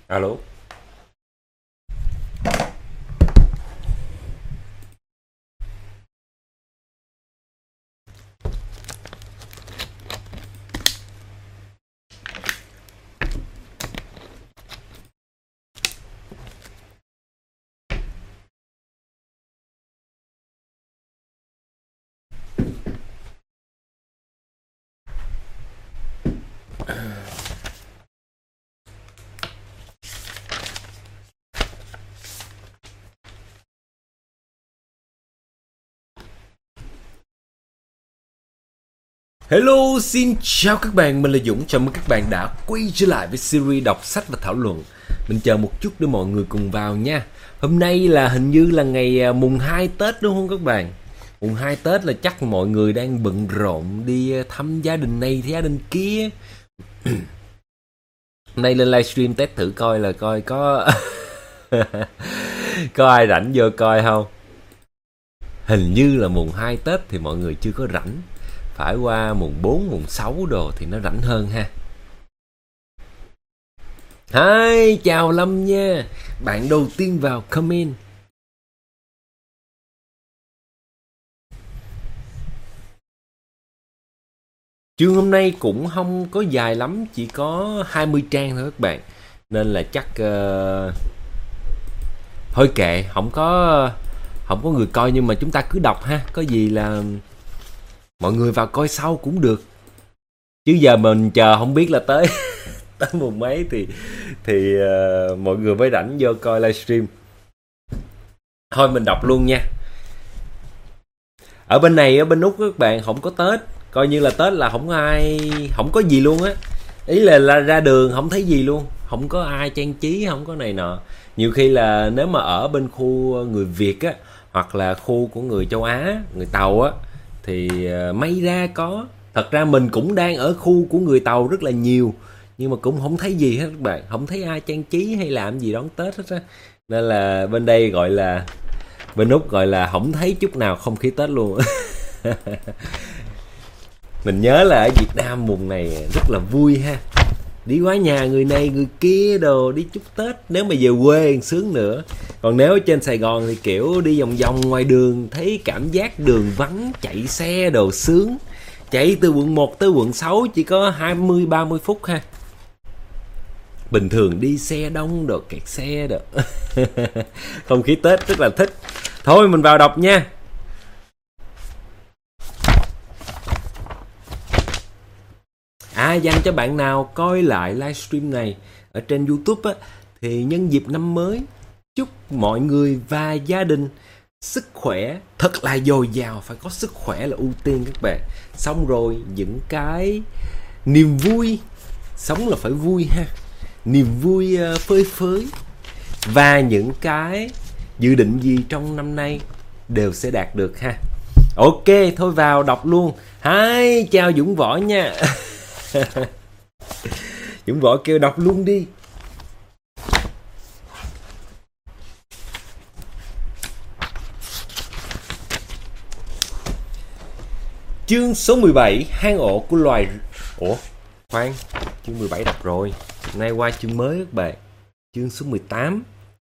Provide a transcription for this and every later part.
Alo. Hello, xin chào các bạn, mình là Dũng. Chào mừng các bạn đã quay trở lại với series đọc sách và thảo luận. Mình chờ một chút để mọi người cùng vào nha. Hôm nay là hình như là ngày mùng 2 Tết đúng không các bạn? Mùng 2 Tết là chắc mọi người đang bận rộn đi thăm gia đình này gia đình kia. Hôm nay lên livestream test thử coi là coi có có ai rảnh vô coi không. Hình như là mùng 2 Tết thì mọi người chưa có rảnh. Phải qua mùng 4, mùng 6 đồ thì nó rảnh hơn ha. Hi, chào Lâm nha. Bạn đầu tiên vào comment. Chương hôm nay cũng không có dài lắm, chỉ có 20 trang thôi các bạn. Nên là chắc thôi kệ, không có người coi nhưng mà chúng ta cứ đọc ha. Có gì là mọi người vào coi sau cũng được. Chứ giờ mình chờ không biết là tới tới mùng mấy thì mọi người mới rảnh vô coi livestream. Thôi mình đọc luôn nha. Ở bên này, ở bên Úc các bạn không có Tết. Coi như là Tết là không có gì luôn á. Ý là ra đường không thấy gì luôn. Không có ai trang trí, không có này nọ. Nhiều khi là nếu mà ở bên khu người Việt á, hoặc là khu của người châu Á, người Tàu á, thì may ra có. Thật ra mình cũng đang ở khu của người Tàu rất là nhiều, nhưng mà cũng không thấy gì hết các bạn. Không thấy ai trang trí hay làm gì đón Tết hết á. Nên là bên đây gọi là, bên Úc gọi là không thấy chút nào không khí Tết luôn. Mình nhớ là ở Việt Nam mùng này rất là vui ha. Đi qua nhà người này người kia đồ, đi chúc Tết. Nếu mà về quê sướng nữa. Còn nếu ở trên Sài Gòn thì kiểu đi vòng vòng ngoài đường, thấy cảm giác đường vắng, chạy xe đồ sướng. Chạy từ quận 1 tới quận 6 chỉ có 20-30 phút ha. Bình thường đi xe đông đồ, kẹt xe đồ. Không khí Tết rất là thích. Thôi mình vào đọc nha. Dành cho bạn nào coi lại livestream này ở trên YouTube á, thì nhân dịp năm mới, chúc mọi người và gia đình sức khỏe thật là dồi dào. Phải có sức khỏe là ưu tiên các bạn. Xong rồi những cái niềm vui, sống là phải vui ha. Niềm vui phơi phới. Và những cái dự định gì trong năm nay đều sẽ đạt được ha. Ok, thôi vào đọc luôn. Hi, chào Dũng Võ nha. Dũng Võ kêu đọc luôn đi. Chương số 17, hang ổ của loài... Ủa, khoan, chương 17 đọc rồi. Nay qua chương mới các bạn. Chương số 18.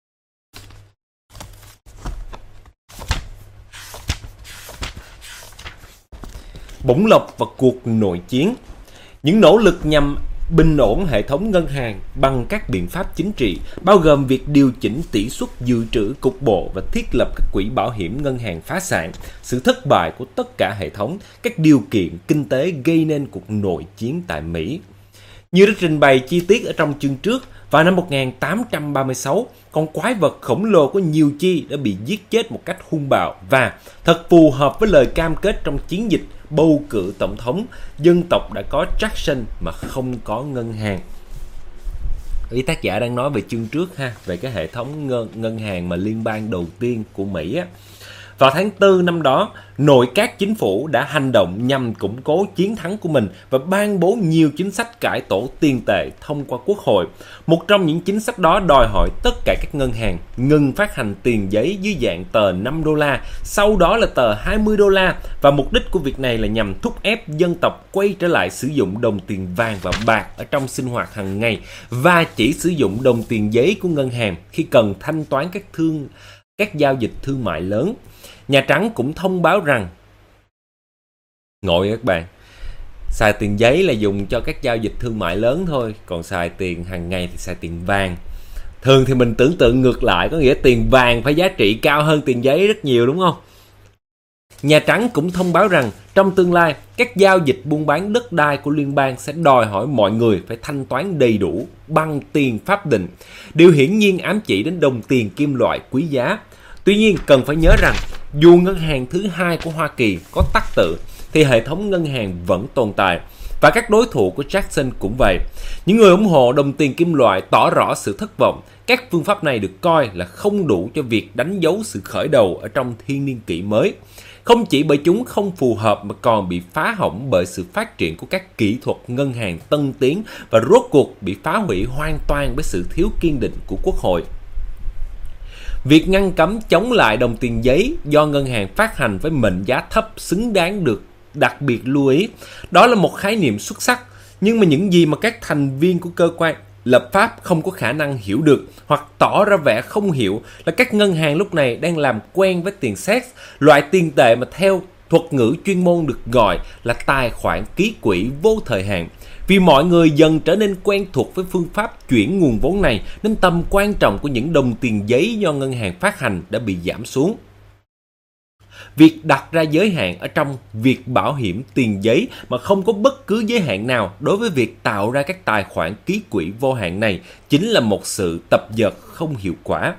Bổng lộc và cuộc nội chiến. Những nỗ lực nhằm bình ổn hệ thống ngân hàng bằng các biện pháp chính trị, bao gồm việc điều chỉnh tỷ suất dự trữ cục bộ và thiết lập các quỹ bảo hiểm ngân hàng phá sản, sự thất bại của tất cả hệ thống, các điều kiện kinh tế gây nên cuộc nội chiến tại Mỹ. Như đã trình bày chi tiết ở trong chương trước, vào năm 1836, con quái vật khổng lồ có nhiều chi đã bị giết chết một cách hung bạo và thật phù hợp với lời cam kết trong chiến dịch bầu cử tổng thống, dân tộc đã có traction mà không có ngân hàng. Ý tác giả đang nói về chương trước ha, về cái hệ thống ngân hàng mà liên bang đầu tiên của Mỹ á. Vào tháng 4 năm đó, nội các chính phủ đã hành động nhằm củng cố chiến thắng của mình và ban bố nhiều chính sách cải tổ tiền tệ thông qua Quốc hội. Một trong những chính sách đó đòi hỏi tất cả các ngân hàng ngừng phát hành tiền giấy dưới dạng tờ 5 đô la, sau đó là tờ 20 đô la, và mục đích của việc này là nhằm thúc ép dân tộc quay trở lại sử dụng đồng tiền vàng và bạc ở trong sinh hoạt hàng ngày và chỉ sử dụng đồng tiền giấy của ngân hàng khi cần thanh toán các giao dịch thương mại lớn. Nhà Trắng cũng thông báo rằng, ngộ các bạn, xài tiền giấy là dùng cho các giao dịch thương mại lớn thôi, còn xài tiền hàng ngày thì xài tiền vàng. Thường thì mình tưởng tượng ngược lại, có nghĩa tiền vàng phải giá trị cao hơn tiền giấy rất nhiều, đúng không? Nhà Trắng cũng thông báo rằng trong tương lai, các giao dịch buôn bán đất đai của liên bang sẽ đòi hỏi mọi người phải thanh toán đầy đủ bằng tiền pháp định. Điều hiển nhiên ám chỉ đến đồng tiền kim loại quý giá. Tuy nhiên, cần phải nhớ rằng, dù ngân hàng thứ hai của Hoa Kỳ có tắc tự, thì hệ thống ngân hàng vẫn tồn tại. Và các đối thủ của Jackson cũng vậy. Những người ủng hộ đồng tiền kim loại tỏ rõ sự thất vọng. Các phương pháp này được coi là không đủ cho việc đánh dấu sự khởi đầu ở trong thiên niên kỷ mới. Không chỉ bởi chúng không phù hợp mà còn bị phá hỏng bởi sự phát triển của các kỹ thuật ngân hàng tân tiến và rốt cuộc bị phá hủy hoàn toàn bởi sự thiếu kiên định của Quốc hội. Việc ngăn cấm chống lại đồng tiền giấy do ngân hàng phát hành với mệnh giá thấp xứng đáng được đặc biệt lưu ý. Đó là một khái niệm xuất sắc, nhưng mà những gì mà các thành viên của cơ quan lập pháp không có khả năng hiểu được hoặc tỏ ra vẻ không hiểu là các ngân hàng lúc này đang làm quen với tiền sét, loại tiền tệ mà theo thuật ngữ chuyên môn được gọi là tài khoản ký quỹ vô thời hạn. Vì mọi người dần trở nên quen thuộc với phương pháp chuyển nguồn vốn này, nên tầm quan trọng của những đồng tiền giấy do ngân hàng phát hành đã bị giảm xuống. Việc đặt ra giới hạn ở trong việc bảo hiểm tiền giấy mà không có bất cứ giới hạn nào đối với việc tạo ra các tài khoản ký quỹ vô hạn này chính là một sự tập dượt không hiệu quả.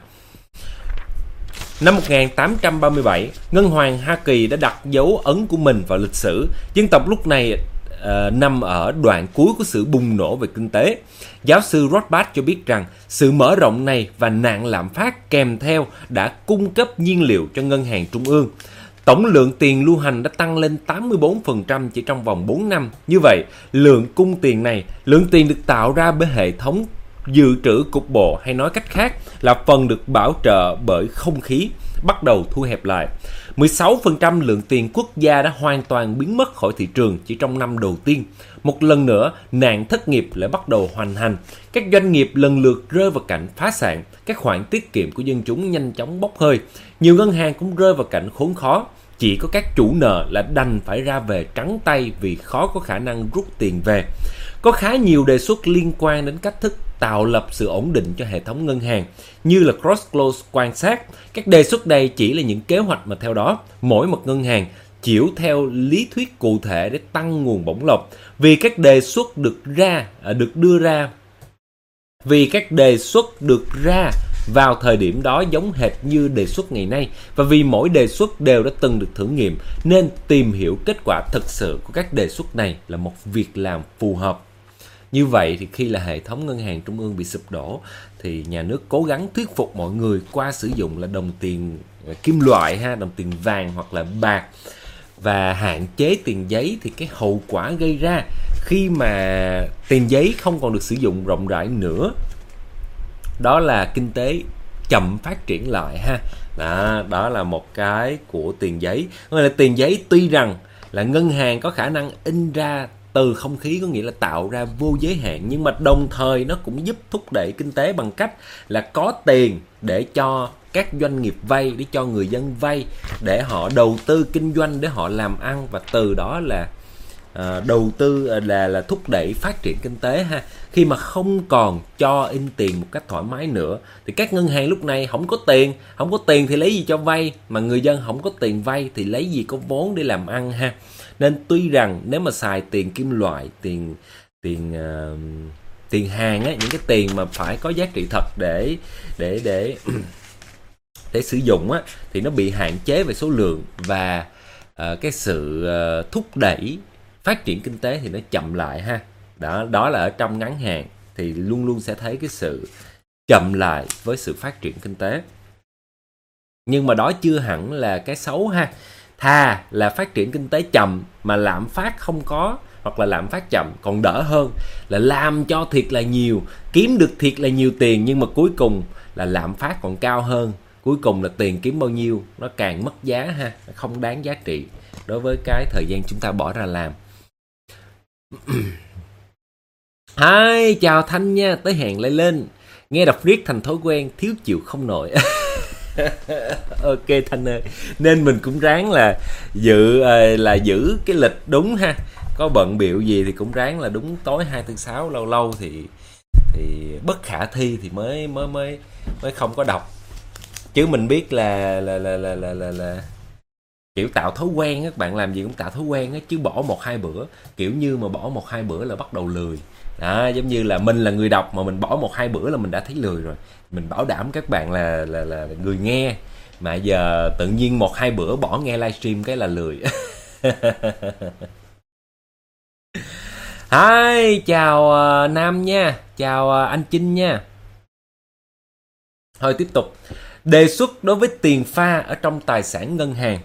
Năm 1837, Ngân hoàng Hoa Kỳ đã đặt dấu ấn của mình vào lịch sử. Dân tộc lúc này nằm ở đoạn cuối của sự bùng nổ về kinh tế. Giáo sư Rothbard cho biết rằng sự mở rộng này và nạn lạm phát kèm theo đã cung cấp nhiên liệu cho ngân hàng trung ương. Tổng lượng tiền lưu hành đã tăng lên 84% chỉ trong vòng 4 năm. Như vậy, lượng tiền được tạo ra bởi hệ thống dự trữ cục bộ, hay nói cách khác là phần được bảo trợ bởi không khí, bắt đầu thu hẹp lại. 16% lượng tiền quốc gia đã hoàn toàn biến mất khỏi thị trường chỉ trong năm đầu tiên. Một lần nữa, nạn thất nghiệp lại bắt đầu hoành hành. Các doanh nghiệp lần lượt rơi vào cảnh phá sản, các khoản tiết kiệm của dân chúng nhanh chóng bốc hơi. Nhiều ngân hàng cũng rơi vào cảnh khốn khó. Chỉ có các chủ nợ là đành phải ra về trắng tay vì khó có khả năng rút tiền về. Có khá nhiều đề xuất liên quan đến cách thức tạo lập sự ổn định cho hệ thống ngân hàng. Như là Crossclose quan sát, các đề xuất đây chỉ là những kế hoạch mà theo đó mỗi một ngân hàng chịu theo lý thuyết cụ thể để tăng nguồn bổng lộc. Vì các đề xuất được đưa ra vào thời điểm đó giống hệt như đề xuất ngày nay, và vì mỗi đề xuất đều đã từng được thử nghiệm nên tìm hiểu kết quả thực sự của các đề xuất này là một việc làm phù hợp. Như vậy thì khi là hệ thống ngân hàng trung ương bị sụp đổ thì nhà nước cố gắng thuyết phục mọi người qua sử dụng là đồng tiền kim loại, đồng tiền vàng hoặc là bạc, và hạn chế tiền giấy. Thì cái hậu quả gây ra khi mà tiền giấy không còn được sử dụng rộng rãi nữa, đó là kinh tế chậm phát triển lại đó là một cái của tiền giấy. Nghĩa là tiền giấy tuy rằng là ngân hàng có khả năng in ra từ không khí, có nghĩa là tạo ra vô giới hạn, nhưng mà đồng thời nó cũng giúp thúc đẩy kinh tế bằng cách là có tiền để cho các doanh nghiệp vay, để cho người dân vay, để họ đầu tư kinh doanh, để họ làm ăn, và từ đó là đầu tư là thúc đẩy phát triển kinh tế Khi mà không còn cho in tiền một cách thoải mái nữa thì các ngân hàng lúc này không có tiền thì lấy gì cho vay, mà người dân không có tiền vay thì lấy gì có vốn để làm ăn Nên tuy rằng nếu mà xài tiền kim loại, tiền hàng những cái tiền mà phải có giá trị thật để sử dụng thì nó bị hạn chế về số lượng, và cái sự thúc đẩy phát triển kinh tế thì nó chậm lại đó là ở trong ngắn hạn thì luôn luôn sẽ thấy cái sự chậm lại với sự phát triển kinh tế. Nhưng mà đó chưa hẳn là cái xấu ha. Thà là phát triển kinh tế chậm mà lạm phát không có, hoặc là lạm phát chậm còn đỡ hơn là làm cho thiệt là nhiều, kiếm được thiệt là nhiều tiền, nhưng mà cuối cùng là lạm phát còn cao hơn. Cuối cùng là tiền kiếm bao nhiêu nó càng mất giá ha, không đáng giá trị đối với cái thời gian chúng ta bỏ ra làm. Hi, chào Thanh nha, tới hẹn lại lên. Nghe đọc riết thành thói quen, thiếu chịu không nổi. Ok Thanh ơi, nên mình cũng ráng là giữ cái lịch đúng ha. Có bận bịu gì thì cũng ráng là đúng tối 2, 4, 6, lâu lâu thì bất khả thi thì mới không có đọc. Chứ mình biết là kiểu tạo thói quen, các bạn làm gì cũng tạo thói quen á, chứ bỏ 1-2 bữa, kiểu như mà bỏ 1-2 bữa là bắt đầu lười. Đó, giống như là mình là người đọc mà mình bỏ 1-2 bữa là mình đã thấy lười rồi. Mình bảo đảm các bạn là người nghe, mà giờ tự nhiên 1-2 bữa bỏ nghe livestream cái là lười. Hi, chào Nam nha, chào anh Chinh nha. Thôi tiếp tục. Đề xuất đối với tiền pha ở trong tài sản ngân hàng.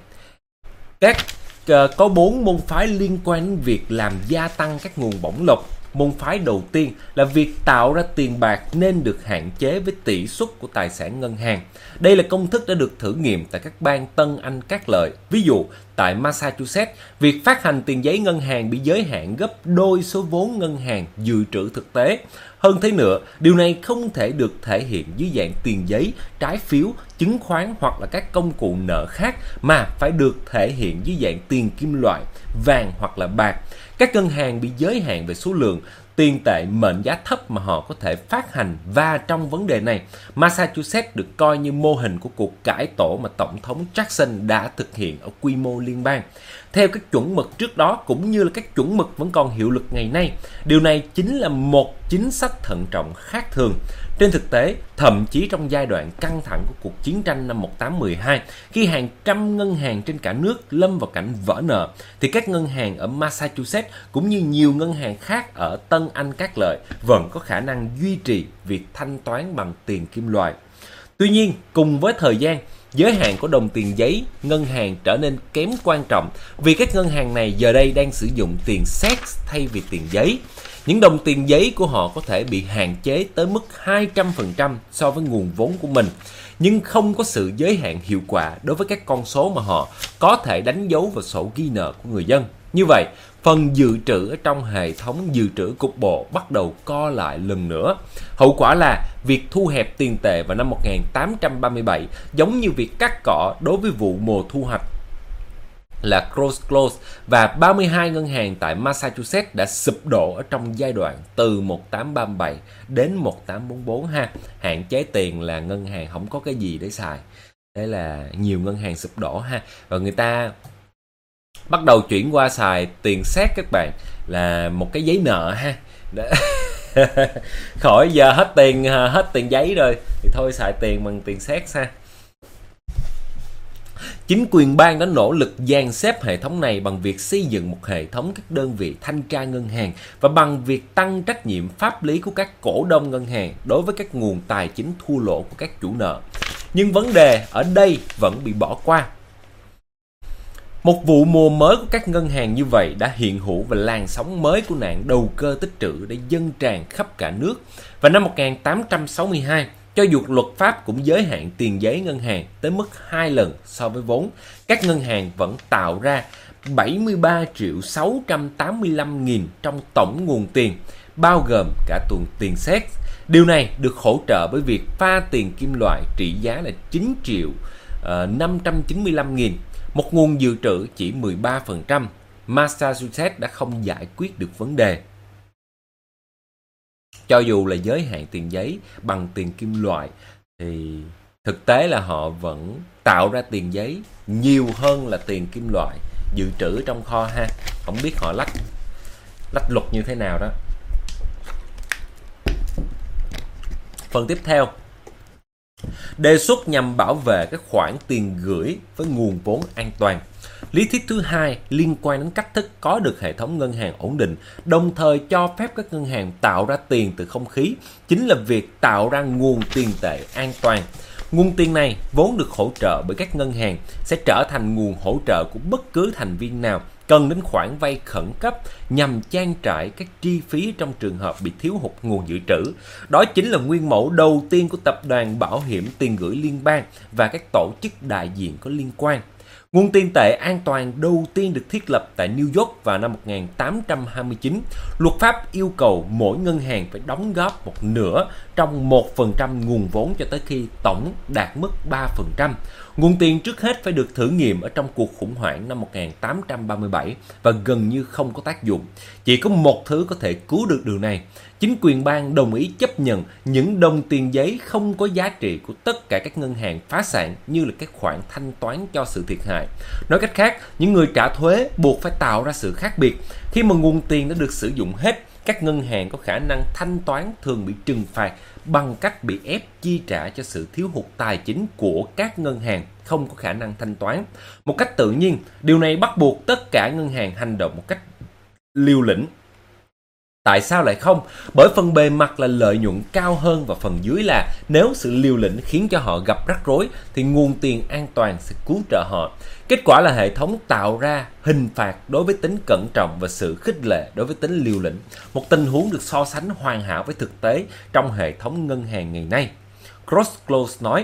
Có 4 môn phái liên quan đến việc làm gia tăng các nguồn bổng lộc. Môn phái đầu tiên là việc tạo ra tiền bạc nên được hạn chế với tỷ suất của tài sản ngân hàng. Đây là công thức đã được thử nghiệm tại các bang Tân Anh các lợi. Ví dụ, tại Massachusetts, việc phát hành tiền giấy ngân hàng bị giới hạn gấp đôi số vốn ngân hàng dự trữ thực tế. Hơn thế nữa, điều này không thể được thể hiện dưới dạng tiền giấy, trái phiếu, chứng khoán hoặc là các công cụ nợ khác, mà phải được thể hiện dưới dạng tiền kim loại, vàng hoặc là bạc. Các ngân hàng bị giới hạn về số lượng tiền tệ mệnh giá thấp mà họ có thể phát hành, và trong vấn đề này, Massachusetts được coi như mô hình của cuộc cải tổ mà Tổng thống Jackson đã thực hiện ở quy mô liên bang. Theo các chuẩn mực trước đó cũng như là các chuẩn mực vẫn còn hiệu lực ngày nay, điều này chính là một chính sách thận trọng khác thường. Trên thực tế, thậm chí trong giai đoạn căng thẳng của cuộc chiến tranh năm 1812, khi hàng trăm ngân hàng trên cả nước lâm vào cảnh vỡ nợ, thì các ngân hàng ở Massachusetts cũng như nhiều ngân hàng khác ở Tân Anh các lợi vẫn có khả năng duy trì việc thanh toán bằng tiền kim loại. Tuy nhiên, cùng với thời gian, giới hạn của đồng tiền giấy ngân hàng trở nên kém quan trọng, vì các ngân hàng này giờ đây đang sử dụng tiền sét thay vì tiền giấy. Những đồng tiền giấy của họ có thể bị hạn chế tới mức 200% so với nguồn vốn của mình, nhưng không có sự giới hạn hiệu quả đối với các con số mà họ có thể đánh dấu vào sổ ghi nợ của người dân. Như vậy, phần dự trữ ở trong hệ thống dự trữ cục bộ bắt đầu co lại lần nữa. Hậu quả là việc thu hẹp tiền tệ vào năm 1837 giống như việc cắt cỏ đối với vụ mùa thu hoạch là close, và 32 ngân hàng tại Massachusetts đã sụp đổ ở trong giai đoạn từ 1837 đến 1844 ha. Hạn chế tiền là ngân hàng không có cái gì để xài. Thế là nhiều ngân hàng sụp đổ ha. Và người ta bắt đầu chuyển qua xài tiền sét các bạn, là một cái giấy nợ ha. Khỏi giờ hết tiền giấy rồi thì thôi xài tiền bằng tiền sét ha. Chính quyền bang đã nỗ lực dàn xếp hệ thống này bằng việc xây dựng một hệ thống các đơn vị thanh tra ngân hàng và bằng việc tăng trách nhiệm pháp lý của các cổ đông ngân hàng đối với các nguồn tài chính thua lỗ của các chủ nợ. Nhưng vấn đề ở đây vẫn bị bỏ qua. Một vụ mùa mới của các ngân hàng như vậy đã hiện hữu, và làn sóng mới của nạn đầu cơ tích trữ đã dâng tràn khắp cả nước. Và năm 1862, cho dù luật pháp cũng giới hạn tiền giấy ngân hàng tới mức 2 lần so với vốn, các ngân hàng vẫn tạo ra 73.685.000 trong tổng nguồn tiền, bao gồm cả tiền sét. Điều này được hỗ trợ bởi việc pha tiền kim loại trị giá là 9.595.000, một nguồn dự trữ chỉ 13%. Massachusetts đã không giải quyết được vấn đề. Cho dù là giới hạn tiền giấy bằng tiền kim loại thì thực tế là họ vẫn tạo ra tiền giấy nhiều hơn là tiền kim loại dự trữ trong kho ha. Không biết họ lách luật như thế nào đó. Phần tiếp theo, đề xuất nhằm bảo vệ các khoản tiền gửi với nguồn vốn an toàn. Lý thuyết thứ hai liên quan đến cách thức có được hệ thống ngân hàng ổn định, đồng thời cho phép các ngân hàng tạo ra tiền từ không khí, chính là việc tạo ra nguồn tiền tệ an toàn. Nguồn tiền này vốn được hỗ trợ bởi các ngân hàng sẽ trở thành nguồn hỗ trợ của bất cứ thành viên nào cần đến khoản vay khẩn cấp nhằm trang trải các chi phí trong trường hợp bị thiếu hụt nguồn dự trữ. Đó chính là nguyên mẫu đầu tiên của tập đoàn bảo hiểm tiền gửi liên bang và các tổ chức đại diện có liên quan. Nguồn tiền tệ an toàn đầu tiên được thiết lập tại New York vào năm 1829. Luật pháp yêu cầu mỗi ngân hàng phải đóng góp một nửa trong 1% nguồn vốn cho tới khi tổng đạt mức 3%. Nguồn tiền trước hết phải được thử nghiệm ở trong cuộc khủng hoảng năm 1837 và gần như không có tác dụng. Chỉ có một thứ có thể cứu được điều này. Chính quyền bang đồng ý chấp nhận những đồng tiền giấy không có giá trị của tất cả các ngân hàng phá sản như là các khoản thanh toán cho sự thiệt hại. Nói cách khác, những người trả thuế buộc phải tạo ra sự khác biệt. Khi mà nguồn tiền đã được sử dụng hết, các ngân hàng có khả năng thanh toán thường bị trừng phạt bằng cách bị ép chi trả cho sự thiếu hụt tài chính của các ngân hàng không có khả năng thanh toán. Một cách tự nhiên, điều này bắt buộc tất cả ngân hàng hành động một cách liều lĩnh. Tại sao lại không? Bởi phần bề mặt là lợi nhuận cao hơn và phần dưới là nếu sự liều lĩnh khiến cho họ gặp rắc rối thì nguồn tiền an toàn sẽ cứu trợ họ. Kết quả là hệ thống tạo ra hình phạt đối với tính cẩn trọng và sự khích lệ đối với tính liều lĩnh. Một tình huống được so sánh hoàn hảo với thực tế trong hệ thống ngân hàng ngày nay. Crossclose nói,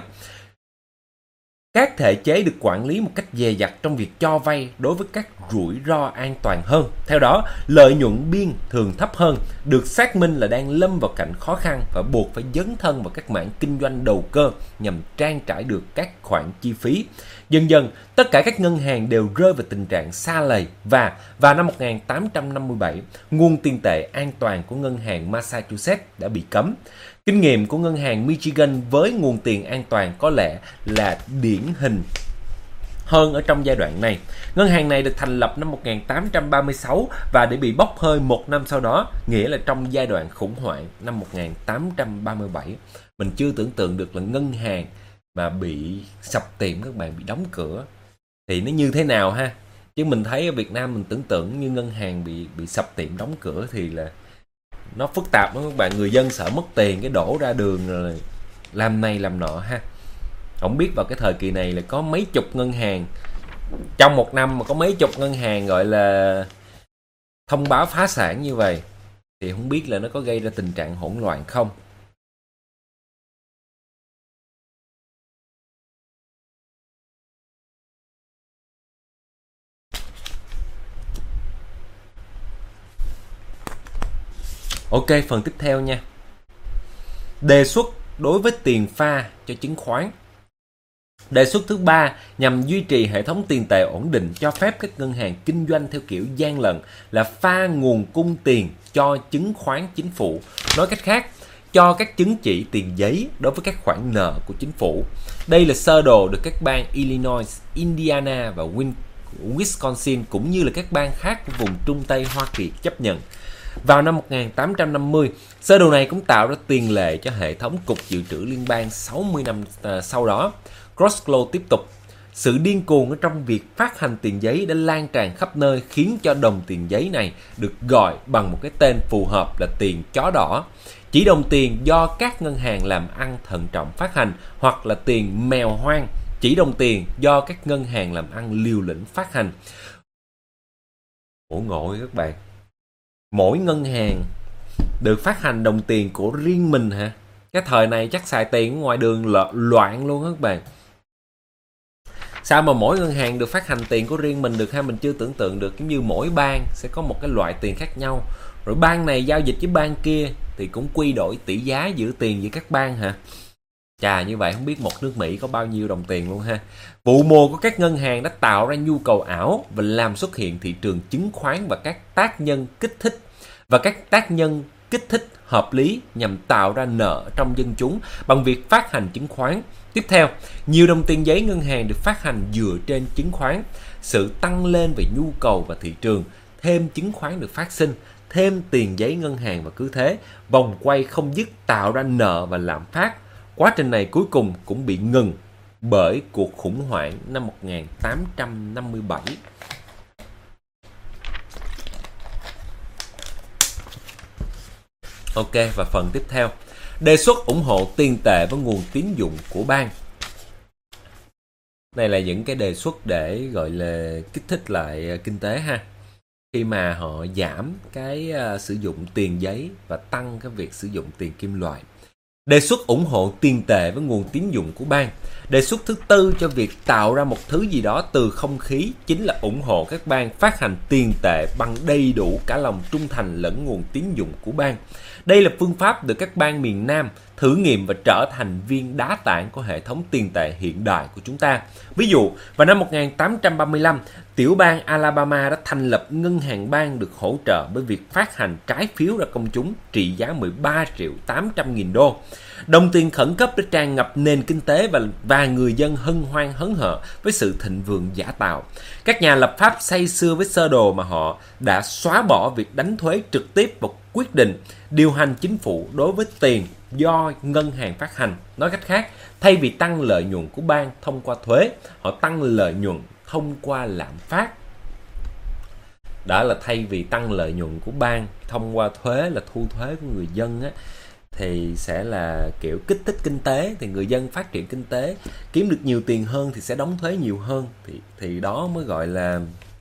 các thể chế được quản lý một cách dè dặt trong việc cho vay đối với các rủi ro an toàn hơn. Theo đó, lợi nhuận biên thường thấp hơn, được xác minh là đang lâm vào cảnh khó khăn và buộc phải dấn thân vào các mảng kinh doanh đầu cơ nhằm trang trải được các khoản chi phí. Dần dần, tất cả các ngân hàng đều rơi vào tình trạng sa lầy và vào năm 1857, nguồn tiền tệ an toàn của ngân hàng Massachusetts đã bị cấm. Kinh nghiệm của ngân hàng Michigan với nguồn tiền an toàn có lẽ là điển hình hơn ở trong giai đoạn này. Ngân hàng này được thành lập năm 1836 và để bị bốc hơi một năm sau đó, nghĩa là trong giai đoạn khủng hoảng năm 1837. Mình chưa tưởng tượng được là ngân hàng mà bị sập tiệm, các bạn, bị đóng cửa thì nó như thế nào ha. Chứ mình thấy ở Việt Nam mình tưởng tượng như ngân hàng bị sập tiệm đóng cửa thì là nó phức tạp lắm các bạn. Người dân sợ mất tiền cái đổ ra đường rồi làm này làm nọ ha. Không biết vào cái thời kỳ này là có mấy chục ngân hàng, trong một năm mà có mấy chục ngân hàng gọi là thông báo phá sản như vậy thì không biết là nó có gây ra tình trạng hỗn loạn không. Ok, phần tiếp theo nha. Đề xuất đối với tiền pha cho chứng khoán. Đề xuất thứ ba nhằm duy trì hệ thống tiền tệ ổn định cho phép các ngân hàng kinh doanh theo kiểu gian lận là pha nguồn cung tiền cho chứng khoán chính phủ. Nói cách khác, cho các chứng chỉ tiền giấy đối với các khoản nợ của chính phủ. Đây là sơ đồ được các bang Illinois, Indiana và Wisconsin cũng như là các bang khác của vùng Trung Tây Hoa Kỳ chấp nhận. Vào năm 1850, sơ đồ này cũng tạo ra tiền lệ cho hệ thống cục dự trữ liên bang 60 năm sau đó. Crossclose tiếp tục, sự điên cuồng ở trong việc phát hành tiền giấy đã lan tràn khắp nơi khiến cho đồng tiền giấy này được gọi bằng một cái tên phù hợp là tiền chó đỏ. Chỉ đồng tiền do các ngân hàng làm ăn thận trọng phát hành hoặc là tiền mèo hoang, chỉ đồng tiền do các ngân hàng làm ăn liều lĩnh phát hành. Ủa ngộ các bạn. Mỗi ngân hàng được phát hành đồng tiền của riêng mình hả? Cái thời này chắc xài tiền ở ngoài đường loạn luôn các bạn. Sao mà mỗi ngân hàng được phát hành tiền của riêng mình được ha? Mình chưa tưởng tượng được. Giống như mỗi bang sẽ có một cái loại tiền khác nhau. Rồi bang này giao dịch với bang kia thì cũng quy đổi tỷ giá giữa tiền giữa các bang hả? Chà, như vậy không biết một nước Mỹ có bao nhiêu đồng tiền luôn ha. Vụ mùa của các ngân hàng đã tạo ra nhu cầu ảo và làm xuất hiện thị trường chứng khoán và các tác nhân kích thích hợp lý nhằm tạo ra nợ trong dân chúng bằng việc phát hành chứng khoán. Tiếp theo, nhiều đồng tiền giấy ngân hàng được phát hành dựa trên chứng khoán. Sự tăng lên về nhu cầu và thị trường, thêm chứng khoán được phát sinh, thêm tiền giấy ngân hàng và cứ thế, vòng quay không dứt tạo ra nợ và lạm phát. Quá trình này cuối cùng cũng bị ngừng bởi cuộc khủng hoảng năm 1857. Ok, và phần tiếp theo. Đề xuất ủng hộ tiền tệ với nguồn tín dụng của bang. Này là những cái đề xuất để gọi là kích thích lại kinh tế ha. Khi mà họ giảm cái sử dụng tiền giấy và tăng cái việc sử dụng tiền kim loại. Đề xuất ủng hộ tiền tệ với nguồn tín dụng của bang. Đề xuất thứ tư cho việc tạo ra một thứ gì đó từ không khí chính là ủng hộ các bang phát hành tiền tệ bằng đầy đủ cả lòng trung thành lẫn nguồn tín dụng của bang. Đây là phương pháp được các bang miền Nam thử nghiệm và trở thành viên đá tảng của hệ thống tiền tệ hiện đại của chúng ta. Ví dụ, vào năm 1835, tiểu bang Alabama đã thành lập ngân hàng bang được hỗ trợ bởi việc phát hành trái phiếu ra công chúng trị giá 13.800.000 đô. Đồng tiền khẩn cấp đã tràn ngập nền kinh tế và người dân hân hoan hớn hở với sự thịnh vượng giả tạo. Các nhà lập pháp say sưa với sơ đồ mà họ đã xóa bỏ việc đánh thuế trực tiếp và quyết định điều hành chính phủ đối với tiền do ngân hàng phát hành. Nói cách khác, thay vì tăng lợi nhuận của bang thông qua thuế, họ tăng lợi nhuận thông qua lạm phát. Đó là thay vì tăng lợi nhuận của bang thông qua thuế là thu thuế của người dân á, thì sẽ là kiểu kích thích kinh tế, thì người dân phát triển kinh tế, kiếm được nhiều tiền hơn thì sẽ đóng thuế nhiều hơn, thì đó mới gọi là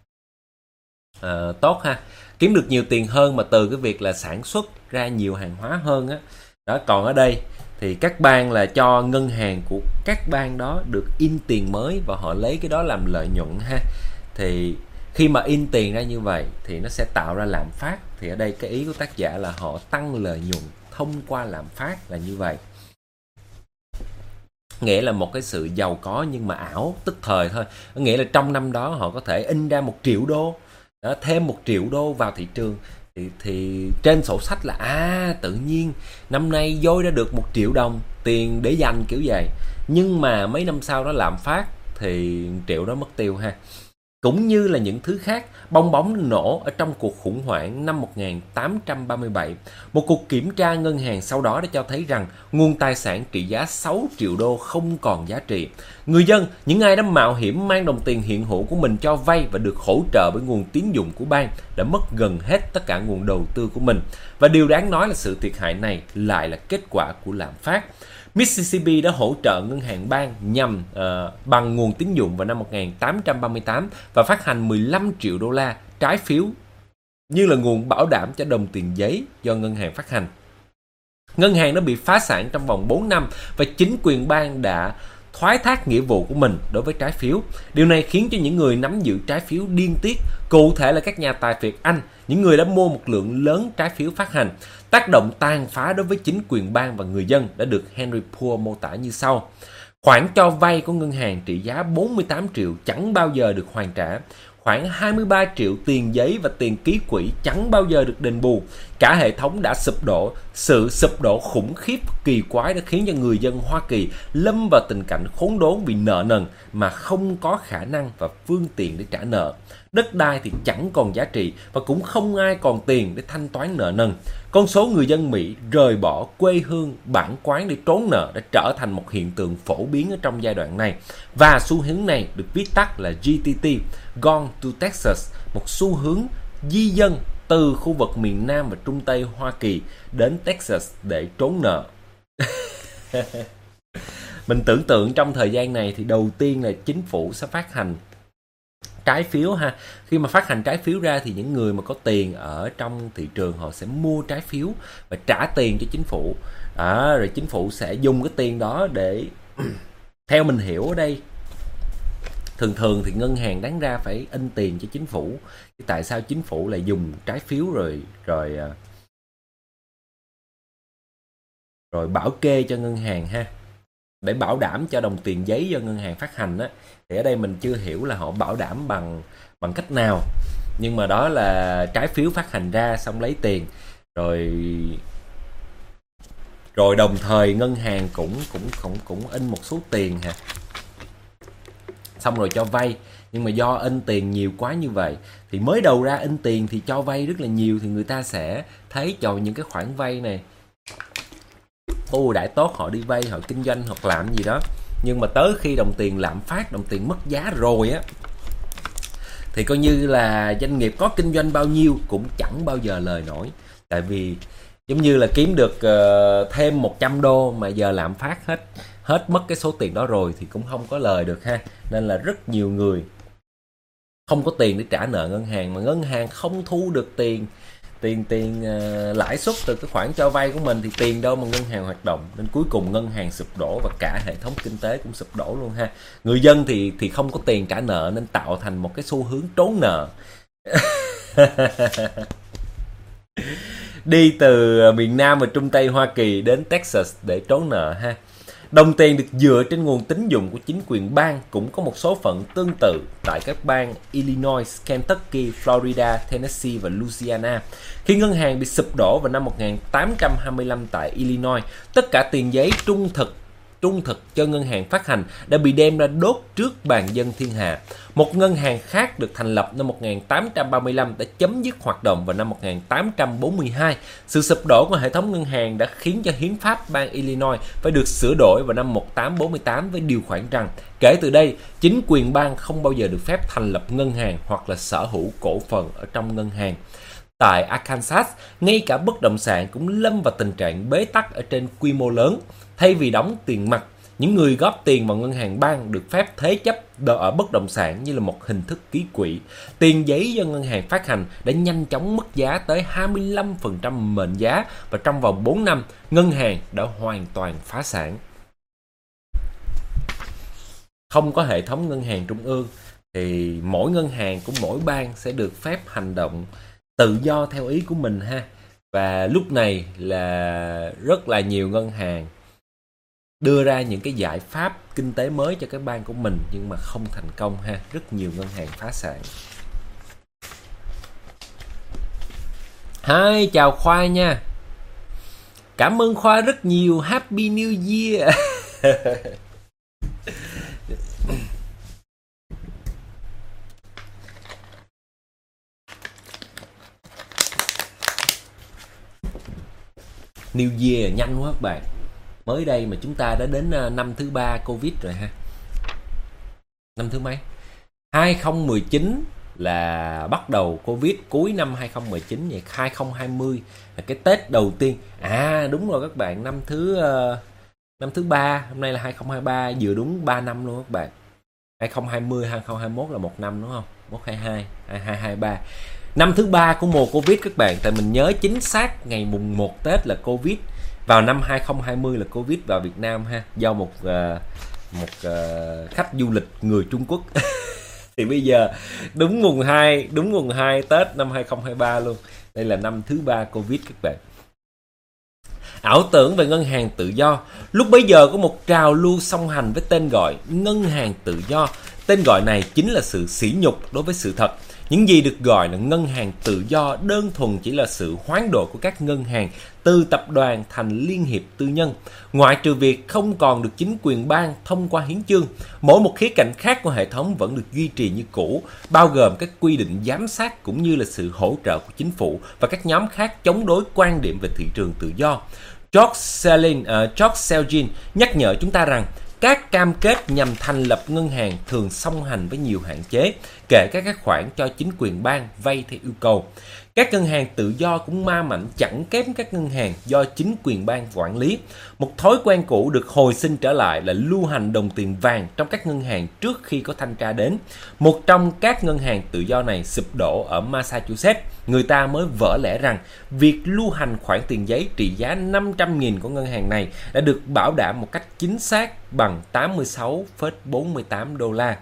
tốt ha. Kiếm được nhiều tiền hơn mà từ cái việc là sản xuất ra nhiều hàng hóa hơn á. Đó, còn ở đây thì các bang là cho ngân hàng của các bang đó được in tiền mới và họ lấy cái đó làm lợi nhuận ha. Thì khi mà in tiền ra như vậy thì nó sẽ tạo ra lạm phát. Thì ở đây cái ý của tác giả là họ tăng lợi nhuận thông qua lạm phát là như vậy. Nghĩa là một cái sự giàu có nhưng mà ảo, tức thời thôi. Nghĩa là trong năm đó họ có thể in ra 1 triệu đô, đó, thêm 1 triệu đô vào thị trường. Thì trên sổ sách là tự nhiên năm nay dôi ra được 1 triệu đồng tiền để dành kiểu vậy. Nhưng mà mấy năm sau đó lạm phát thì 1 triệu đó mất tiêu ha. Cũng như là những thứ khác, bong bóng nổ ở trong cuộc khủng hoảng năm 1837. Một cuộc kiểm tra ngân hàng sau đó đã cho thấy rằng nguồn tài sản trị giá 6 triệu đô không còn giá trị. Người dân, những ai đã mạo hiểm mang đồng tiền hiện hữu của mình cho vay và được hỗ trợ bởi nguồn tín dụng của bang đã mất gần hết tất cả nguồn đầu tư của mình. Và điều đáng nói là sự thiệt hại này lại là kết quả của lạm phát. Mississippi đã hỗ trợ ngân hàng bang bằng nguồn tín dụng vào năm 1838 và phát hành 15 triệu đô la trái phiếu như là nguồn bảo đảm cho đồng tiền giấy do ngân hàng phát hành. Ngân hàng đã bị phá sản trong vòng 4 năm và chính quyền bang đã thoái thác nghĩa vụ của mình đối với trái phiếu. Điều này khiến cho những người nắm giữ trái phiếu điên tiết, cụ thể là các nhà tài phiệt Anh, những người đã mua một lượng lớn trái phiếu phát hành. Tác động tàn phá đối với chính quyền bang và người dân đã được Henry Poole mô tả như sau. Khoản cho vay của ngân hàng trị giá 48 triệu chẳng bao giờ được hoàn trả. Khoảng 23 triệu tiền giấy và tiền ký quỹ chẳng bao giờ được đền bù. Cả hệ thống đã sụp đổ. Sự sụp đổ khủng khiếp kỳ quái đã khiến cho người dân Hoa Kỳ lâm vào tình cảnh khốn đốn vì nợ nần mà không có khả năng và phương tiện để trả nợ. Đất đai thì chẳng còn giá trị và cũng không ai còn tiền để thanh toán nợ nần. Con số người dân Mỹ rời bỏ quê hương bản quán để trốn nợ đã trở thành một hiện tượng phổ biến ở trong giai đoạn này. Và xu hướng này được viết tắt là GTT, Gone to Texas, một xu hướng di dân từ khu vực miền Nam và Trung Tây Hoa Kỳ đến Texas để trốn nợ. Mình tưởng tượng trong thời gian này thì đầu tiên là chính phủ sẽ phát hành trái phiếu ha. Khi mà phát hành trái phiếu ra thì những người mà có tiền ở trong thị trường họ sẽ mua trái phiếu và trả tiền cho chính phủ. Rồi chính phủ sẽ dùng cái tiền đó để theo mình hiểu ở đây, thường thì ngân hàng đáng ra phải in tiền cho chính phủ. Tại sao chính phủ lại dùng trái phiếu rồi bảo kê cho ngân hàng ha, để bảo đảm cho đồng tiền giấy do ngân hàng phát hành á. Thì ở đây mình chưa hiểu là họ bảo đảm bằng cách nào, nhưng mà đó là trái phiếu phát hành ra xong lấy tiền rồi đồng thời ngân hàng cũng in một số tiền ha, xong rồi cho vay. Nhưng mà do in tiền nhiều quá như vậy thì mới đầu ra in tiền thì cho vay rất là nhiều, thì người ta sẽ thấy cho những cái khoản vay này ưu đãi tốt, họ đi vay, họ kinh doanh hoặc làm gì đó. Nhưng mà tới khi đồng tiền lạm phát, đồng tiền mất giá rồi á, thì coi như là doanh nghiệp có kinh doanh bao nhiêu cũng chẳng bao giờ lời nổi. Tại vì giống như là kiếm được thêm 100 đô mà giờ lạm phát hết hết mất cái số tiền đó rồi thì cũng không có lời được ha. Nên là rất nhiều người không có tiền để trả nợ ngân hàng, mà ngân hàng không thu được tiền lãi suất từ cái khoản cho vay của mình, thì tiền đâu mà ngân hàng hoạt động. Nên cuối cùng ngân hàng sụp đổ và cả hệ thống kinh tế cũng sụp đổ luôn ha. Người dân thì không có tiền trả nợ nên tạo thành một cái xu hướng trốn nợ. Đi từ miền Nam và Trung Tây Hoa Kỳ đến Texas để trốn nợ ha. Đồng tiền được dựa trên nguồn tín dụng của chính quyền bang cũng có một số phận tương tự tại các bang Illinois, Kentucky, Florida, Tennessee và Louisiana. Khi ngân hàng bị sụp đổ vào năm 1825 tại Illinois, tất cả tiền giấy trung thực cho ngân hàng phát hành đã bị đem ra đốt trước bàn dân thiên hạ. Một ngân hàng khác được thành lập năm 1835 đã chấm dứt hoạt động vào năm 1842. Sự sụp đổ của hệ thống ngân hàng đã khiến cho hiến pháp bang Illinois phải được sửa đổi vào năm 1848 với điều khoản rằng kể từ đây, chính quyền bang không bao giờ được phép thành lập ngân hàng hoặc là sở hữu cổ phần ở trong ngân hàng. Tại Arkansas, ngay cả bất động sản cũng lâm vào tình trạng bế tắc ở trên quy mô lớn. Thay vì đóng tiền mặt, những người góp tiền vào ngân hàng bang được phép thế chấp ở bất động sản như là một hình thức ký quỹ. Tiền giấy do ngân hàng phát hành đã nhanh chóng mất giá tới 25% mệnh giá và trong vòng 4 năm, ngân hàng đã hoàn toàn phá sản. Không có hệ thống ngân hàng trung ương thì mỗi ngân hàng của mỗi bang sẽ được phép hành động tự do theo ý của mình ha. Và lúc này là rất là nhiều ngân hàng đưa ra những cái giải pháp kinh tế mới cho cái bang của mình nhưng mà không thành công ha. Rất nhiều ngân hàng phá sản. Hi, chào Khoa nha. Cảm ơn Khoa rất nhiều. Happy New Year. New Year nhanh quá các bạn. Mới đây mà chúng ta đã đến năm thứ 3 Covid rồi ha. Năm thứ mấy? 2019 là bắt đầu Covid, cuối năm 2019, vậy 2020 là cái Tết đầu tiên. À đúng rồi các bạn, năm thứ 3, hôm nay là 2023, vừa đúng 3 năm luôn các bạn. 2020, 2021 là 1 năm đúng không? 122, 2223. Năm thứ 3 của mùa Covid các bạn, tại mình nhớ chính xác ngày mùng 1 Tết là Covid. Vào năm 2020 là Covid vào Việt Nam ha, do một khách du lịch người Trung Quốc. Thì bây giờ đúng mùng 2 Tết năm 2023 luôn. Đây là năm thứ 3 Covid các bạn. Ảo tưởng về ngân hàng tự do. Lúc bấy giờ có một trào lưu song hành với tên gọi ngân hàng tự do. Tên gọi này chính là sự sỉ nhục đối với sự thật. Những gì được gọi là ngân hàng tự do đơn thuần chỉ là sự hoán đổi của các ngân hàng từ tập đoàn thành liên hiệp tư nhân. Ngoại trừ việc không còn được chính quyền bang thông qua hiến chương, mỗi một khía cạnh khác của hệ thống vẫn được duy trì như cũ, bao gồm các quy định giám sát cũng như là sự hỗ trợ của chính phủ và các nhóm khác chống đối quan điểm về thị trường tự do. George Selgin nhắc nhở chúng ta rằng các cam kết nhằm thành lập ngân hàng thường song hành với nhiều hạn chế, kể cả các khoản cho chính quyền bang vay theo yêu cầu. Các ngân hàng tự do cũng ma mạnh chẳng kém các ngân hàng do chính quyền bang quản lý. Một thói quen cũ được hồi sinh trở lại là lưu hành đồng tiền vàng trong các ngân hàng trước khi có thanh tra đến. Một trong các ngân hàng tự do này sụp đổ ở Massachusetts. Người ta mới vỡ lẽ rằng việc lưu hành khoản tiền giấy trị giá 500.000 của ngân hàng này đã được bảo đảm một cách chính xác bằng 86,48 đô la.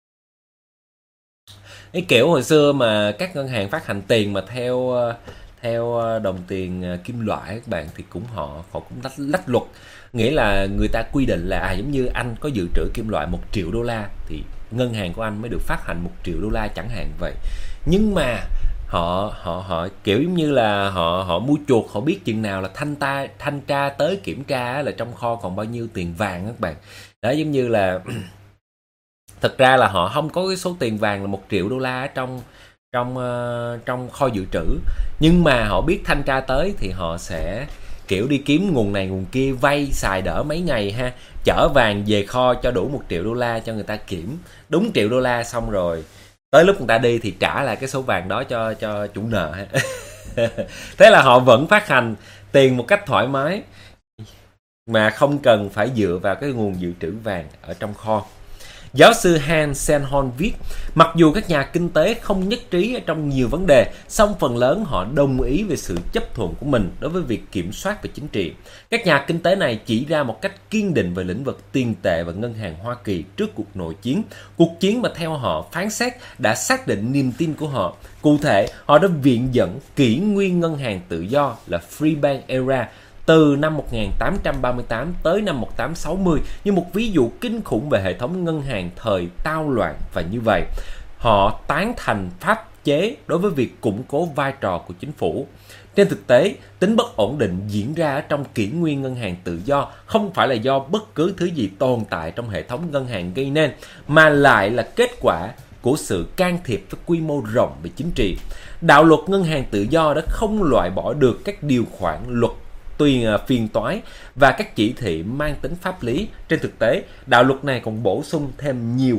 Cái kiểu hồi xưa mà các ngân hàng phát hành tiền mà theo đồng tiền kim loại các bạn, thì họ cũng lách luật. Nghĩa là người ta quy định là giống như anh có dự trữ kim loại 1 triệu đô la thì ngân hàng của anh mới được phát hành 1 triệu đô la chẳng hạn vậy. Nhưng mà họ kiểu giống như là họ mua chuộc, họ biết chừng nào là thanh tra tới kiểm tra là trong kho còn bao nhiêu tiền vàng các bạn. Đó, giống như là thực ra là họ không có cái số tiền vàng là 1 triệu đô la trong kho dự trữ, nhưng mà họ biết thanh tra tới thì họ sẽ kiểu đi kiếm nguồn này nguồn kia, vay xài đỡ mấy ngày ha, chở vàng về kho cho đủ 1 triệu đô la cho người ta kiểm đúng 1 triệu đô la, xong rồi tới lúc người ta đi thì trả lại cái số vàng đó cho chủ nợ ha. Thế là họ vẫn phát hành tiền một cách thoải mái. mà không cần phải dựa vào cái nguồn dự trữ vàng ở trong kho. Giáo sư Hans Selholm viết, mặc dù các nhà kinh tế không nhất trí ở trong nhiều vấn đề, song phần lớn họ đồng ý về sự chấp thuận của mình đối với việc kiểm soát về chính trị. Các nhà kinh tế này chỉ ra một cách kiên định về lĩnh vực tiền tệ và ngân hàng Hoa Kỳ trước cuộc nội chiến, cuộc chiến mà theo họ phán xét đã xác định niềm tin của họ. Cụ thể, họ đã viện dẫn kỷ nguyên ngân hàng tự do là Free Bank Era từ năm 1838 tới năm 1860 như một ví dụ kinh khủng về hệ thống ngân hàng thời tao loạn, và như vậy họ tán thành pháp chế đối với việc củng cố vai trò của chính phủ. Trên thực tế, tính bất ổn định diễn ra ở trong kỷ nguyên ngân hàng tự do không phải là do bất cứ thứ gì tồn tại trong hệ thống ngân hàng gây nên, mà lại là kết quả của sự can thiệp với quy mô rộng về chính trị. Đạo luật ngân hàng tự do đã không loại bỏ được các điều khoản luật phiên toái và các chỉ thị mang tính pháp lý. Trên thực tế, đạo luật này còn bổ sung thêm nhiều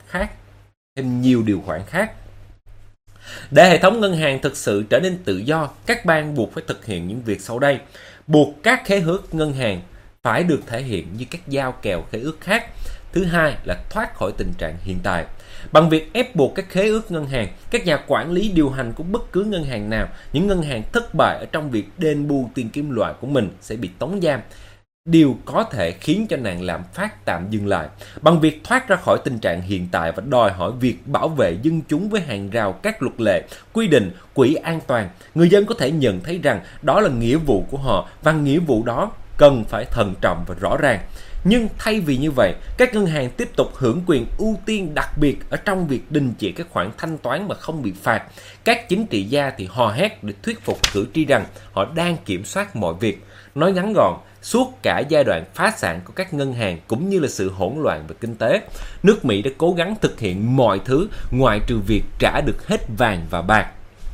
điều khoản khác. Để hệ thống ngân hàng thực sự trở nên tự do, các bang buộc phải thực hiện những việc sau đây. Buộc các khế ước ngân hàng phải được thể hiện như các giao kèo khế ước khác. Thứ hai là thoát khỏi tình trạng hiện tại. Bằng việc ép buộc các khế ước ngân hàng, các nhà quản lý điều hành của bất cứ ngân hàng nào, những ngân hàng thất bại ở trong việc đền bù tiền kim loại của mình sẽ bị tống giam. Điều có thể khiến cho nạn lạm phát tạm dừng lại. Bằng việc thoát ra khỏi tình trạng hiện tại và đòi hỏi việc bảo vệ dân chúng với hàng rào các luật lệ, quy định, quỹ an toàn, người dân có thể nhận thấy rằng đó là nghĩa vụ của họ và nghĩa vụ đó cần phải thận trọng và rõ ràng. Nhưng thay vì như vậy, các ngân hàng tiếp tục hưởng quyền ưu tiên đặc biệt ở trong việc đình chỉ các khoản thanh toán mà không bị phạt. Các chính trị gia thì hò hét để thuyết phục cử tri rằng họ đang kiểm soát mọi việc. Nói ngắn gọn, suốt cả giai đoạn phá sản của các ngân hàng cũng như là sự hỗn loạn về kinh tế, nước Mỹ đã cố gắng thực hiện mọi thứ ngoại trừ việc trả được hết vàng và bạc.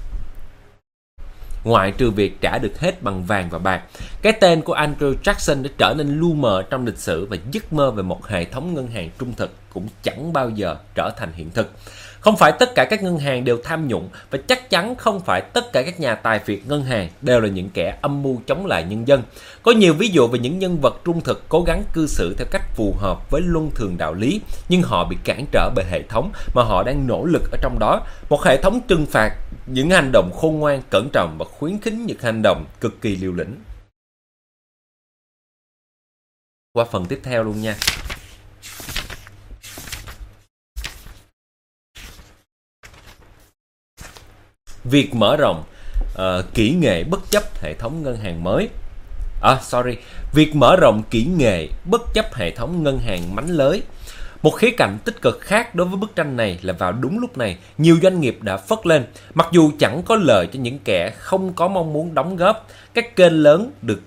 Bằng vàng và bạc. Cái tên của Andrew Jackson đã trở nên lu mờ trong lịch sử và giấc mơ về một hệ thống ngân hàng trung thực cũng chẳng bao giờ trở thành hiện thực. Không phải tất cả các ngân hàng đều tham nhũng và chắc chắn không phải tất cả các nhà tài phiệt ngân hàng đều là những kẻ âm mưu chống lại nhân dân. Có nhiều ví dụ về những nhân vật trung thực cố gắng cư xử theo cách phù hợp với luân thường đạo lý, nhưng họ bị cản trở bởi hệ thống mà họ đang nỗ lực ở trong đó. Một hệ thống trừng phạt những hành động khôn ngoan, cẩn trọng và khuyến khích những hành động cực kỳ liều lĩnh. Qua phần tiếp theo luôn nha. Việc mở rộng kỹ nghệ bất chấp hệ thống ngân hàng mới. Việc mở rộng kỹ nghệ bất chấp hệ thống ngân hàng mánh lới. Một khía cạnh tích cực khác đối với bức tranh này là vào đúng lúc này, nhiều doanh nghiệp đã phất lên. Mặc dù chẳng có lợi cho những kẻ không có mong muốn đóng góp, các kênh lớn được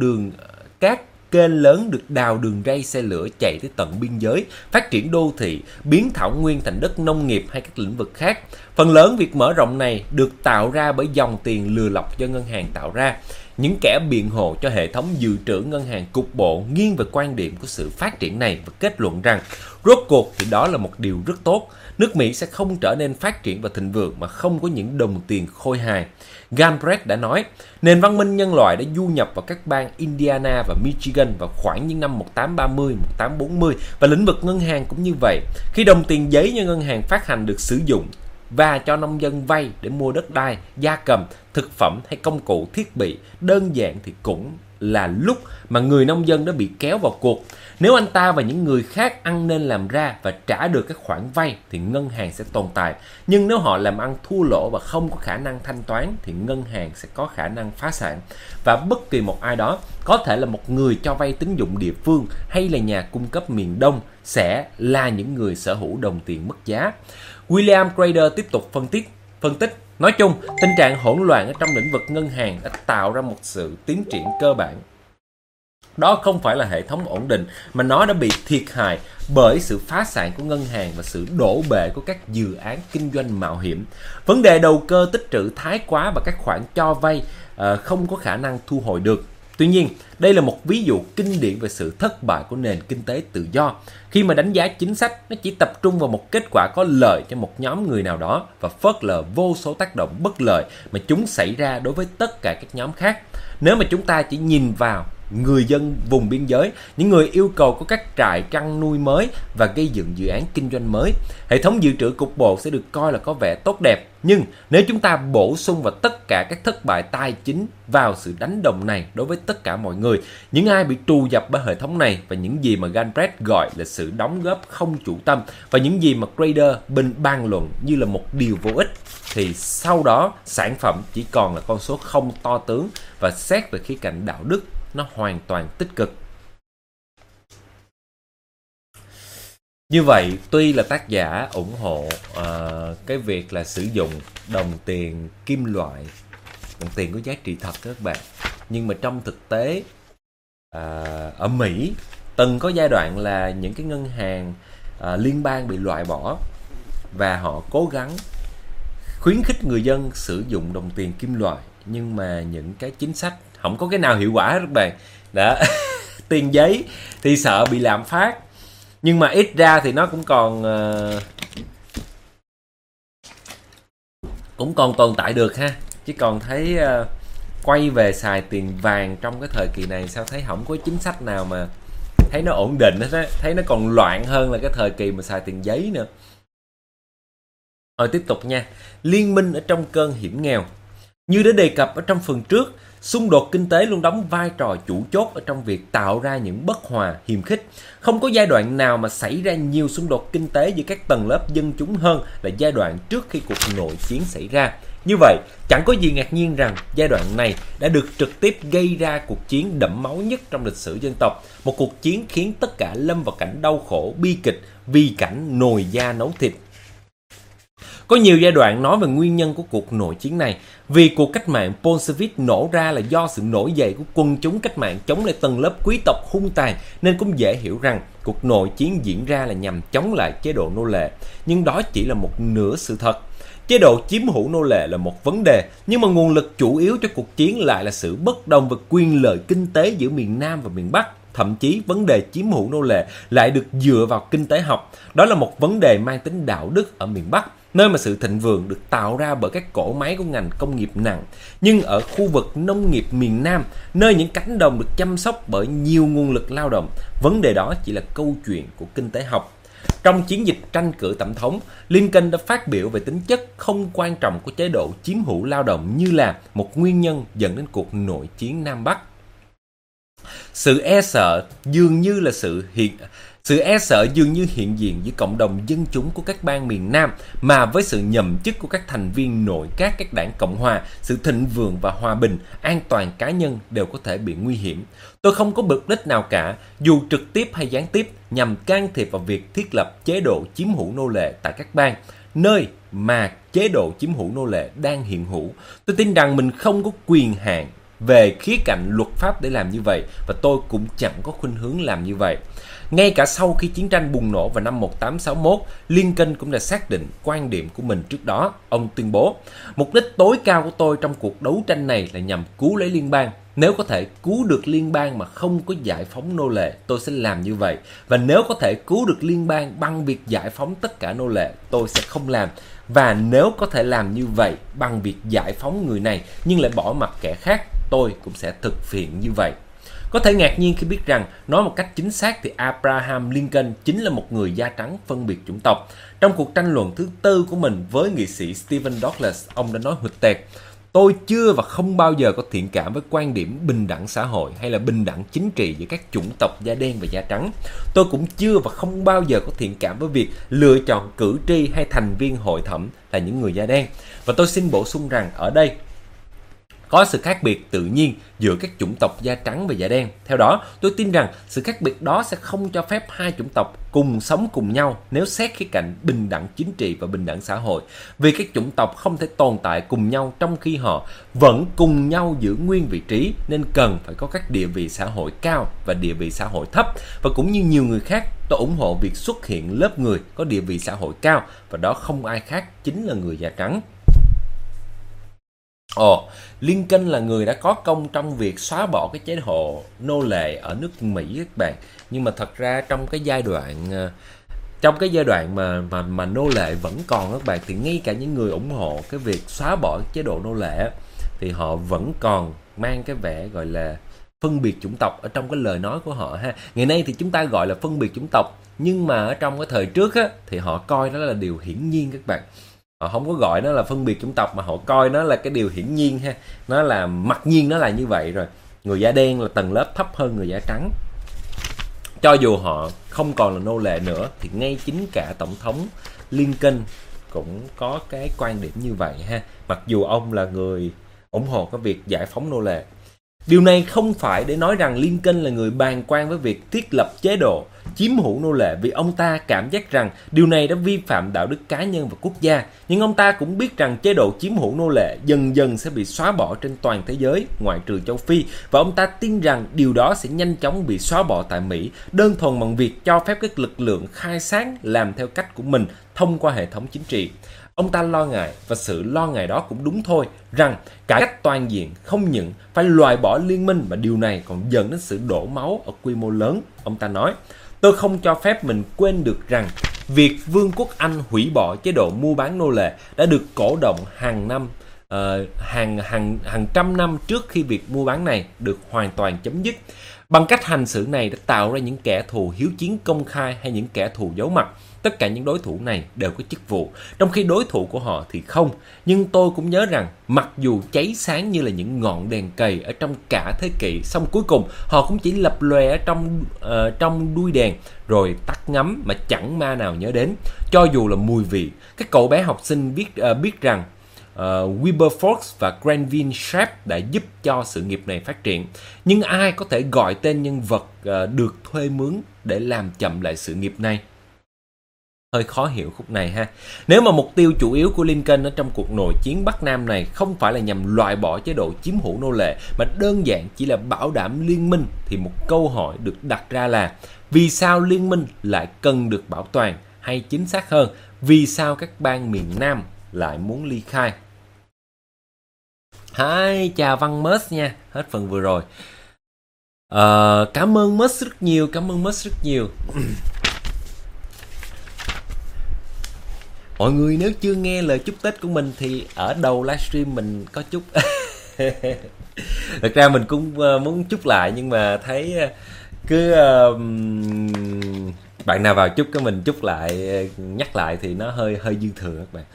đào đường ray xe lửa chạy tới tận biên giới, phát triển đô thị, biến thảo nguyên thành đất nông nghiệp hay các lĩnh vực khác. Phần lớn việc mở rộng này được tạo ra bởi dòng tiền lừa lọc do ngân hàng tạo ra. Những kẻ biện hộ cho hệ thống dự trữ ngân hàng cục bộ nghiêng về quan điểm của sự phát triển này và kết luận rằng rốt cuộc thì đó là một điều rất tốt. Nước Mỹ sẽ không trở nên phát triển và thịnh vượng mà không có những đồng tiền khôi hài. Galbraith đã nói, nền văn minh nhân loại đã du nhập vào các bang Indiana và Michigan vào khoảng những năm 1830, 1840 và lĩnh vực ngân hàng cũng như vậy. Khi đồng tiền giấy do ngân hàng phát hành được sử dụng và cho nông dân vay để mua đất đai, gia cầm, thực phẩm hay công cụ thiết bị, đơn giản thì cũng là lúc mà người nông dân đã bị kéo vào cuộc. Nếu anh ta và những người khác ăn nên làm ra và trả được các khoản vay thì ngân hàng sẽ tồn tại. Nhưng nếu họ làm ăn thua lỗ và không có khả năng thanh toán thì ngân hàng sẽ có khả năng phá sản. Và bất kỳ một ai đó, có thể là một người cho vay tín dụng địa phương hay là nhà cung cấp miền Đông, sẽ là những người sở hữu đồng tiền mất giá. William Crader tiếp tục phân tích. Nói chung, tình trạng hỗn loạn ở trong lĩnh vực ngân hàng đã tạo ra một sự tiến triển cơ bản. Đó không phải là hệ thống ổn định, mà nó đã bị thiệt hại bởi sự phá sản của ngân hàng và sự đổ bể của các dự án kinh doanh mạo hiểm. Vấn đề đầu cơ tích trữ thái quá và các khoản cho vay không có khả năng thu hồi được. Tuy nhiên, đây là một ví dụ kinh điển về sự thất bại của nền kinh tế tự do. Khi mà đánh giá chính sách, nó chỉ tập trung vào một kết quả có lợi cho một nhóm người nào đó và phớt lờ vô số tác động bất lợi mà chúng xảy ra đối với tất cả các nhóm khác. Nếu mà chúng ta chỉ nhìn vào người dân vùng biên giới, những người yêu cầu có các trại chăn nuôi mới và gây dựng dự án kinh doanh mới. Hệ thống dự trữ cục bộ sẽ được coi là có vẻ tốt đẹp, nhưng nếu chúng ta bổ sung vào tất cả các thất bại tài chính vào sự đánh đồng này đối với tất cả mọi người, những ai bị trù dập bởi hệ thống này và những gì mà Galbraith gọi là sự đóng góp không chủ tâm và những gì mà Grader bàn luận như là một điều vô ích, thì sau đó sản phẩm chỉ còn là con số không to tướng và xét về khía cạnh đạo đức nó hoàn toàn tích cực. Như vậy, tuy là tác giả ủng hộ cái việc là sử dụng đồng tiền kim loại, đồng tiền có giá trị thật các bạn, nhưng mà trong thực tế ở Mỹ từng có giai đoạn là những cái ngân hàng liên bang bị loại bỏ và họ cố gắng khuyến khích người dân sử dụng đồng tiền kim loại, nhưng mà những cái chính sách không có cái nào hiệu quả các bạn. Đó. Tiền giấy thì sợ bị lạm phát, nhưng mà ít ra thì nó cũng còn tồn tại được ha. Chứ còn thấy quay về xài tiền vàng trong cái thời kỳ này sao thấy không có chính sách nào mà thấy nó ổn định hết á, thấy nó còn loạn hơn là cái thời kỳ mà xài tiền giấy nữa. Rồi tiếp tục nha. Liên minh ở trong cơn hiểm nghèo. Như đã đề cập ở trong phần trước, xung đột kinh tế luôn đóng vai trò chủ chốt ở trong việc tạo ra những bất hòa hiềm khích. Không có giai đoạn nào mà xảy ra nhiều xung đột kinh tế giữa các tầng lớp dân chúng hơn là giai đoạn trước khi cuộc nội chiến xảy ra. Như vậy, chẳng có gì ngạc nhiên rằng giai đoạn này đã được trực tiếp gây ra cuộc chiến đẫm máu nhất trong lịch sử dân tộc. Một cuộc chiến khiến tất cả lâm vào cảnh đau khổ, bi kịch vì cảnh nồi da nấu thịt. Có nhiều giai đoạn nói về nguyên nhân của cuộc nội chiến này. Vì cuộc cách mạng Bolshevik nổ ra là do sự nổi dậy của quân chúng cách mạng chống lại tầng lớp quý tộc hung tàn, nên cũng dễ hiểu rằng cuộc nội chiến diễn ra là nhằm chống lại chế độ nô lệ. Nhưng đó chỉ là một nửa sự thật. Chế độ chiếm hữu nô lệ là một vấn đề, nhưng mà nguồn lực chủ yếu cho cuộc chiến lại là sự bất đồng về quyền lợi kinh tế giữa miền Nam và miền Bắc. Thậm chí vấn đề chiếm hữu nô lệ lại được dựa vào kinh tế học. Đó là một vấn đề mang tính đạo đức ở miền Bắc, nơi mà sự thịnh vượng được tạo ra bởi các cỗ máy của ngành công nghiệp nặng. Nhưng ở khu vực nông nghiệp miền Nam, nơi những cánh đồng được chăm sóc bởi nhiều nguồn lực lao động, vấn đề đó chỉ là câu chuyện của kinh tế học. Trong chiến dịch tranh cử tổng thống, Lincoln đã phát biểu về tính chất không quan trọng của chế độ chiếm hữu lao động như là một nguyên nhân dẫn đến cuộc nội chiến Nam Bắc. Sự e sợ dường như hiện diện giữa cộng đồng dân chúng của các bang miền Nam, mà với sự nhậm chức của các thành viên nội các đảng Cộng hòa, sự thịnh vượng và hòa bình, an toàn cá nhân đều có thể bị nguy hiểm. Tôi không có mục đích nào cả, dù trực tiếp hay gián tiếp, nhằm can thiệp vào việc thiết lập chế độ chiếm hữu nô lệ tại các bang, nơi mà chế độ chiếm hữu nô lệ đang hiện hữu. Tôi tin rằng mình không có quyền hạn về khía cạnh luật pháp để làm như vậy, và tôi cũng chẳng có khuynh hướng làm như vậy. Ngay cả sau khi chiến tranh bùng nổ vào năm 1861, Lincoln cũng đã xác định quan điểm của mình trước đó. Ông tuyên bố, mục đích tối cao của tôi trong cuộc đấu tranh này là nhằm cứu lấy liên bang. Nếu có thể cứu được liên bang mà không có giải phóng nô lệ, tôi sẽ làm như vậy. Và nếu có thể cứu được liên bang bằng việc giải phóng tất cả nô lệ, tôi sẽ không làm. Và nếu có thể làm như vậy bằng việc giải phóng người này nhưng lại bỏ mặc kẻ khác, tôi cũng sẽ thực hiện như vậy. Có thể ngạc nhiên khi biết rằng, nói một cách chính xác thì Abraham Lincoln chính là một người da trắng phân biệt chủng tộc. Trong cuộc tranh luận thứ tư của mình với nghị sĩ Stephen Douglas, ông đã nói huỵch toẹt: tôi chưa và không bao giờ có thiện cảm với quan điểm bình đẳng xã hội hay là bình đẳng chính trị giữa các chủng tộc da đen và da trắng. Tôi cũng chưa và không bao giờ có thiện cảm với việc lựa chọn cử tri hay thành viên hội thẩm là những người da đen. Và tôi xin bổ sung rằng ở đây có sự khác biệt tự nhiên giữa các chủng tộc da trắng và da đen. Theo đó, tôi tin rằng sự khác biệt đó sẽ không cho phép hai chủng tộc cùng sống cùng nhau nếu xét khía cạnh bình đẳng chính trị và bình đẳng xã hội. Vì các chủng tộc không thể tồn tại cùng nhau trong khi họ vẫn cùng nhau giữ nguyên vị trí, nên cần phải có các địa vị xã hội cao và địa vị xã hội thấp. Và cũng như nhiều người khác, tôi ủng hộ việc xuất hiện lớp người có địa vị xã hội cao, và đó không ai khác chính là người da trắng. Lincoln là người đã có công trong việc xóa bỏ cái chế độ nô lệ ở nước Mỹ các bạn. Nhưng mà thật ra trong cái giai đoạn mà nô lệ vẫn còn các bạn, thì ngay cả những người ủng hộ cái việc xóa bỏ chế độ nô lệ thì họ vẫn còn mang cái vẻ gọi là phân biệt chủng tộc ở trong cái lời nói của họ ha. Ngày nay thì chúng ta gọi là phân biệt chủng tộc, nhưng mà ở trong cái thời trước á, thì họ coi đó là điều hiển nhiên các bạn. Họ không có gọi nó là phân biệt chủng tộc mà họ coi nó là cái điều hiển nhiên ha. Nó là mặc nhiên nó là như vậy rồi. Người da đen là tầng lớp thấp hơn người da trắng. Cho dù họ không còn là nô lệ nữa thì ngay chính cả Tổng thống Lincoln cũng có cái quan điểm như vậy ha. Mặc dù ông là người ủng hộ cái việc giải phóng nô lệ. Điều này không phải để nói rằng Lincoln là người bàng quan với việc thiết lập chế độ chiếm hữu nô lệ, vì ông ta cảm giác rằng điều này đã vi phạm đạo đức cá nhân và quốc gia. Nhưng ông ta cũng biết rằng chế độ chiếm hữu nô lệ dần dần sẽ bị xóa bỏ trên toàn thế giới ngoại trừ châu Phi, và ông ta tin rằng điều đó sẽ nhanh chóng bị xóa bỏ tại Mỹ đơn thuần bằng việc cho phép các lực lượng khai sáng làm theo cách của mình thông qua hệ thống chính trị. Ông ta lo ngại, và sự lo ngại đó cũng đúng thôi, rằng cải cách toàn diện không những phải loại bỏ liên minh mà điều này còn dẫn đến sự đổ máu ở quy mô lớn. Ông ta nói, tôi không cho phép mình quên được rằng việc Vương quốc Anh hủy bỏ chế độ mua bán nô lệ đã được cổ động hàng năm, hàng trăm năm trước khi việc mua bán này được hoàn toàn chấm dứt. Bằng cách hành xử này đã tạo ra những kẻ thù hiếu chiến công khai hay những kẻ thù giấu mặt. Tất cả những đối thủ này đều có chức vụ, trong khi đối thủ của họ thì không. Nhưng tôi cũng nhớ rằng mặc dù cháy sáng như là những ngọn đèn cầy ở trong cả thế kỷ, song cuối cùng họ cũng chỉ lập lòe ở trong đuôi đèn rồi tắt ngấm mà chẳng ma nào nhớ đến. Cho dù là mùi vị, các cậu bé học sinh biết rằng Wilberforce và Granville Sharp đã giúp cho sự nghiệp này phát triển. Nhưng ai có thể gọi tên nhân vật được thuê mướn để làm chậm lại sự nghiệp này? Hơi khó hiểu khúc này ha. Nếu mà mục tiêu chủ yếu của Lincoln ở trong cuộc nội chiến Bắc Nam này không phải là nhằm loại bỏ chế độ chiếm hữu nô lệ, mà đơn giản chỉ là bảo đảm liên minh, thì một câu hỏi được đặt ra là vì sao liên minh lại cần được bảo toàn? Hay chính xác hơn, vì sao các bang miền Nam lại muốn ly khai? Hi, chào Văn Mớt nha. Hết phần vừa rồi. Cảm ơn Mớt rất nhiều. Mọi người nếu chưa nghe lời chúc Tết của mình thì ở đầu livestream mình có chúc. Thật ra mình cũng muốn chúc lại, nhưng mà thấy cứ bạn nào vào chúc cái mình chúc lại, nhắc lại thì nó hơi dư thừa các bạn.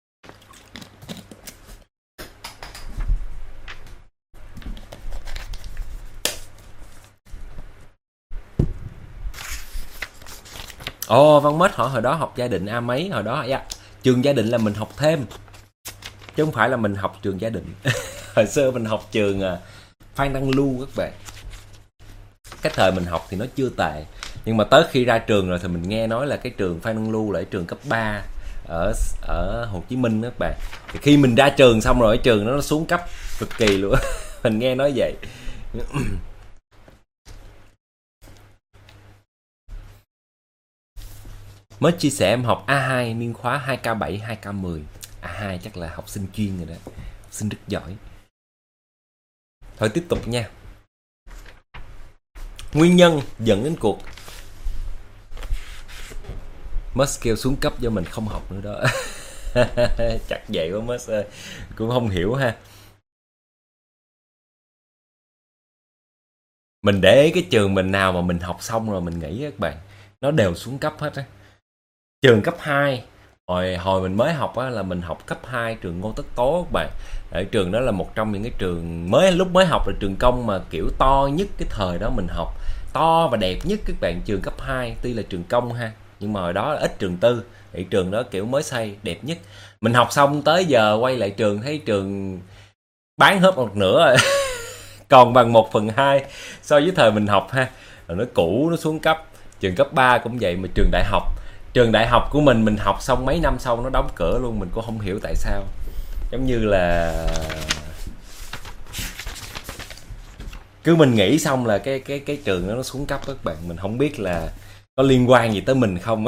Văn Mết hỏi hồi đó học gia định A mấy? Hồi đó trường gia định là mình học thêm, chứ không phải là mình học trường gia định. Hồi xưa mình học trường Phan Đăng Lưu các bạn. Cái thời mình học thì nó chưa tệ, nhưng mà tới khi ra trường rồi thì mình nghe nói là cái trường Phan Đăng Lưu là cái trường cấp 3 ở Hồ Chí Minh các bạn. Thì khi mình ra trường xong rồi, cái trường nó xuống cấp cực kỳ luôn. Mình nghe nói vậy. Mới chia sẻ em học A2 niên khóa 2K7, 2K10. A2 chắc là học sinh chuyên rồi đó, học sinh rất giỏi. Thôi tiếp tục nha. Nguyên nhân dẫn đến cuộc Musk kêu xuống cấp do mình không học nữa đó. Chắc vậy quá Musk ơi, cũng không hiểu ha. Mình để ý cái trường mình nào mà mình học xong rồi mình nghĩ các bạn, nó đều xuống cấp hết á. Trường cấp 2 hồi mình mới học á, là mình học cấp 2 trường Ngô Tất Tố các bạn. Ở trường đó là một trong những cái trường lúc mới học là trường công mà kiểu to nhất cái thời đó mình học, to và đẹp nhất các bạn. Trường cấp 2 tuy là trường công ha, nhưng mà hồi đó là ít trường tư, thì trường đó kiểu mới xây đẹp nhất. Mình học xong tới giờ quay lại trường thấy trường bán hết một nửa rồi. Còn bằng 1/2 so với thời mình học ha. Rồi nó cũ, nó xuống cấp. Trường cấp 3 cũng vậy. Mà trường đại học của mình học xong mấy năm sau nó đóng cửa luôn. Mình cũng không hiểu tại sao. Giống như là cứ mình nghĩ xong là cái trường đó nó xuống cấp các bạn. Mình không biết là có liên quan gì tới mình không.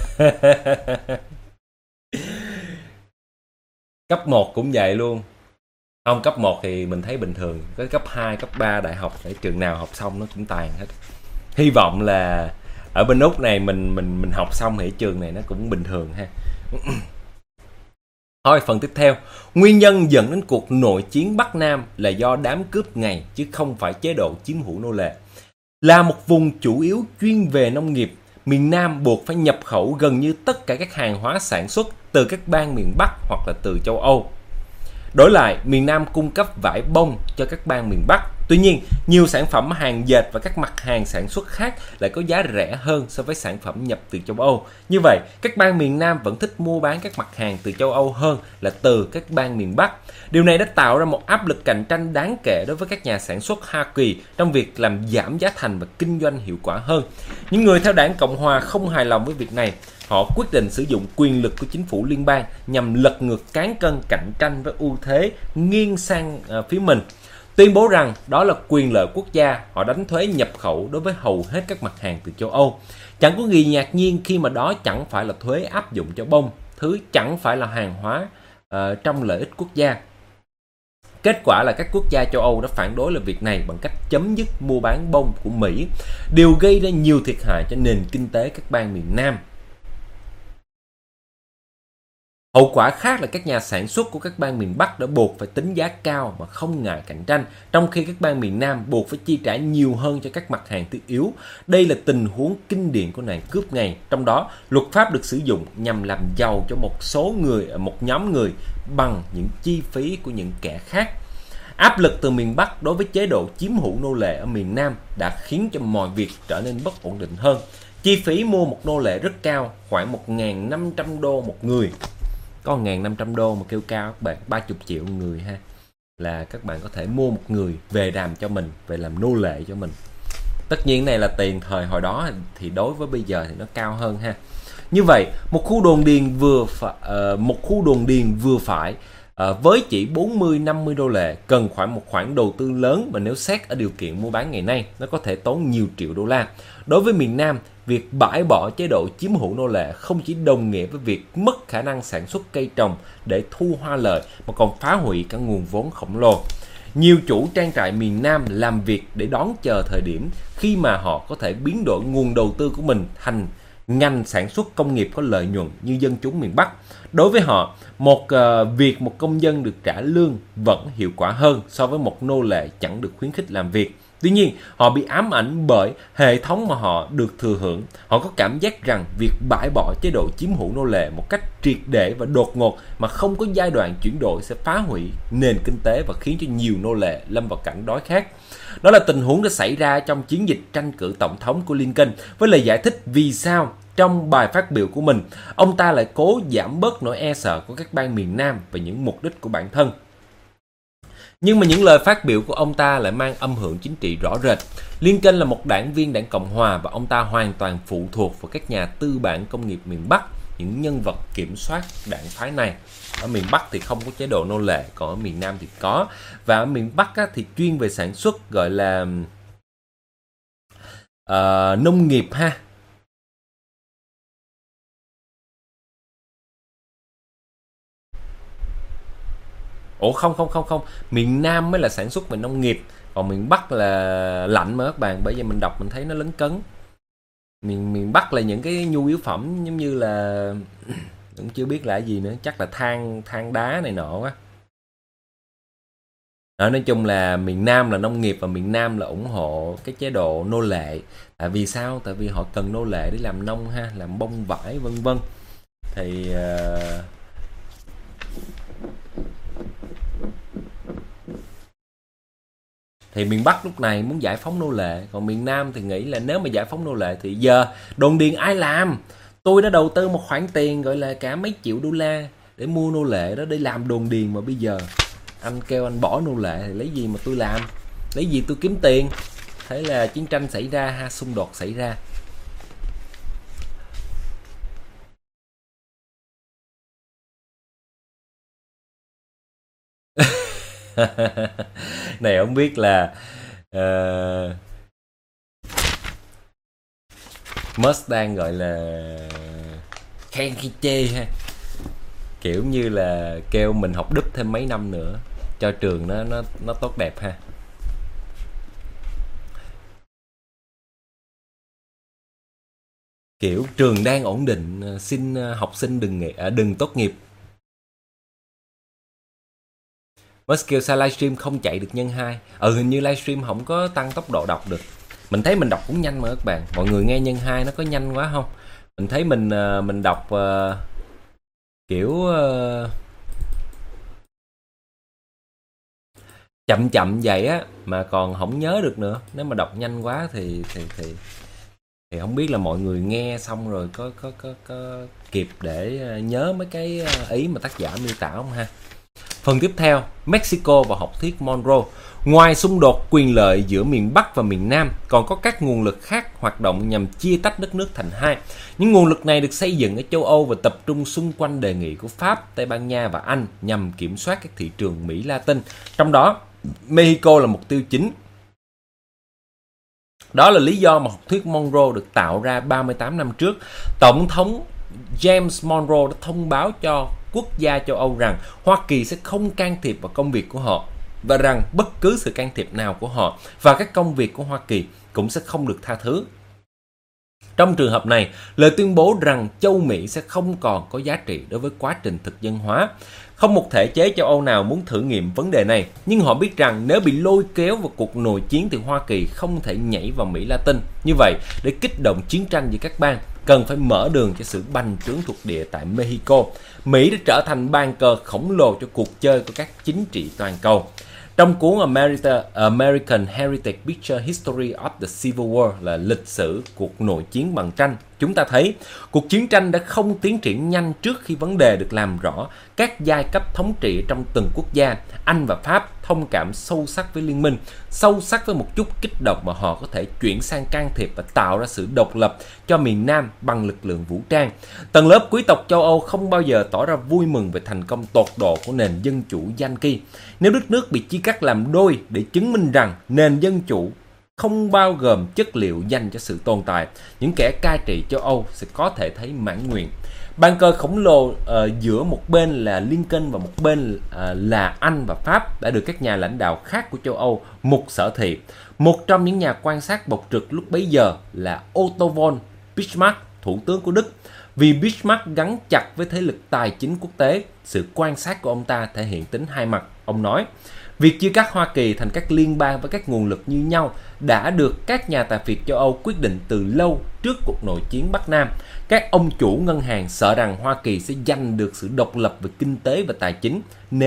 Cấp 1 cũng vậy luôn. Không, cấp 1 thì mình thấy bình thường. Cái cấp 2, cấp 3 đại học để trường nào học xong nó cũng tàn hết. Hy vọng là ở bên Úc này mình học xong thì trường này nó cũng bình thường ha. Thôi phần tiếp theo, nguyên nhân dẫn đến cuộc nội chiến Bắc Nam là do đám cướp ngày chứ không phải chế độ chiếm hữu nô lệ. Là một vùng chủ yếu chuyên về nông nghiệp, miền Nam buộc phải nhập khẩu gần như tất cả các hàng hóa sản xuất từ các bang miền Bắc hoặc là từ châu Âu. Đổi lại, miền Nam cung cấp vải bông cho các bang miền Bắc. Tuy nhiên, nhiều sản phẩm hàng dệt và các mặt hàng sản xuất khác lại có giá rẻ hơn so với sản phẩm nhập từ châu Âu. Như vậy, các bang miền Nam vẫn thích mua bán các mặt hàng từ châu Âu hơn là từ các bang miền Bắc. Điều này đã tạo ra một áp lực cạnh tranh đáng kể đối với các nhà sản xuất Hoa Kỳ trong việc làm giảm giá thành và kinh doanh hiệu quả hơn. Những người theo đảng Cộng Hòa không hài lòng với việc này. Họ quyết định sử dụng quyền lực của chính phủ liên bang nhằm lật ngược cán cân cạnh tranh với ưu thế nghiêng sang phía mình. Tuyên bố rằng đó là quyền lợi quốc gia, họ đánh thuế nhập khẩu đối với hầu hết các mặt hàng từ châu Âu. Chẳng có gì ngạc nhiên khi mà đó chẳng phải là thuế áp dụng cho bông, thứ chẳng phải là hàng hóa trong lợi ích quốc gia. Kết quả là các quốc gia châu Âu đã phản đối lại việc này bằng cách chấm dứt mua bán bông của Mỹ, điều gây ra nhiều thiệt hại cho nền kinh tế các bang miền Nam. Hậu quả khác là các nhà sản xuất của các bang miền Bắc đã buộc phải tính giá cao mà không ngại cạnh tranh, trong khi các bang miền Nam buộc phải chi trả nhiều hơn cho các mặt hàng thiết yếu. Đây là tình huống kinh điển của nạn cướp ngày, trong đó luật pháp được sử dụng nhằm làm giàu cho một nhóm người bằng những chi phí của những kẻ khác. Áp lực từ miền Bắc đối với chế độ chiếm hữu nô lệ ở miền Nam đã khiến cho mọi việc trở nên bất ổn định hơn. Chi phí mua một nô lệ rất cao, khoảng 1.500 đô một người. Có 1.500 đô mà kêu cao các bạn, 30 triệu một người ha. Là các bạn có thể mua một người về làm cho mình, về làm nô lệ cho mình. Tất nhiên này là tiền thời hồi đó, thì đối với bây giờ thì nó cao hơn ha. Như vậy, một khu đồn điền vừa phải với chỉ 40-50 đô la cần một khoản đầu tư lớn, mà nếu xét ở điều kiện mua bán ngày nay, nó có thể tốn nhiều triệu đô la. Đối với miền Nam, việc bãi bỏ chế độ chiếm hữu nô lệ không chỉ đồng nghĩa với việc mất khả năng sản xuất cây trồng để thu hoa lợi, mà còn phá hủy cả nguồn vốn khổng lồ. Nhiều chủ trang trại miền Nam làm việc để đón chờ thời điểm khi mà họ có thể biến đổi nguồn đầu tư của mình thành ngành sản xuất công nghiệp có lợi nhuận như dân chúng miền Bắc. Đối với họ, một công dân được trả lương vẫn hiệu quả hơn so với một nô lệ chẳng được khuyến khích làm việc. Tuy nhiên, họ bị ám ảnh bởi hệ thống mà họ được thừa hưởng. Họ có cảm giác rằng việc bãi bỏ chế độ chiếm hữu nô lệ một cách triệt để và đột ngột mà không có giai đoạn chuyển đổi sẽ phá hủy nền kinh tế và khiến cho nhiều nô lệ lâm vào cảnh đói khát. Đó là tình huống đã xảy ra trong chiến dịch tranh cử tổng thống của Lincoln, với lời giải thích vì sao trong bài phát biểu của mình, ông ta lại cố giảm bớt nỗi e sợ của các bang miền Nam và những mục đích của bản thân. Nhưng mà những lời phát biểu của ông ta lại mang âm hưởng chính trị rõ rệt. Lincoln là một đảng viên đảng Cộng Hòa và ông ta hoàn toàn phụ thuộc vào các nhà tư bản công nghiệp miền Bắc, những nhân vật kiểm soát đảng phái này. Ở miền Bắc thì không có chế độ nô lệ, còn ở miền Nam thì có. Và ở miền Bắc thì chuyên về sản xuất gọi là nông nghiệp ha. Ủa không, miền Nam mới là sản xuất về nông nghiệp, còn miền Bắc là lạnh mà các bạn, bởi vì mình đọc mình thấy nó lấn cấn. Miền Bắc là những cái nhu yếu phẩm giống như là cũng chưa biết là gì nữa, chắc là than đá này nọ quá. Nói chung là miền Nam là nông nghiệp và miền Nam là ủng hộ cái chế độ nô lệ. Vì sao? Tại vì họ cần nô lệ để làm nông ha, làm bông vải vân vân. Thì miền Bắc lúc này muốn giải phóng nô lệ, còn miền Nam thì nghĩ là nếu mà giải phóng nô lệ thì giờ đồn điền ai làm? Tôi đã đầu tư một khoản tiền gọi là cả mấy triệu đô la để mua nô lệ đó, để làm đồn điền, mà bây giờ anh kêu anh bỏ nô lệ thì lấy gì mà tôi làm? Lấy gì tôi kiếm tiền? Thế là chiến tranh xảy ra ha, xung đột xảy ra. Này không biết là Musk đang gọi là khen khi chê ha, kiểu như là kêu mình học Đức thêm mấy năm nữa cho trường nó tốt đẹp ha. Kiểu trường đang ổn định, xin học sinh đừng tốt nghiệp Mới kêu sao livestream không chạy được nhân 2. Hình như livestream không có tăng tốc độ đọc được. Mình thấy mình đọc cũng nhanh mà các bạn. Mọi người nghe nhân 2 nó có nhanh quá không? Mình thấy mình đọc kiểu chậm chậm vậy á mà còn không nhớ được nữa. Nếu mà đọc nhanh quá thì không biết là mọi người nghe xong rồi có kịp để nhớ mấy cái ý mà tác giả miêu tả không ha. Phần tiếp theo, Mexico và học thuyết Monroe. Ngoài xung đột quyền lợi giữa miền Bắc và miền Nam, còn có các nguồn lực khác hoạt động nhằm chia tách đất nước thành hai. Những nguồn lực này được xây dựng ở châu Âu và tập trung xung quanh đề nghị của Pháp, Tây Ban Nha và Anh nhằm kiểm soát các thị trường Mỹ Latin. Trong đó, Mexico là mục tiêu chính. Đó là lý do mà học thuyết Monroe được tạo ra 38 năm trước. Tổng thống James Monroe đã thông báo cho quốc gia châu Âu rằng Hoa Kỳ sẽ không can thiệp vào công việc của họ và rằng bất cứ sự can thiệp nào của họ và các công việc của Hoa Kỳ cũng sẽ không được tha thứ. Trong trường hợp này, lời tuyên bố rằng châu Mỹ sẽ không còn có giá trị đối với quá trình thực dân hóa. Không một thể chế châu Âu nào muốn thử nghiệm vấn đề này, nhưng họ biết rằng nếu bị lôi kéo vào cuộc nội chiến thì Hoa Kỳ không thể nhảy vào Mỹ Latin. Như vậy, để kích động chiến tranh giữa các bang, cần phải mở đường cho sự bành trướng thuộc địa tại Mexico. Mỹ đã trở thành bàn cờ khổng lồ cho cuộc chơi của các chính trị toàn cầu. Trong cuốn American Heritage Picture History of the Civil War là lịch sử cuộc nội chiến bằng tranh, chúng ta thấy cuộc chiến tranh đã không tiến triển nhanh trước khi vấn đề được làm rõ. Các giai cấp thống trị trong từng quốc gia, Anh và Pháp thông cảm sâu sắc với liên minh, sâu sắc với một chút kích động mà họ có thể chuyển sang can thiệp và tạo ra sự độc lập cho miền Nam bằng lực lượng vũ trang. Tầng lớp quý tộc châu Âu không bao giờ tỏ ra vui mừng về thành công tột độ của nền dân chủ Yankee. Nếu đất nước bị chia cắt làm đôi để chứng minh rằng nền dân chủ không bao gồm chất liệu dành cho sự tồn tại, những kẻ cai trị châu Âu sẽ có thể thấy mãn nguyện. Bàn cờ khổng lồ giữa một bên là Lincoln và một bên là Anh và Pháp đã được các nhà lãnh đạo khác của châu Âu mục sở thị. Một trong những nhà quan sát bộc trực lúc bấy giờ là Otto von Bismarck, thủ tướng của Đức. Vì Bismarck gắn chặt với thế lực tài chính quốc tế, sự quan sát của ông ta thể hiện tính hai mặt. Ông nói, việc chia cắt Hoa Kỳ thành các liên bang với các nguồn lực như nhau đã được các nhà tài phiệt châu Âu quyết định từ lâu trước cuộc nội chiến Bắc Nam. Các ông chủ ngân hàng sợ rằng Hoa Kỳ sẽ giành được sự độc lập về kinh tế và tài chính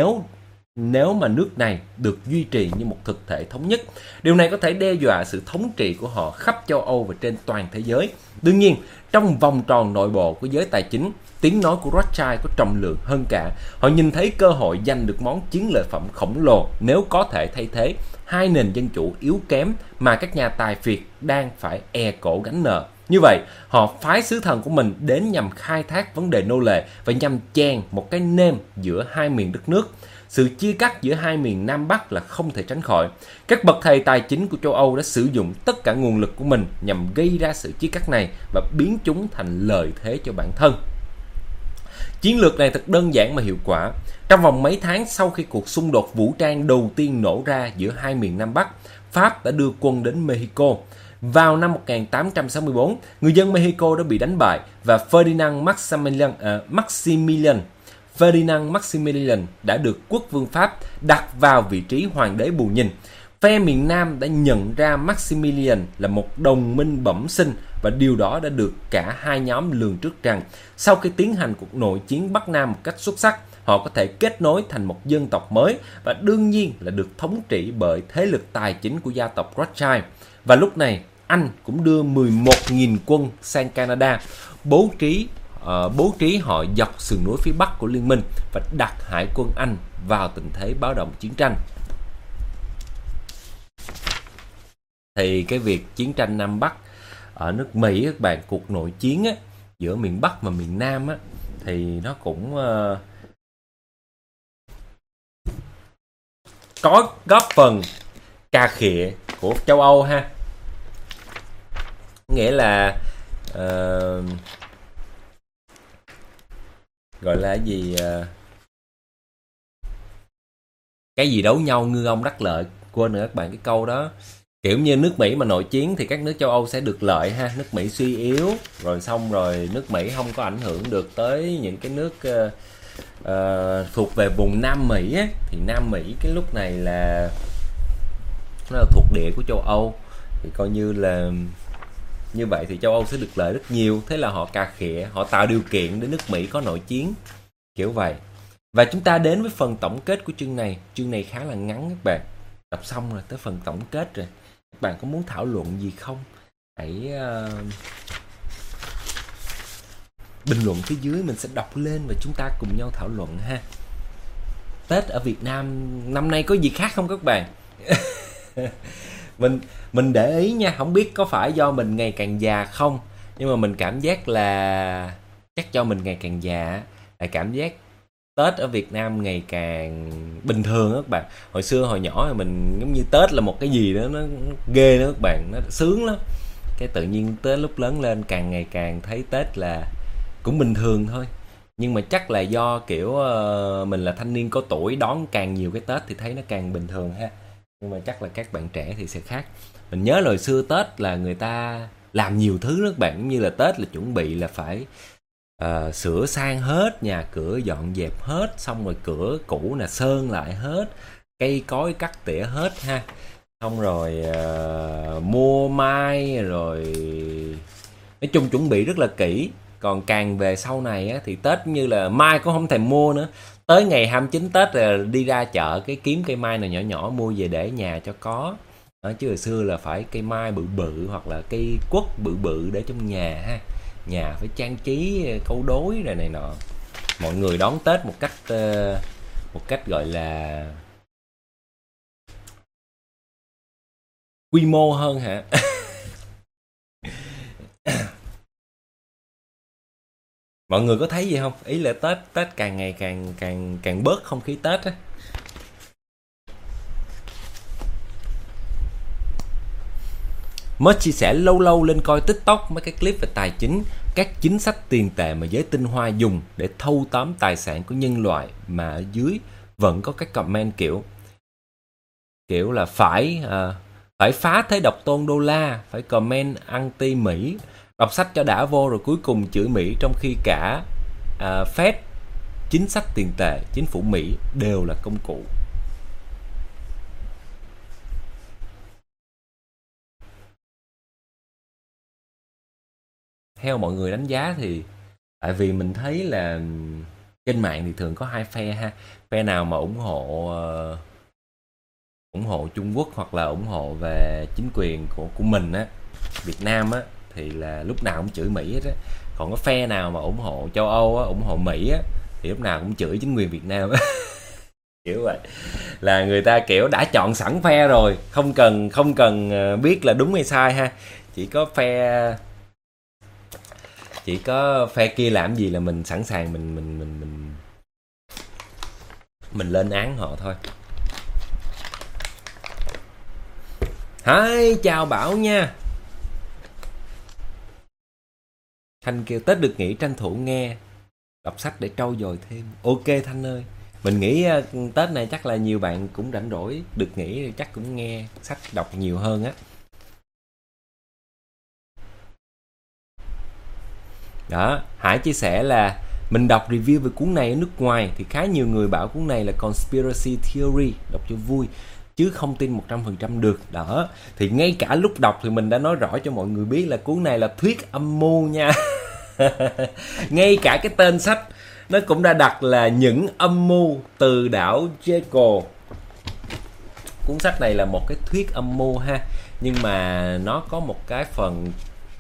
nếu mà nước này được duy trì như một thực thể thống nhất. Điều này có thể đe dọa sự thống trị của họ khắp châu Âu và trên toàn thế giới. Đương nhiên, trong vòng tròn nội bộ của giới tài chính, tiếng nói của Rothschild có trọng lượng hơn cả. Họ nhìn thấy cơ hội giành được món chiến lợi phẩm khổng lồ nếu có thể thay thế hai nền dân chủ yếu kém mà các nhà tài phiệt đang phải cổ gánh nợ. Như vậy, họ phái sứ thần của mình đến nhằm khai thác vấn đề nô lệ và nhằm chèn một cái nêm giữa hai miền đất nước. Sự chia cắt giữa hai miền Nam Bắc là không thể tránh khỏi. Các bậc thầy tài chính của châu Âu đã sử dụng tất cả nguồn lực của mình nhằm gây ra sự chia cắt này và biến chúng thành lợi thế cho bản thân. Chiến lược này thật đơn giản mà hiệu quả. Trong vòng mấy tháng sau khi cuộc xung đột vũ trang đầu tiên nổ ra giữa hai miền Nam Bắc, Pháp đã đưa quân đến Mexico. Vào năm 1864, người dân Mexico đã bị đánh bại và Ferdinand Maximilian đã được quốc vương Pháp đặt vào vị trí hoàng đế bù nhìn. Phe miền Nam đã nhận ra Maximilian là một đồng minh bẩm sinh và điều đó đã được cả hai nhóm lường trước rằng sau khi tiến hành cuộc nội chiến Bắc Nam một cách xuất sắc, họ có thể kết nối thành một dân tộc mới và đương nhiên là được thống trị bởi thế lực tài chính của gia tộc Rothschild. Và lúc này, Anh cũng đưa 11.000 quân sang Canada, bố trí họ dọc sườn núi phía bắc của liên minh và đặt hải quân Anh vào tình thế báo động chiến tranh. Thì cái việc chiến tranh Nam Bắc ở nước Mỹ, các bạn, cuộc nội chiến á, giữa miền Bắc và miền Nam á, thì nó cũng có góp phần cà khịa của châu Âu ha. Nghĩa là gọi là gì, cái gì đấu nhau ngư ông đắc lợi, quên rồi các bạn cái câu đó. Kiểu như nước Mỹ mà nội chiến thì các nước châu Âu sẽ được lợi ha, nước Mỹ suy yếu rồi xong rồi nước Mỹ không có ảnh hưởng được tới những cái nước thuộc về vùng Nam Mỹ á, thì Nam Mỹ cái lúc này là nó là thuộc địa của châu Âu, thì coi như là như vậy thì châu Âu sẽ được lợi rất nhiều. Thế là họ cà khịa, họ tạo điều kiện để nước Mỹ có nội chiến, kiểu vậy. Và chúng ta đến với phần tổng kết của chương này. Chương này khá là ngắn các bạn. Đọc xong rồi, tới phần tổng kết rồi. Các bạn có muốn thảo luận gì không? Hãy bình luận phía dưới, mình sẽ đọc lên và chúng ta cùng nhau thảo luận ha. Tết ở Việt Nam năm nay có gì khác không các bạn? Mình để ý nha, không biết có phải do mình ngày càng già không, nhưng mà mình cảm giác là chắc do mình ngày càng già, là cảm giác Tết ở Việt Nam ngày càng bình thường các bạn. Hồi xưa hồi nhỏ thì mình giống như Tết là một cái gì đó nó ghê đó các bạn, nó sướng lắm. Cái tự nhiên tới lúc lớn lên càng ngày càng thấy Tết là cũng bình thường thôi. Nhưng mà chắc là do kiểu mình là thanh niên có tuổi, đón càng nhiều cái Tết thì thấy nó càng bình thường ha. Nhưng mà chắc là các bạn trẻ thì sẽ khác. Mình nhớ hồi xưa Tết là người ta làm nhiều thứ đó các bạn. Giống như là Tết là chuẩn bị là phải sửa sang hết, nhà cửa dọn dẹp hết, xong rồi cửa cũ là sơn lại hết, cây cối cắt tỉa hết ha. Xong rồi mua mai, rồi nói chung chuẩn bị rất là kỹ. Còn càng về sau này á, thì Tết như là mai cũng không thèm mua nữa. Tới ngày 29 Tết là đi ra chợ cái kiếm cây mai nào nhỏ nhỏ mua về để nhà cho có. Đó, chứ hồi xưa là phải cây mai bự bự hoặc là cây quất bự bự để trong nhà ha. Nhà phải trang trí câu đối rồi này nọ. Mọi người đón Tết một cách gọi là quy mô hơn hả? Mọi người có thấy gì không? Ý là Tết càng ngày càng bớt không khí Tết á. Mới chia sẻ lâu lâu lên coi TikTok mấy cái clip về tài chính, các chính sách tiền tệ mà giới tinh hoa dùng để thâu tóm tài sản của nhân loại, mà ở dưới vẫn có các comment kiểu là phải phá thế độc tôn đô la, phải comment anti Mỹ, đọc sách cho đã vô rồi cuối cùng chửi Mỹ, trong khi cả Fed, chính sách tiền tệ, chính phủ Mỹ đều là công cụ. Theo mọi người đánh giá thì tại vì mình thấy là trên mạng thì thường có hai phe ha. Phe nào mà ủng hộ Trung Quốc hoặc là ủng hộ về chính quyền của mình á, Việt Nam á, thì là lúc nào cũng chửi Mỹ hết á. Còn có phe nào mà ủng hộ châu Âu á, ủng hộ Mỹ á, thì lúc nào cũng chửi chính quyền Việt Nam á. Kiểu vậy, là người ta kiểu đã chọn sẵn phe rồi, không cần biết là đúng hay sai ha. Chỉ có phe kia làm gì là mình sẵn sàng mình lên án họ thôi. Hi, chào Bảo nha. Thanh kêu Tết được nghỉ tranh thủ nghe, đọc sách để trau dồi thêm. Ok Thanh ơi, mình nghĩ Tết này chắc là nhiều bạn cũng rảnh rỗi, được nghỉ chắc cũng nghe sách đọc nhiều hơn á. Đó, Hải chia sẻ là mình đọc review về cuốn này ở nước ngoài thì khá nhiều người bảo cuốn này là conspiracy theory, đọc cho vui chứ không tin 100% được. Đó, thì ngay cả lúc đọc thì mình đã nói rõ cho mọi người biết là cuốn này là thuyết âm mưu nha. Ngay cả cái tên sách nó cũng đã đặt là những âm mưu từ đảo Jekyll. Cuốn sách này là một cái thuyết âm mưu ha, nhưng mà nó có một cái phần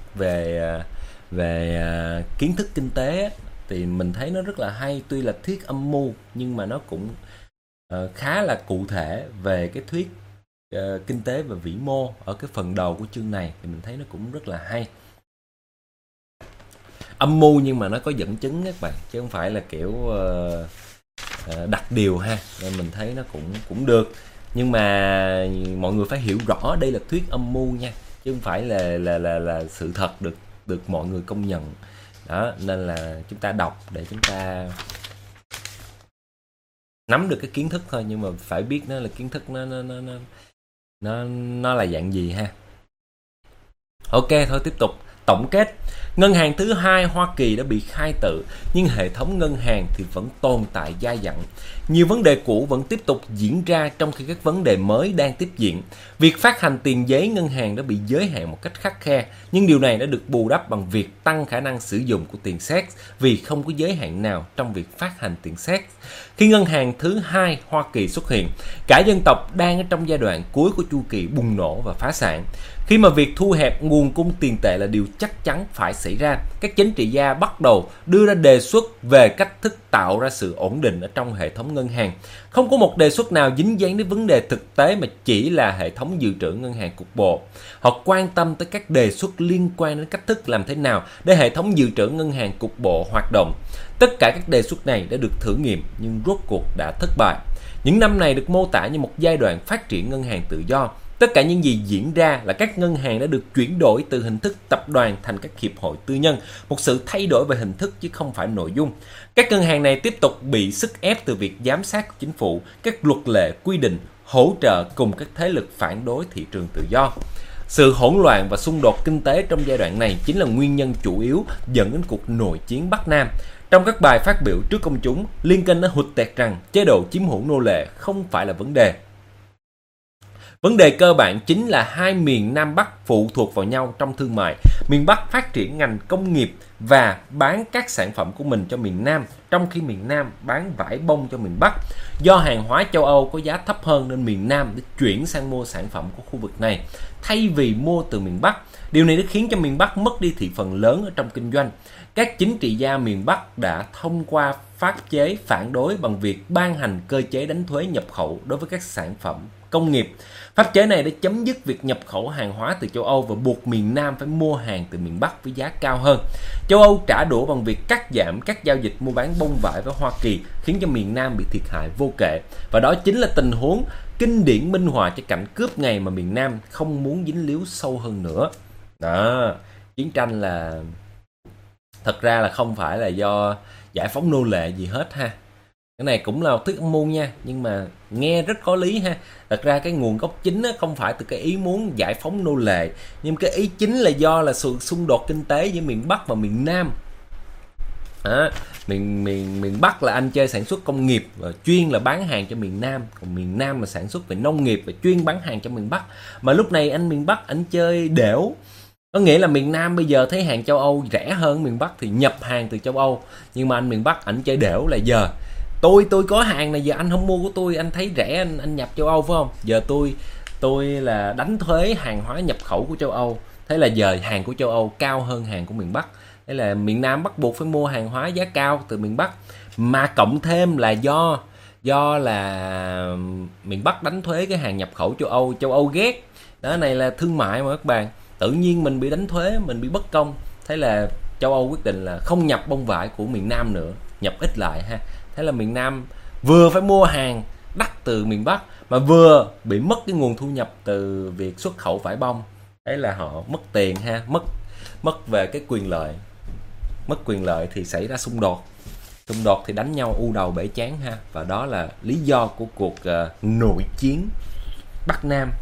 về kiến thức kinh tế thì mình thấy nó rất là hay. Tuy là thuyết âm mưu nhưng mà nó cũng khá là cụ thể về cái thuyết kinh tế và vĩ mô ở cái phần đầu của chương này, thì mình thấy nó cũng rất là hay. Âm mưu nhưng mà nó có dẫn chứng các bạn, chứ không phải là kiểu đặt điều ha, nên mình thấy nó cũng được. Nhưng mà mọi người phải hiểu rõ đây là thuyết âm mưu nha, chứ không phải là sự thật được mọi người công nhận. Đó, nên là chúng ta đọc để chúng ta nắm được cái kiến thức thôi, nhưng mà phải biết nó là kiến thức nó là dạng gì ha. Ok thôi, tiếp tục Tổng kết, ngân hàng thứ hai Hoa Kỳ đã bị khai tử, nhưng hệ thống ngân hàng thì vẫn tồn tại dai dẳng. Nhiều vấn đề cũ vẫn tiếp tục diễn ra trong khi các vấn đề mới đang tiếp diễn. Việc phát hành tiền giấy ngân hàng đã bị giới hạn một cách khắt khe, nhưng điều này đã được bù đắp bằng việc tăng khả năng sử dụng của tiền sét vì không có giới hạn nào trong việc phát hành tiền sét. Khi ngân hàng thứ hai Hoa Kỳ xuất hiện, cả dân tộc đang ở trong giai đoạn cuối của chu kỳ bùng nổ và phá sản. Khi mà việc thu hẹp nguồn cung tiền tệ là điều chắc chắn phải xảy ra, các chính trị gia bắt đầu đưa ra đề xuất về cách thức tạo ra sự ổn định ở trong hệ thống ngân hàng. Không có một đề xuất nào dính dáng đến vấn đề thực tế mà chỉ là hệ thống dự trữ ngân hàng cục bộ. Họ quan tâm tới các đề xuất liên quan đến cách thức làm thế nào để hệ thống dự trữ ngân hàng cục bộ hoạt động. Tất cả các đề xuất này đã được thử nghiệm nhưng rốt cuộc đã thất bại. Những năm này được mô tả như một giai đoạn phát triển ngân hàng tự do. Tất cả những gì diễn ra là các ngân hàng đã được chuyển đổi từ hình thức tập đoàn thành các hiệp hội tư nhân, một sự thay đổi về hình thức chứ không phải nội dung. Các ngân hàng này tiếp tục bị sức ép từ việc giám sát của chính phủ, các luật lệ, quy định, hỗ trợ cùng các thế lực phản đối thị trường tự do. Sự hỗn loạn và xung đột kinh tế trong giai đoạn này chính là nguyên nhân chủ yếu dẫn đến cuộc nội chiến Bắc Nam. Trong các bài phát biểu trước công chúng, Lincoln đã hụt tẹt rằng chế độ chiếm hữu nô lệ không phải là vấn đề. Vấn đề cơ bản chính là hai miền Nam Bắc phụ thuộc vào nhau trong thương mại. Miền Bắc phát triển ngành công nghiệp và bán các sản phẩm của mình cho miền Nam, trong khi miền Nam bán vải bông cho miền Bắc. Do hàng hóa châu Âu có giá thấp hơn nên miền Nam đã chuyển sang mua sản phẩm của khu vực này, thay vì mua từ miền Bắc. Điều này đã khiến cho miền Bắc mất đi thị phần lớn ở trong kinh doanh. Các chính trị gia miền Bắc đã thông qua pháp chế phản đối bằng việc ban hành cơ chế đánh thuế nhập khẩu đối với các sản phẩm công nghiệp. Pháp chế này đã chấm dứt việc nhập khẩu hàng hóa từ châu Âu và buộc miền Nam phải mua hàng từ miền Bắc với giá cao hơn. Châu Âu trả đũa bằng việc cắt giảm các giao dịch mua bán bông vải với Hoa Kỳ, khiến cho miền Nam bị thiệt hại vô kể. Và đó chính là tình huống kinh điển minh họa cho cảnh cướp ngày mà miền Nam không muốn dính líu sâu hơn nữa. Đó, chiến tranh là thật ra là không phải là do giải phóng nô lệ gì hết ha. Cái này cũng là thuyết âm mưu nha, nhưng mà nghe rất có lý ha. Thật ra cái nguồn gốc chính không phải từ cái ý muốn giải phóng nô lệ, nhưng cái ý chính là do là sự xung đột kinh tế giữa miền Bắc và miền Nam. Miền Bắc là anh chơi sản xuất công nghiệp và chuyên là bán hàng cho miền Nam, còn miền Nam là sản xuất về nông nghiệp và chuyên bán hàng cho miền Bắc. Mà lúc này anh miền Bắc anh chơi đểu, có nghĩa là miền Nam bây giờ thấy hàng châu Âu rẻ hơn miền Bắc thì nhập hàng từ châu Âu, nhưng mà anh miền Bắc anh chơi đểu là giờ tôi có hàng này, giờ anh không mua của tôi, anh thấy rẻ anh nhập châu Âu phải không? Giờ tôi là đánh thuế hàng hóa nhập khẩu của châu Âu, thế là giờ hàng của châu Âu cao hơn hàng của miền Bắc, thế là miền Nam bắt buộc phải mua hàng hóa giá cao từ miền Bắc. Mà cộng thêm là do là miền Bắc đánh thuế cái hàng nhập khẩu châu Âu ghét đó, này là thương mại mà các bạn, tự nhiên mình bị đánh thuế, mình bị bất công, thế là châu Âu quyết định là không nhập bông vải của miền Nam nữa, nhập ít lại ha. Thế là miền Nam vừa phải mua hàng đắt từ miền Bắc mà vừa bị mất cái nguồn thu nhập từ việc xuất khẩu vải bông. Thế là họ mất tiền ha, mất về cái quyền lợi. Mất quyền lợi thì xảy ra xung đột thì đánh nhau u đầu bể chán ha. Và đó là lý do của cuộc nội chiến Bắc Nam.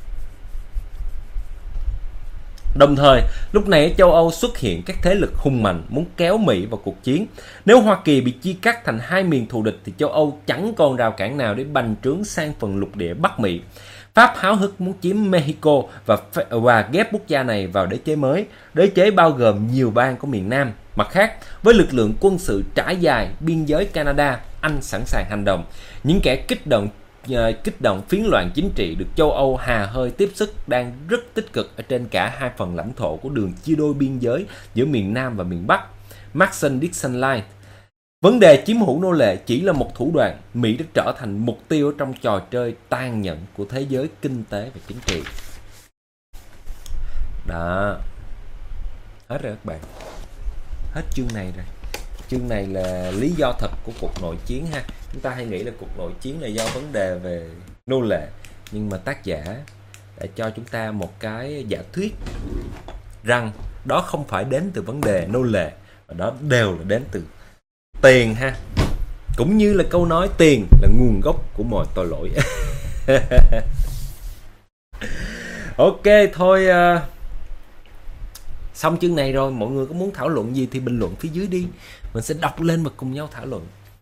Đồng thời, lúc này ở châu Âu xuất hiện các thế lực hùng mạnh muốn kéo Mỹ vào cuộc chiến. Nếu Hoa Kỳ bị chia cắt thành hai miền thù địch thì châu Âu chẳng còn rào cản nào để bành trướng sang phần lục địa Bắc Mỹ. Pháp háo hức muốn chiếm Mexico và ghép quốc gia này vào đế chế mới. Đế chế bao gồm nhiều bang của miền Nam. Mặt khác, với lực lượng quân sự trải dài biên giới Canada, Anh sẵn sàng hành động. Những kẻ kích động phiến loạn chính trị được châu Âu hà hơi tiếp sức đang rất tích cực ở trên cả hai phần lãnh thổ của đường chia đôi biên giới giữa miền Nam và miền Bắc, Mason-Dixon Line. Vấn đề chiếm hữu nô lệ chỉ là một thủ đoạn, Mỹ đã trở thành mục tiêu trong trò chơi tàn nhẫn của thế giới kinh tế và chính trị. Đó, hết rồi các bạn, hết chương này rồi. Chương này là lý do thật của cuộc nội chiến ha. Chúng ta hay nghĩ là cuộc nội chiến là do vấn đề về nô lệ, nhưng mà tác giả đã cho chúng ta một cái giả thuyết rằng đó không phải đến từ vấn đề nô lệ, mà đó đều là đến từ tiền ha. Cũng như là câu nói tiền là nguồn gốc của mọi tội lỗi. Ok thôi, Xong chương này rồi, mọi người có muốn thảo luận gì thì bình luận phía dưới đi, mình sẽ đọc lên và cùng nhau thảo luận.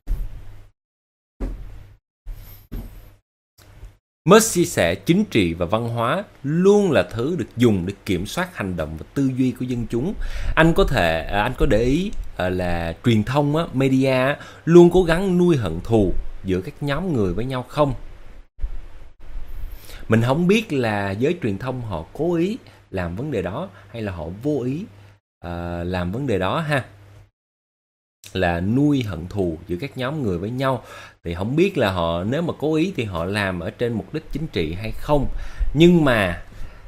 Musk chia sẻ chính trị và văn hóa luôn là thứ được dùng để kiểm soát hành động và tư duy của dân chúng. Anh có để ý là truyền thông media luôn cố gắng nuôi hận thù giữa các nhóm người với nhau không? Mình không biết là giới truyền thông họ cố ý làm vấn đề đó hay là họ vô ý làm vấn đề đó ha, là nuôi hận thù giữa các nhóm người với nhau. Thì không biết là họ, nếu mà cố ý thì họ làm ở trên mục đích chính trị hay không, nhưng mà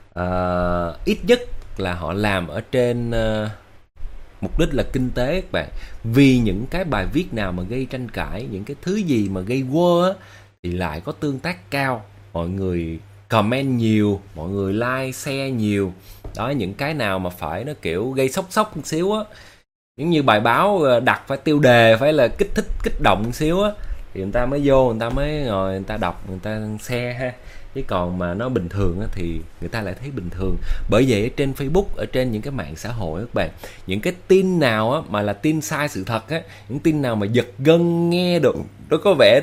ít nhất là họ làm ở trên mục đích là kinh tế các bạn. Vì những cái bài viết nào mà gây tranh cãi, những cái thứ gì mà gây quơ thì lại có tương tác cao, mọi người comment nhiều, mọi người like, share nhiều. Đó, những cái nào mà phải nó kiểu gây sốc một xíu á, giống như bài báo đặt phải tiêu đề phải là kích thích, kích động một xíu á, thì người ta mới vô, người ta mới ngồi, người ta đọc, người ta share ha. Chứ còn mà nó bình thường á, thì người ta lại thấy bình thường. Bởi vậy ở trên Facebook, ở trên những cái mạng xã hội các bạn, những cái tin nào á, mà là tin sai sự thật á, những tin nào mà giật gân nghe được, nó có vẻ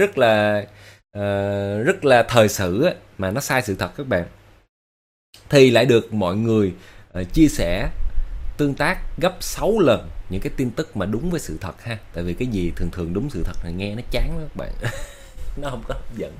rất là thời sự á, mà nó sai sự thật các bạn, thì lại được mọi người chia sẻ, tương tác gấp 6 lần những cái tin tức mà đúng với sự thật ha. Tại vì cái gì thường đúng sự thật này nghe nó chán lắm các bạn. Nó không có hấp dẫn.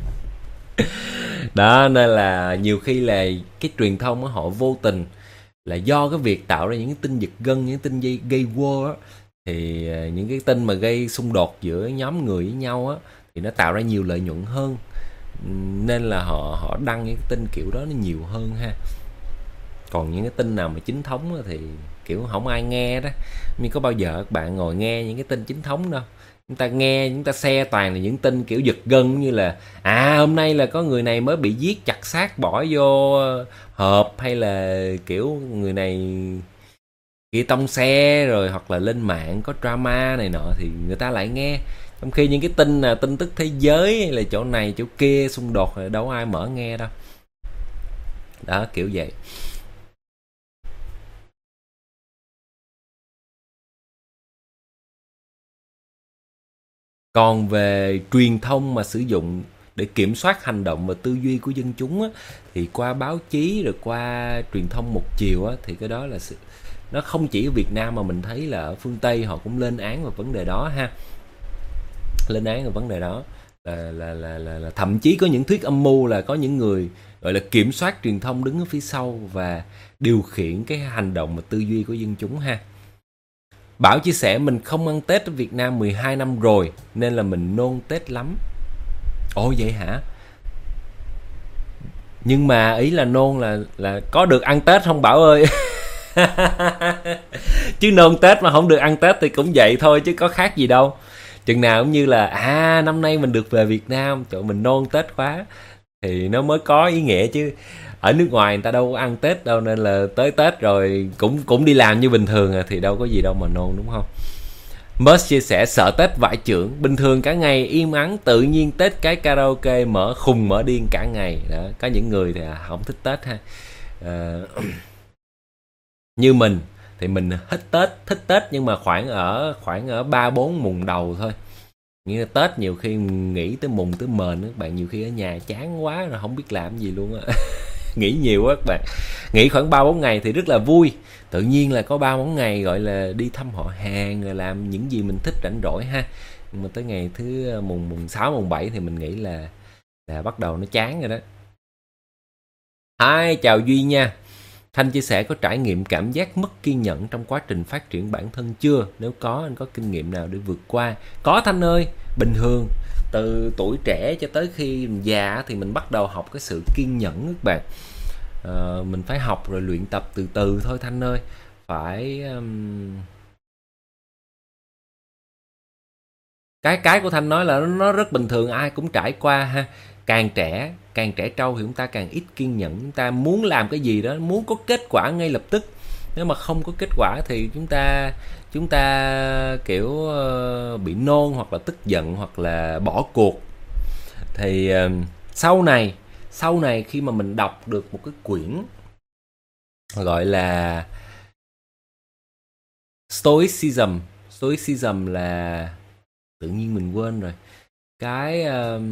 Đó, nên là nhiều khi là cái truyền thông họ vô tình là do cái việc tạo ra những cái tin giật gân, những tin gây war á, thì những cái tin mà gây xung đột giữa nhóm người với nhau á, thì nó tạo ra nhiều lợi nhuận hơn, nên là họ đăng những cái tin kiểu đó nó nhiều hơn ha. Còn những cái tin nào mà chính thống thì kiểu không ai nghe đó. Nhưng có bao giờ các bạn ngồi nghe những cái tin chính thống đâu. Chúng ta nghe, chúng ta share toàn là những tin kiểu giật gân, như là hôm nay là có người này mới bị giết, chặt xác bỏ vô hộp, hay là kiểu người này kia tông xe rồi, hoặc là lên mạng có drama này nọ thì người ta lại nghe. Trong khi những cái tin là tin tức thế giới hay là chỗ này chỗ kia xung đột thì đâu ai mở nghe đâu. Đó, kiểu vậy. Còn về truyền thông mà sử dụng để kiểm soát hành động và tư duy của dân chúng á, thì qua báo chí rồi qua truyền thông một chiều á, thì cái đó là nó không chỉ ở Việt Nam mà mình thấy là ở phương Tây họ cũng lên án về vấn đề đó ha. Lên án về vấn đề đó là thậm chí có những thuyết âm mưu là có những người gọi là kiểm soát truyền thông đứng ở phía sau và điều khiển cái hành động và tư duy của dân chúng ha. Bảo chia sẻ mình không ăn Tết ở Việt Nam 12 năm rồi nên là mình nôn Tết lắm. Ồ vậy hả? Nhưng mà ý là nôn là có được ăn Tết không Bảo ơi? Chứ nôn Tết mà không được ăn Tết thì cũng vậy thôi chứ có khác gì đâu. Chừng nào cũng như là năm nay mình được về Việt Nam, trời mình nôn Tết quá thì nó mới có ý nghĩa chứ. Ở nước ngoài người ta đâu có ăn Tết đâu, nên là tới Tết rồi cũng đi làm như bình thường thì đâu có gì đâu mà nôn, đúng không? Musk chia sẻ sợ Tết vải chưởng, bình thường cả ngày im ắng, tự nhiên Tết cái karaoke mở điên cả ngày. Đó, có những người thì không thích Tết ha. Như mình thì mình thích Tết nhưng mà khoảng ở 3-4 mùng đầu thôi. Nghĩa là Tết nhiều khi nghỉ tới mùng tới mền các bạn, nhiều khi ở nhà chán quá rồi không biết làm gì luôn á. Nghỉ nhiều quá các bạn, nghỉ khoảng 3-4 ngày thì rất là vui, tự nhiên là có 3-4 ngày gọi là đi thăm họ hàng rồi làm những gì mình thích rảnh rỗi ha. Nhưng mà tới ngày thứ mùng 6 mùng 7 thì mình nghĩ là bắt đầu nó chán rồi đó. Hi, chào Duy nha. Thanh chia sẻ có trải nghiệm cảm giác mất kiên nhẫn trong quá trình phát triển bản thân chưa? Nếu có, anh có kinh nghiệm nào để vượt qua? Có Thanh ơi, bình thường. Từ tuổi trẻ cho tới khi mình già thì mình bắt đầu học cái sự kiên nhẫn các bạn. Mình phải học rồi luyện tập từ từ thôi Thanh ơi. Phải... Cái của Thanh nói là nó rất bình thường, ai cũng trải qua ha. Càng trẻ trâu thì chúng ta càng ít kiên nhẫn, chúng ta muốn làm cái gì đó, muốn có kết quả ngay lập tức. Nếu mà không có kết quả thì chúng ta kiểu bị nôn hoặc là tức giận hoặc là bỏ cuộc. Thì sau này khi mà mình đọc được một cái quyển gọi là Stoicism là, tự nhiên mình quên rồi, cái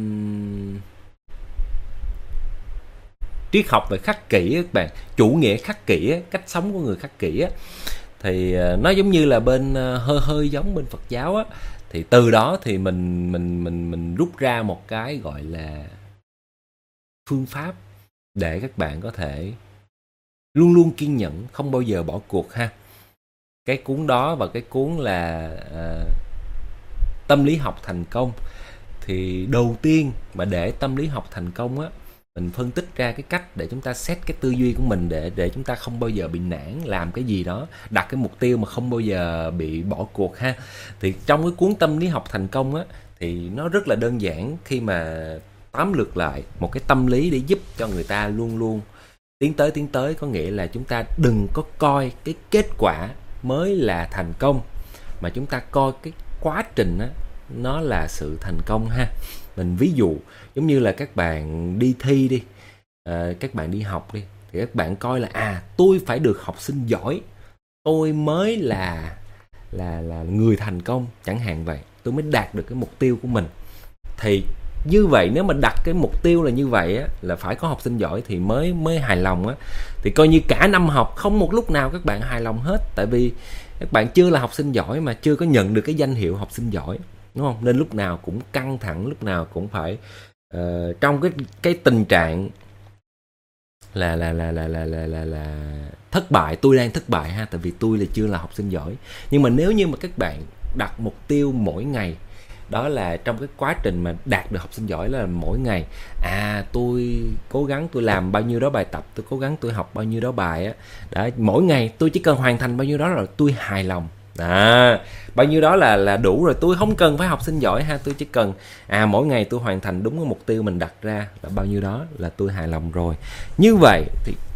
triết học về khắc kỷ các bạn, chủ nghĩa khắc kỷ, cách sống của người khắc kỷ á, thì nó giống như là bên hơi hơi giống bên Phật giáo á. Thì từ đó thì mình rút ra một cái gọi là phương pháp để các bạn có thể luôn luôn kiên nhẫn, không bao giờ bỏ cuộc ha. Cái cuốn đó và cái cuốn là Tâm lý học thành công. Thì đầu tiên mà để tâm lý học thành công á, mình phân tích ra cái cách để chúng ta set cái tư duy của mình để chúng ta không bao giờ bị nản làm cái gì đó, đặt cái mục tiêu mà không bao giờ bị bỏ cuộc ha. Thì trong cái cuốn Tâm lý học thành công á, thì nó rất là đơn giản khi mà tóm lược lại một cái tâm lý để giúp cho người ta luôn luôn tiến tới, có nghĩa là chúng ta đừng có coi cái kết quả mới là thành công, mà chúng ta coi cái quá trình á, nó là sự thành công ha. Mình ví dụ giống như là các bạn đi thi đi, các bạn đi học đi, thì các bạn coi là tôi phải được học sinh giỏi, tôi mới là người thành công chẳng hạn vậy, tôi mới đạt được cái mục tiêu của mình. Thì như vậy nếu mà đặt cái mục tiêu là như vậy á, là phải có học sinh giỏi thì mới hài lòng á, thì coi như cả năm học không một lúc nào các bạn hài lòng hết, tại vì các bạn chưa là học sinh giỏi mà chưa có nhận được cái danh hiệu học sinh giỏi, đúng không? Nên lúc nào cũng căng thẳng, lúc nào cũng phải trong cái tình trạng là thất bại. Tôi đang thất bại ha, tại vì tôi là chưa là học sinh giỏi. Nhưng mà nếu như mà các bạn đặt mục tiêu mỗi ngày, đó là trong cái quá trình mà đạt được học sinh giỏi là mỗi ngày, tôi cố gắng tôi làm bao nhiêu đó bài tập, tôi cố gắng tôi học bao nhiêu đó bài á, đó, mỗi ngày tôi chỉ cần hoàn thành bao nhiêu đó rồi tôi hài lòng. Bao nhiêu đó là đủ rồi, tôi không cần phải học sinh giỏi ha, tôi chỉ cần mỗi ngày tôi hoàn thành đúng cái mục tiêu mình đặt ra là bao nhiêu đó là tôi hài lòng rồi. Như vậy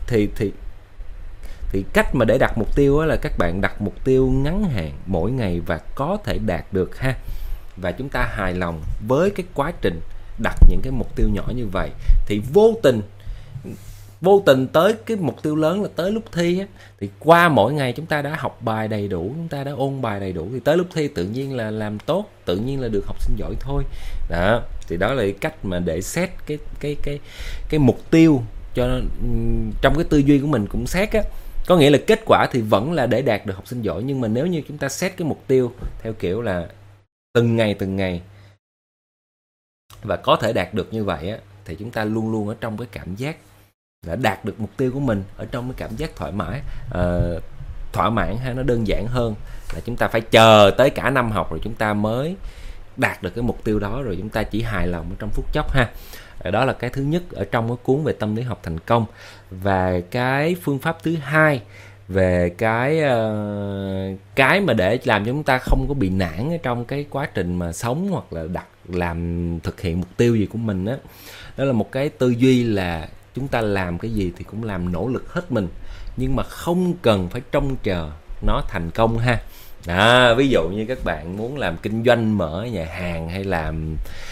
thì cách mà để đặt mục tiêu là các bạn đặt mục tiêu ngắn hạn mỗi ngày và có thể đạt được ha, và chúng ta hài lòng với cái quá trình đặt những cái mục tiêu nhỏ như vậy, thì vô tình tới cái mục tiêu lớn là tới lúc thi á, thì qua mỗi ngày chúng ta đã học bài đầy đủ, chúng ta đã ôn bài đầy đủ, thì tới lúc thi tự nhiên là làm tốt, tự nhiên là được học sinh giỏi thôi. Đó, thì đó là cái cách mà để set cái mục tiêu cho trong cái tư duy của mình cũng xét á, có nghĩa là kết quả thì vẫn là để đạt được học sinh giỏi, nhưng mà nếu như chúng ta set cái mục tiêu theo kiểu là từng ngày và có thể đạt được như vậy á, thì chúng ta luôn luôn ở trong cái cảm giác là đạt được mục tiêu của mình, ở trong cái cảm giác thỏa mãn ha. Nó đơn giản hơn là chúng ta phải chờ tới cả năm học rồi chúng ta mới đạt được cái mục tiêu đó, rồi chúng ta chỉ hài lòng ở trong phút chốc ha. Đó là cái thứ nhất ở trong cái cuốn về tâm lý học thành công. Và cái phương pháp thứ hai về cái mà để làm cho chúng ta không có bị nản ở trong cái quá trình mà sống hoặc là thực hiện mục tiêu gì của mình á, đó là một cái tư duy là chúng ta làm cái gì thì cũng làm nỗ lực hết mình, nhưng mà không cần phải trông chờ nó thành công ha. Ví dụ như các bạn muốn làm kinh doanh, mở nhà hàng hay làm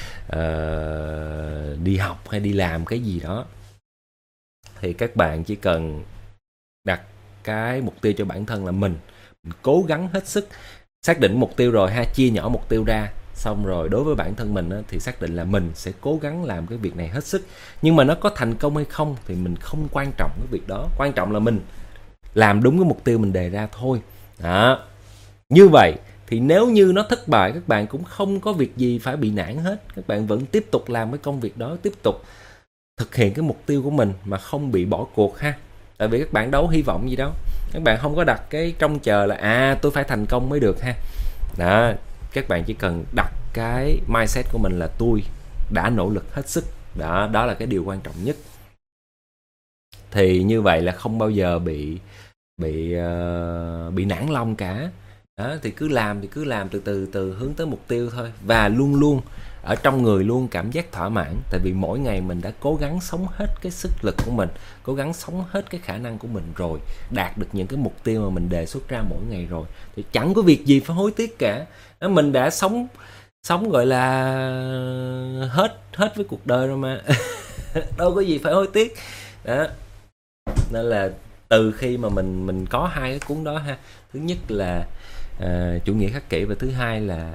đi học hay đi làm cái gì đó, thì các bạn chỉ cần đặt cái mục tiêu cho bản thân là mình cố gắng hết sức, xác định mục tiêu rồi ha, chia nhỏ mục tiêu ra, xong rồi đối với bản thân mình á, thì xác định là mình sẽ cố gắng làm cái việc này hết sức. Nhưng mà nó có thành công hay không thì mình không quan trọng cái việc đó, quan trọng là mình làm đúng cái mục tiêu mình đề ra thôi. Đó, như vậy thì nếu như nó thất bại, các bạn cũng không có việc gì phải bị nản hết, các bạn vẫn tiếp tục làm cái công việc đó, tiếp tục thực hiện cái mục tiêu của mình mà không bị bỏ cuộc ha. Tại vì các bạn đâu hy vọng gì đâu, các bạn không có đặt cái trông chờ là tôi phải thành công mới được ha. Đó, các bạn chỉ cần đặt cái mindset của mình là tôi đã nỗ lực hết sức. Đó là cái điều quan trọng nhất. Thì như vậy là không bao giờ bị nản lòng cả. Đó, thì cứ làm từ hướng tới mục tiêu thôi, và luôn luôn ở trong người luôn cảm giác thỏa mãn, tại vì mỗi ngày mình đã cố gắng sống hết cái sức lực của mình, cố gắng sống hết cái khả năng của mình rồi, đạt được những cái mục tiêu mà mình đề xuất ra mỗi ngày rồi, thì chẳng có việc gì phải hối tiếc cả. Đó, mình đã sống gọi là hết với cuộc đời rồi mà đâu có gì phải hối tiếc. Đó, nên là từ khi mà mình có hai cái cuốn đó ha, thứ nhất là chủ nghĩa khắc kỷ, và thứ hai là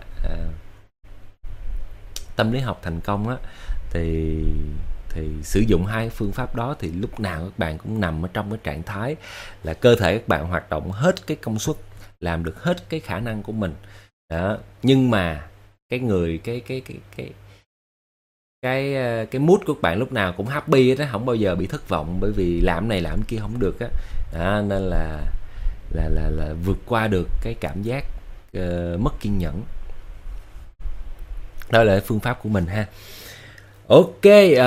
tâm lý học thành công á, thì sử dụng hai phương pháp đó thì lúc nào các bạn cũng nằm ở trong cái trạng thái là cơ thể các bạn hoạt động hết cái công suất, làm được hết cái khả năng của mình đó. Nhưng mà cái mood của các bạn lúc nào cũng happy đó, không bao giờ bị thất vọng bởi vì làm này làm kia không được á đó, nên là vượt qua được cái cảm giác mất kiên nhẫn. Đó là phương pháp của mình ha. Ok,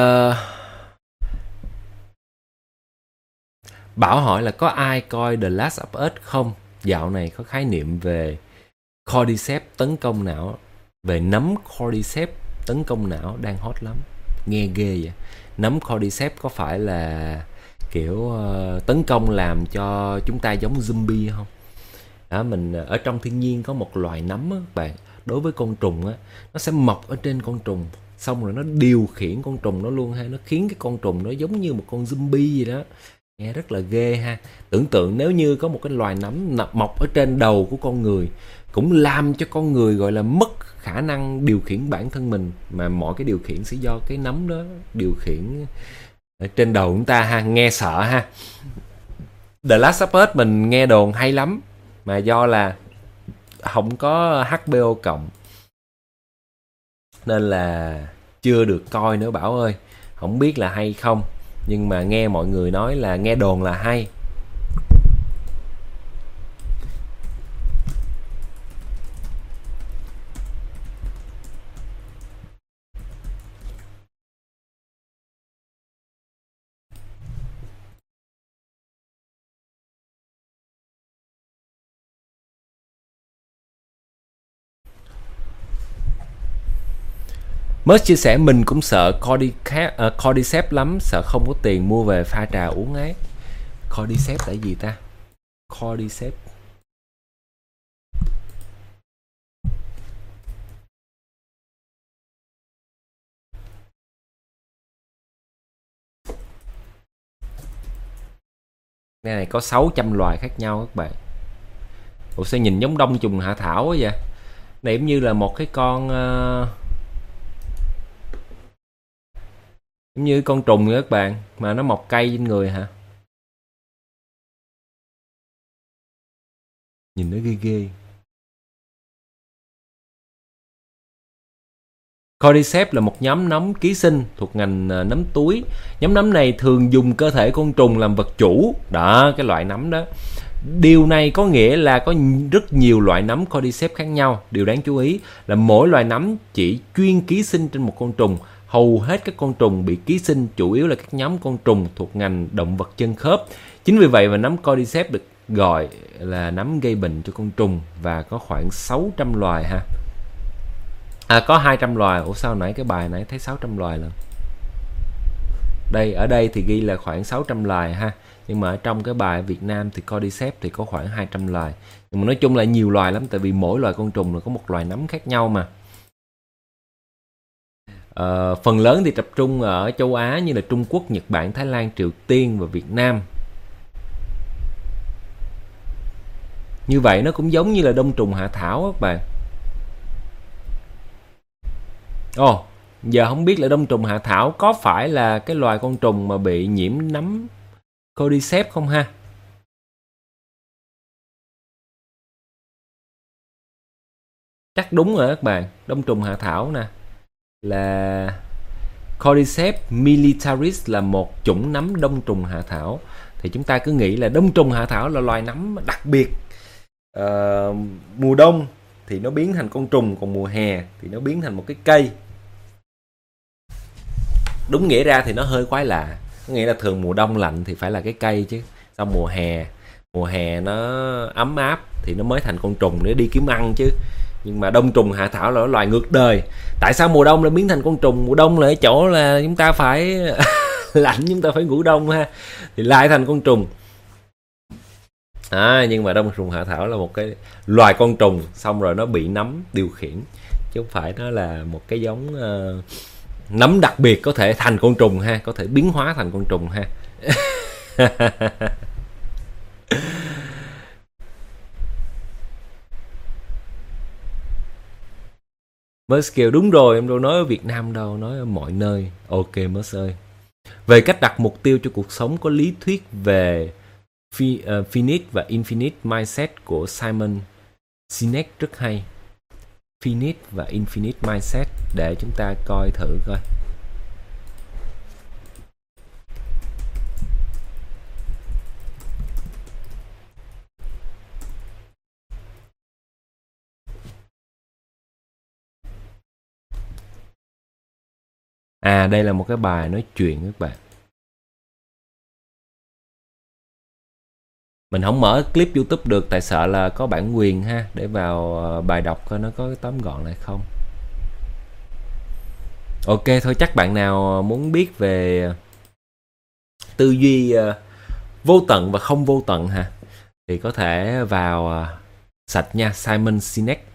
Bảo hỏi là có ai coi The Last of Us không? Dạo này có khái niệm về Cordyceps tấn công não, về nấm Cordyceps tấn công não đang hot lắm. Nghe ghê vậy. Nấm Cordyceps có phải là kiểu tấn công làm cho chúng ta giống zombie không? Đó, mình ở trong thiên nhiên có một loài nấm á các bạn. Đối với côn trùng á, nó sẽ mọc ở trên con trùng, xong rồi nó điều khiển con trùng nó luôn ha, nó khiến cái con trùng nó giống như một con zombie gì đó. Nghe rất là ghê ha. Tưởng tượng nếu như có một cái loài nấm mọc ở trên đầu của con người, cũng làm cho con người gọi là mất khả năng điều khiển bản thân mình, mà mọi cái điều khiển sẽ do cái nấm đó điều khiển ở trên đầu chúng ta ha. Nghe sợ ha. The Last of Us mình nghe đồn hay lắm, mà do là không có HBO cộng nên là chưa được coi nữa Bảo ơi. Không biết là hay không, nhưng mà nghe mọi người nói là nghe đồn là hay. Mới chia sẻ mình cũng sợ Cordyceps lắm, sợ không có tiền mua về pha trà uống ấy. Cordyceps là gì ta? Cordyceps. Cái này có 600 loài khác nhau các bạn. Ủa sao nhìn giống đông trùng hạ thảo quá vậy? Này giống như là một cái con giống như con trùng vậy các bạn, mà nó mọc cây trên người hả? Nhìn nó ghê ghê. Cordyceps là một nhóm nấm ký sinh thuộc ngành nấm túi. Nhóm nấm này thường dùng cơ thể côn trùng làm vật chủ. Đó, cái loại nấm đó. Điều này có nghĩa là có rất nhiều loại nấm Cordyceps khác nhau. Điều đáng chú ý là mỗi loại nấm chỉ chuyên ký sinh trên một côn trùng. Hầu hết các côn trùng bị ký sinh chủ yếu là các nhóm côn trùng thuộc ngành động vật chân khớp. Chính vì vậy mà nấm Cordyceps được gọi là nấm gây bệnh cho côn trùng, và có khoảng 600 loài ha. Có 200 loài. Ủa sao nãy cái bài nãy thấy 600 loài lần. Ở đây thì ghi là khoảng 600 loài ha. Nhưng mà ở trong cái bài Việt Nam thì Cordyceps thì có khoảng 200 loài. Nhưng mà nói chung là nhiều loài lắm, tại vì mỗi loài côn trùng là có một loài nấm khác nhau mà. Phần lớn thì tập trung ở châu Á như là Trung Quốc, Nhật Bản, Thái Lan, Triều Tiên và Việt Nam. Như vậy nó cũng giống như là đông trùng hạ thảo các bạn. Giờ không biết là đông trùng hạ thảo có phải là cái loài côn trùng mà bị nhiễm nấm Cordyceps không ha? Chắc đúng rồi các bạn. Đông trùng hạ thảo nè là Cordyceps militaris, là một chủng nấm đông trùng hạ thảo. Thì chúng ta cứ nghĩ là đông trùng hạ thảo là loài nấm đặc biệt. Mùa đông thì nó biến thành con trùng, còn mùa hè thì nó biến thành một cái cây. Đúng nghĩa ra thì nó hơi quái lạ. Có nghĩa là thường mùa đông lạnh thì phải là cái cây chứ. Xong mùa hè nó ấm áp thì nó mới thành con trùng để đi kiếm ăn chứ. Nhưng mà đông trùng hạ thảo là loài ngược đời. Tại sao mùa đông lại biến thành con trùng? Mùa đông là ở chỗ là chúng ta phải lạnh, chúng ta phải ngủ đông ha, thì lại thành con trùng. Nhưng mà đông trùng hạ thảo là một cái loài con trùng, xong rồi nó bị nấm điều khiển, chứ không phải nó là một cái giống nấm đặc biệt có thể thành côn trùng ha, có thể biến hóa thành côn trùng ha. Mers kêu đúng rồi, em đâu nói ở Việt Nam đâu, nói ở mọi nơi. Ok Mers ơi. Về cách đặt mục tiêu cho cuộc sống, có lý thuyết về finite và infinite mindset của Simon Sinek rất hay. Finite và infinite mindset, để chúng ta coi thử coi. Đây là một cái bài nói chuyện các bạn. Mình không mở clip YouTube được tại sợ là có bản quyền ha, để vào bài đọc coi nó có cái tóm gọn lại không. Ok thôi, chắc bạn nào muốn biết về tư duy vô tận và không vô tận ha, thì có thể vào sạch nha, Simon Sinek.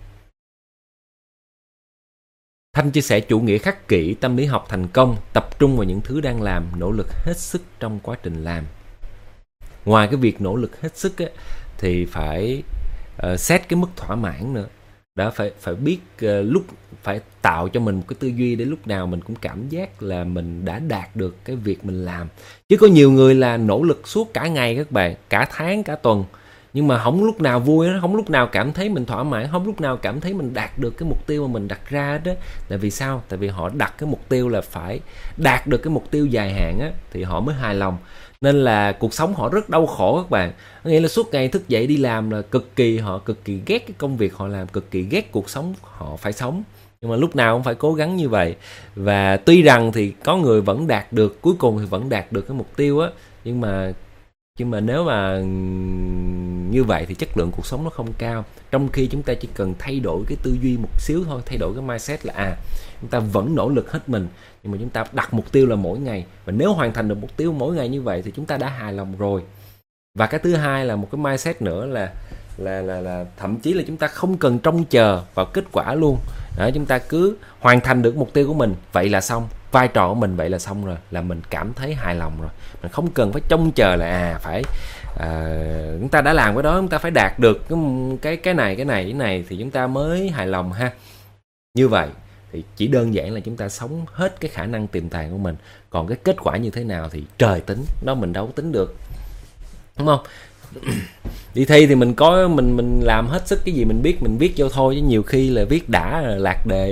Thanh chia sẻ chủ nghĩa khắc kỷ, tâm lý học thành công, tập trung vào những thứ đang làm, nỗ lực hết sức trong quá trình làm. Ngoài cái việc nỗ lực hết sức á, thì phải xét cái mức thỏa mãn nữa. Đó, phải biết lúc phải tạo cho mình một cái tư duy để lúc nào mình cũng cảm giác là mình đã đạt được cái việc mình làm. Chứ có nhiều người là nỗ lực suốt cả ngày các bạn, cả tháng, cả tuần, nhưng mà không lúc nào vui, không lúc nào cảm thấy mình thỏa mãn, không lúc nào cảm thấy mình đạt được cái mục tiêu mà mình đặt ra đó. Tại vì sao? Tại vì họ đặt cái mục tiêu là phải đạt được cái mục tiêu dài hạn á, thì họ mới hài lòng. Nên là cuộc sống họ rất đau khổ các bạn. Nghĩa là suốt ngày thức dậy đi làm là họ cực kỳ ghét cái công việc họ làm, cực kỳ ghét cuộc sống họ phải sống. Nhưng mà lúc nào cũng phải cố gắng như vậy. Và tuy rằng thì có người vẫn đạt được, cuối cùng thì vẫn đạt được cái mục tiêu á, nhưng mà nếu mà như vậy thì chất lượng cuộc sống nó không cao. Trong khi chúng ta chỉ cần thay đổi cái tư duy một xíu thôi, thay đổi cái mindset là chúng ta vẫn nỗ lực hết mình, nhưng mà chúng ta đặt mục tiêu là mỗi ngày, và nếu hoàn thành được mục tiêu mỗi ngày như vậy thì chúng ta đã hài lòng rồi. Và cái thứ hai là một cái mindset nữa là thậm chí là chúng ta không cần trông chờ vào kết quả luôn. Đó, chúng ta cứ hoàn thành được mục tiêu của mình, vậy là xong. Vai trò của mình vậy là xong rồi, là mình cảm thấy hài lòng rồi. Mình không cần phải trông chờ là chúng ta đã làm cái đó, chúng ta phải đạt được cái này thì chúng ta mới hài lòng ha. Như vậy thì chỉ đơn giản là chúng ta sống hết cái khả năng tiềm tàng của mình. Còn cái kết quả như thế nào thì trời tính, đó mình đâu có tính được, đúng không? Đi thi thì mình làm hết sức cái gì mình biết, mình viết vô thôi, chứ nhiều khi là viết đã lạc đề.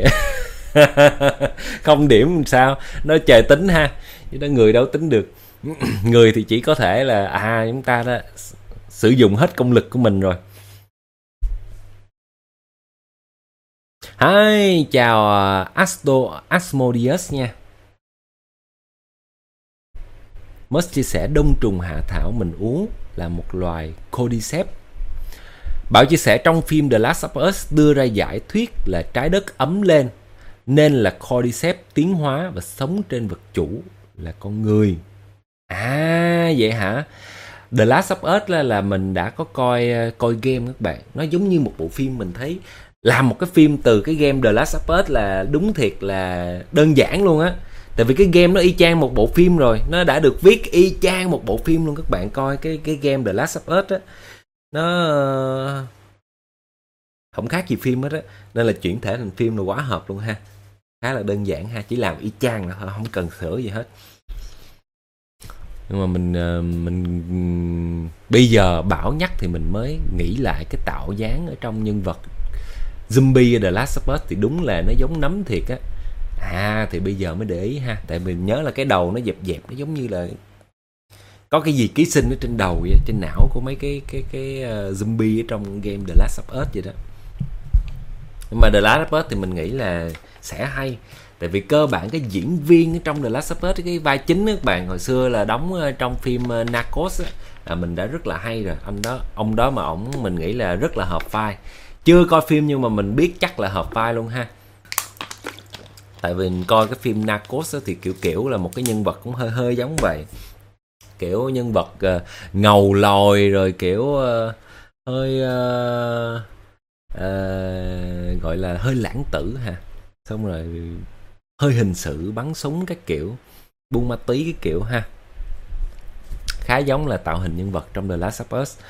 Không điểm sao, nó trời tính ha, chứ đó người đâu tính được. Người thì chỉ có thể là chúng ta đã sử dụng hết công lực của mình rồi. Hi, chào Asmodeus nha. Must chia sẻ đông trùng hạ thảo mình uống là một loài cordyceps. Bảo chia sẻ trong phim The Last of Us đưa ra giải thuyết là trái đất ấm lên nên là cordyceps tiến hóa và sống trên vật chủ là con người. Vậy hả? The Last of Us là mình đã có coi game các bạn. Nó giống như một bộ phim, mình thấy làm một cái phim từ cái game The Last of Us là đúng thiệt là đơn giản luôn á. Tại vì cái game nó y chang một bộ phim rồi, nó đã được viết y chang một bộ phim luôn. Các bạn coi cái game The Last of Us á, nó không khác gì phim hết á, nên là chuyển thể thành phim là quá hợp luôn ha. Khá là đơn giản ha, chỉ làm y chang thôi, không cần sửa gì hết. Nhưng mà mình bây giờ Bảo nhắc thì mình mới nghĩ lại cái tạo dáng ở trong nhân vật zombie The Last of Us thì đúng là nó giống nấm thiệt á. Thì bây giờ mới để ý ha, tại mình nhớ là cái đầu nó dẹp, nó giống như là có cái gì ký sinh ở trên đầu vậy, trên não của mấy cái zombie ở trong game The Last of Us vậy đó. Nhưng mà The Last of Us thì mình nghĩ là sẽ hay, tại vì cơ bản cái diễn viên trong The Last of Us, cái vai chính các bạn, hồi xưa là đóng trong phim Narcos á, là mình đã rất là hay rồi. Ông đó mà mình nghĩ là rất là hợp vai. Chưa coi phim nhưng mà mình biết chắc là hợp vai luôn ha. Tại vì mình coi cái phim Narcos á, thì kiểu là một cái nhân vật cũng hơi giống vậy, kiểu nhân vật ngầu lòi, rồi kiểu hơi gọi là hơi lãng tử ha, xong rồi hơi hình sự, bắn súng các kiểu, buôn ma túy cái kiểu ha. Khá giống là tạo hình nhân vật trong The Last of Us.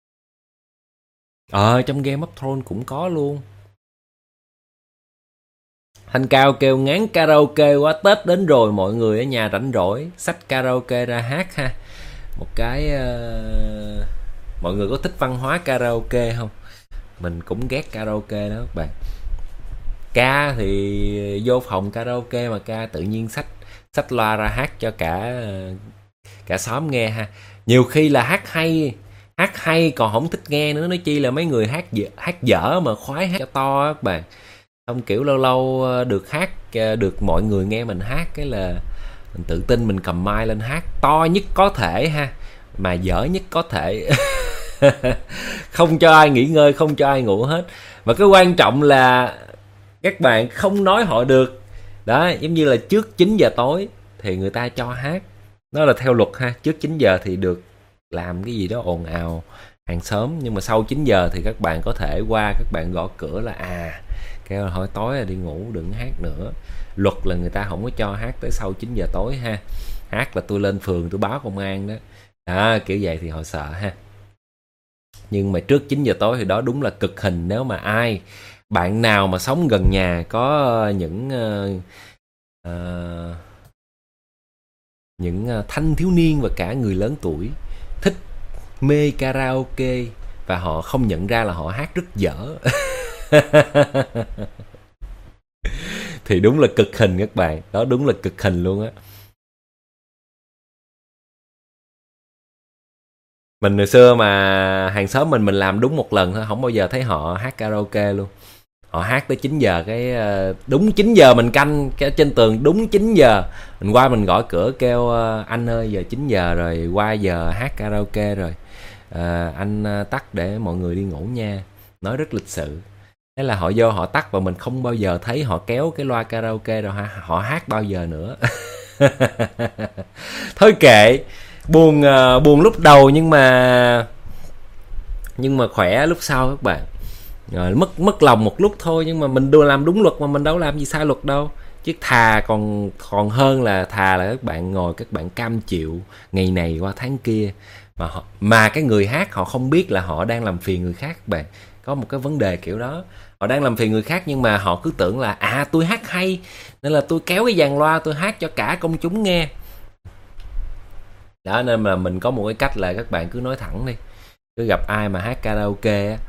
Trong Game of Thrones cũng có luôn. Thanh Cao kêu ngán karaoke quá, Tết đến rồi mọi người ở nhà rảnh rỗi xách karaoke ra hát ha. Một cái mọi người có thích văn hóa karaoke không? Mình cũng ghét karaoke đó các bạn. Ca thì vô phòng karaoke mà ca, tự nhiên xách loa ra hát cho cả xóm nghe ha. Nhiều khi là hát hay còn không thích nghe nữa, nói chi là mấy người hát dở mà khoái hát cho to các bạn. Không kiểu lâu lâu được mọi người nghe mình hát, cái là mình tự tin mình cầm mic lên hát to nhất có thể ha, mà dở nhất có thể. Không cho ai nghỉ ngơi, không cho ai ngủ hết. Mà cái quan trọng là các bạn không nói họ được. Đó, giống như là trước 9 giờ tối thì người ta cho hát. Đó là theo luật ha, trước 9 giờ thì được làm cái gì đó ồn ào hàng xóm, nhưng mà sau 9 giờ thì các bạn có thể qua, các bạn gõ cửa là kêu hỏi tối là đi ngủ đừng hát nữa. Luật là người ta không có cho hát tới sau 9 giờ tối ha. Hát là tôi lên phường tôi báo công an đó. Kiểu vậy thì họ sợ ha. Nhưng mà trước 9 giờ tối thì đó đúng là cực hình. Nếu mà bạn nào mà sống gần nhà có những thanh thiếu niên và cả người lớn tuổi thích mê karaoke và họ không nhận ra là họ hát rất dở thì đúng là cực hình các bạn. Đó đúng là cực hình luôn á. Mình hồi xưa mà hàng xóm mình làm đúng một lần thôi, không bao giờ thấy họ hát karaoke luôn. Họ hát tới 9 giờ đúng 9 giờ mình canh cái trên tường, đúng 9 giờ mình qua mình gõ cửa kêu anh ơi giờ 9 giờ rồi, qua giờ hát karaoke rồi, anh tắt để mọi người đi ngủ nha. Nói rất lịch sự. Thế là họ vô họ tắt và mình không bao giờ thấy họ kéo cái loa karaoke rồi họ hát bao giờ nữa. Thôi kệ, buồn lúc đầu nhưng mà khỏe lúc sau các bạn. Rồi mất lòng một lúc thôi, nhưng mà mình làm đúng luật mà, mình đâu làm gì sai luật đâu. Chứ còn hơn là các bạn ngồi các bạn cam chịu ngày này qua tháng kia mà cái người hát họ không biết là họ đang làm phiền người khác các bạn. Có một cái vấn đề kiểu đó, họ đang làm phiền người khác nhưng mà họ cứ tưởng là tôi hát hay nên là tôi kéo cái dàn loa tôi hát cho cả công chúng nghe. Đó nên mà mình có một cái cách là các bạn cứ nói thẳng đi. Cứ gặp ai mà hát karaoke á,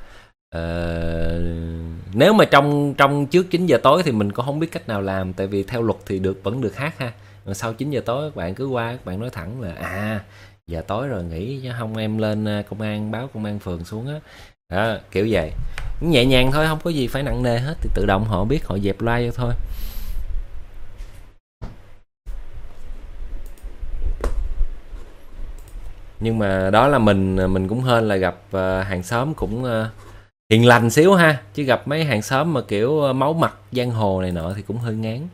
nếu mà trong trước 9 giờ tối thì mình cũng không biết cách nào làm, tại vì theo luật thì vẫn được hát ha. Mà sau 9 giờ tối các bạn cứ qua, các bạn nói thẳng là giờ tối rồi nghỉ chứ không em lên công an, báo công an phường xuống á. Đó, kiểu vậy. Nhẹ nhàng thôi, không có gì phải nặng nề hết, thì tự động họ biết họ dẹp loa vô thôi. Nhưng mà đó là mình cũng hên là gặp hàng xóm cũng hiền lành xíu ha, chứ gặp mấy hàng xóm mà kiểu máu mặt giang hồ này nọ thì cũng hơi ngán.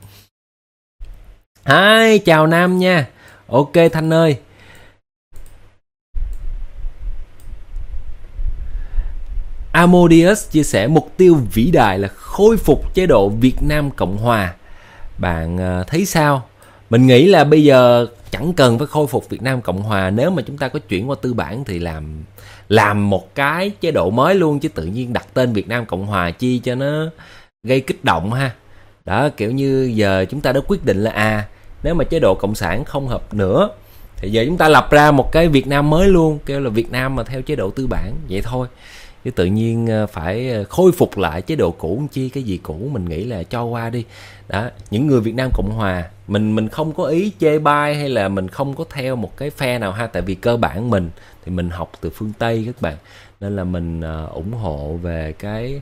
Hi, chào Nam nha. Ok Thanh ơi. Amodius chia sẻ mục tiêu vĩ đại là khôi phục chế độ Việt Nam Cộng Hòa. Bạn thấy sao? Mình nghĩ là bây giờ chẳng cần phải khôi phục Việt Nam Cộng Hòa. Nếu mà chúng ta có chuyển qua tư bản thì làm một cái chế độ mới luôn, chứ tự nhiên đặt tên Việt Nam Cộng Hòa chi cho nó gây kích động ha. Đó, kiểu như giờ chúng ta đã quyết định là nếu mà chế độ cộng sản không hợp nữa thì giờ chúng ta lập ra một cái Việt Nam mới luôn, kêu là Việt Nam mà theo chế độ tư bản vậy thôi. Chứ tự nhiên phải khôi phục lại chế độ cũ chi, cái gì cũ mình nghĩ là cho qua đi. Đó, những người Việt Nam Cộng Hòa, mình không có ý chê bai hay là mình không có theo một cái phe nào ha, tại vì cơ bản mình thì mình học từ phương Tây các bạn, nên là mình ủng hộ về cái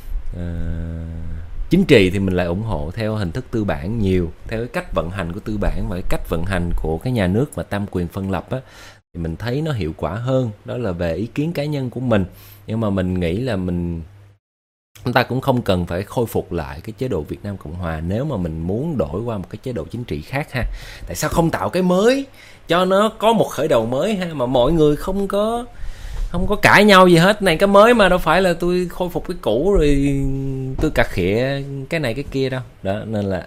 chính trị thì mình lại ủng hộ theo hình thức tư bản nhiều, theo cái cách vận hành của tư bản và cái cách vận hành của cái nhà nước mà tam quyền phân lập á, thì mình thấy nó hiệu quả hơn. Đó là về ý kiến cá nhân của mình, nhưng mà mình nghĩ là chúng ta cũng không cần phải khôi phục lại cái chế độ Việt Nam Cộng Hòa nếu mà mình muốn đổi qua một cái chế độ chính trị khác ha. Tại sao không tạo cái mới cho nó có một khởi đầu mới ha, mà mọi người không có cãi nhau gì hết. Này cái mới mà đâu phải là tôi khôi phục cái cũ rồi tôi cà khịa cái này cái kia đâu. Đó nên là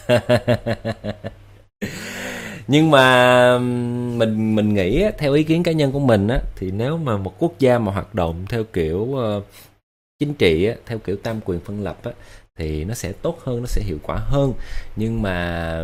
nhưng mà mình nghĩ theo ý kiến cá nhân của mình á, thì nếu mà một quốc gia mà hoạt động theo kiểu chính trị á, theo kiểu tam quyền phân lập á, thì nó sẽ tốt hơn, nó sẽ hiệu quả hơn. Nhưng mà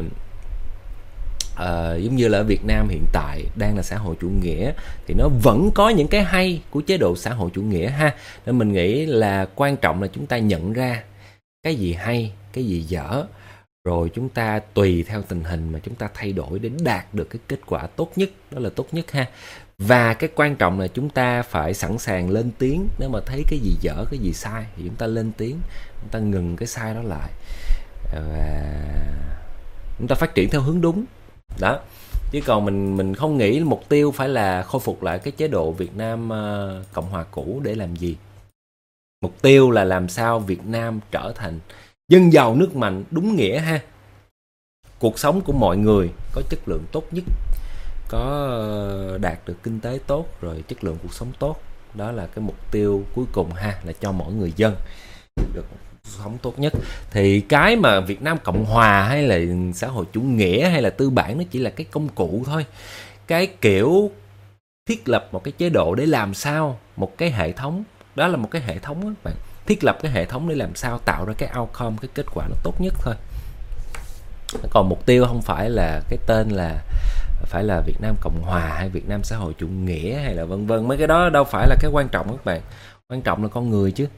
giống như là ở Việt Nam hiện tại đang là xã hội chủ nghĩa thì nó vẫn có những cái hay của chế độ xã hội chủ nghĩa ha. Nên mình nghĩ là quan trọng là chúng ta nhận ra cái gì hay, cái gì dở, rồi chúng ta tùy theo tình hình mà chúng ta thay đổi để đạt được cái kết quả tốt nhất, đó là tốt nhất ha. Và cái quan trọng là chúng ta phải sẵn sàng lên tiếng. Nếu mà thấy cái gì dở, cái gì sai thì chúng ta lên tiếng, chúng ta ngừng cái sai đó lại và chúng ta phát triển theo hướng đúng đó. Chứ còn mình không nghĩ mục tiêu phải là khôi phục lại cái chế độ Việt Nam Cộng hòa cũ để làm gì. Mục tiêu là làm sao Việt Nam trở thành dân giàu nước mạnh đúng nghĩa ha. Cuộc sống của mọi người có chất lượng tốt nhất, có đạt được kinh tế tốt, rồi chất lượng cuộc sống tốt. Đó là cái mục tiêu cuối cùng ha, là cho mỗi người dân được cuộc sống tốt nhất. Thì cái mà Việt Nam Cộng Hòa hay là xã hội chủ nghĩa hay là tư bản nó chỉ là cái công cụ thôi. Cái kiểu thiết lập một cái chế độ để làm sao một cái hệ thống, đó là một cái hệ thống đó, bạn thiết lập cái hệ thống để làm sao tạo ra cái outcome, cái kết quả nó tốt nhất thôi. Còn mục tiêu không phải là cái tên là phải là Việt Nam Cộng Hòa hay Việt Nam xã hội chủ nghĩa hay là vân vân, mấy cái đó đâu phải là cái quan trọng các bạn. Quan trọng là con người chứ.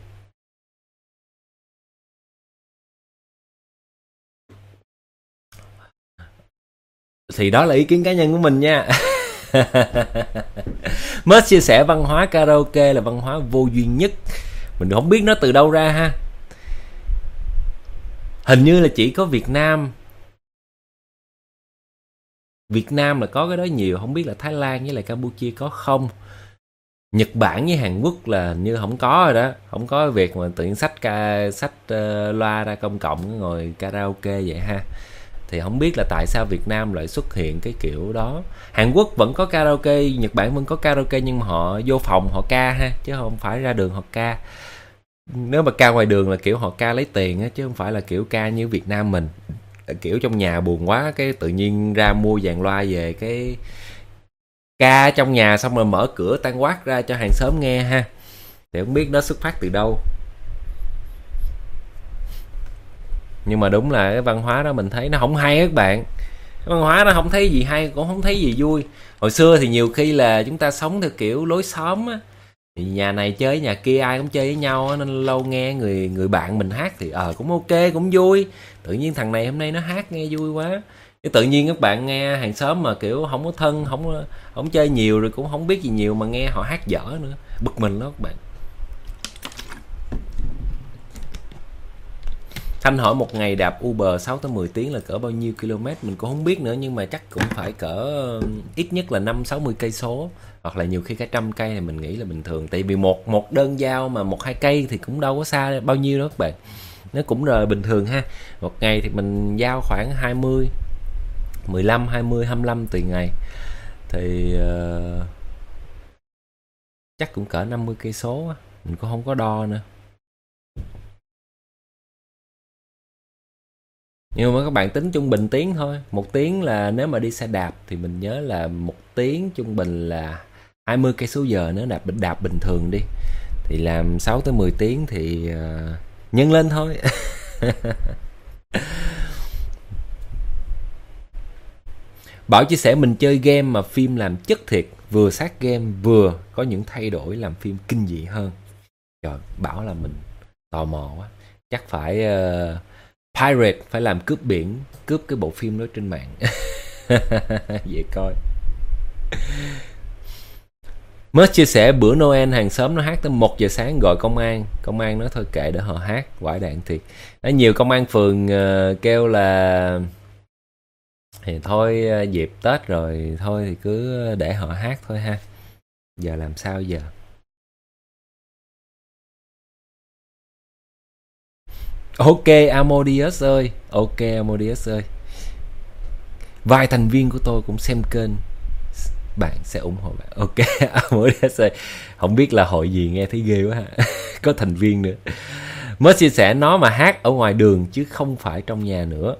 Thì đó là ý kiến cá nhân của mình nha. Mới chia sẻ văn hóa karaoke là văn hóa vô duyên nhất. Mình không biết nó từ đâu ra ha. Hình như là chỉ có Việt Nam là có cái đó nhiều. Không biết là Thái Lan với lại Campuchia có không. Nhật Bản với Hàn Quốc là như không có rồi đó. Không có việc mà tự nhiên xách loa ra công cộng ngồi karaoke vậy ha. Thì không biết là tại sao Việt Nam lại xuất hiện cái kiểu đó. Hàn Quốc vẫn có karaoke, Nhật Bản vẫn có karaoke, nhưng mà họ vô phòng họ ca ha, chứ không phải ra đường họ ca. Nếu mà ca ngoài đường là kiểu họ ca lấy tiền á, chứ không phải là kiểu ca như Việt Nam mình. Kiểu trong nhà buồn quá cái tự nhiên ra mua dàn loa về cái ca trong nhà, xong rồi mở cửa tan quát ra cho hàng xóm nghe ha. Thì không biết nó xuất phát từ đâu. Nhưng mà đúng là cái văn hóa đó mình thấy nó không hay các bạn. Cái văn hóa nó không thấy gì hay, cũng không thấy gì vui. Hồi xưa thì nhiều khi là chúng ta sống theo kiểu lối xóm á, thì nhà này chơi nhà kia ai cũng chơi với nhau á, nên lâu nghe người bạn mình hát thì cũng ok, cũng vui. Tự nhiên thằng này hôm nay nó hát nghe vui quá. Cái tự nhiên các bạn nghe hàng xóm mà kiểu không có thân, không chơi nhiều, rồi cũng không biết gì nhiều mà nghe họ hát dở nữa, bực mình lắm các bạn. Thanh hỏi một ngày đạp Uber 6 tới 10 tiếng là cỡ bao nhiêu km? Mình cũng không biết nữa, nhưng mà chắc cũng phải cỡ ít nhất là 50-60 cây số, hoặc là nhiều khi cả 100 cây thì mình nghĩ là bình thường. Tại vì một đơn giao mà 1-2 cây thì cũng đâu có xa bao nhiêu đó các bạn. Nó cũng là bình thường ha. Một ngày thì mình giao khoảng 20, 15, 20, 25 tùy ngày. Thì chắc cũng cỡ 50 cây số, mình cũng không có đo nữa. Nhưng mà các bạn tính trung bình tiếng thôi. 1 tiếng là nếu mà đi xe đạp thì mình nhớ là 1 tiếng trung bình là 20 cây số giờ nếu đạp bình thường đi. Thì làm 6 tới 10 tiếng thì nhân lên thôi. Bảo chia sẻ mình chơi game mà phim làm chất thiệt, vừa sát game vừa có những thay đổi làm phim kinh dị hơn. Trời, Bảo là mình tò mò quá. Chắc phải Pirate, phải làm cướp biển, cướp cái bộ phim đó trên mạng. Vậy coi. Mới chia sẻ bữa Noel hàng xóm nó hát tới 1 giờ sáng gọi công an. Công an nói thôi kệ để họ hát, quải đạn thiệt. Có nhiều công an phường kêu là thì thôi dịp Tết rồi, thôi thì cứ để họ hát thôi ha. Giờ làm sao giờ? Ok Amodius ơi, ok Amodius ơi. Vài thành viên của tôi cũng xem kênh, bạn sẽ ủng hộ bạn. Ok Amodius ơi. Không biết là hội gì, nghe thấy ghê quá ha. Có thành viên nữa. Mới chia sẻ nó mà hát ở ngoài đường chứ không phải trong nhà nữa.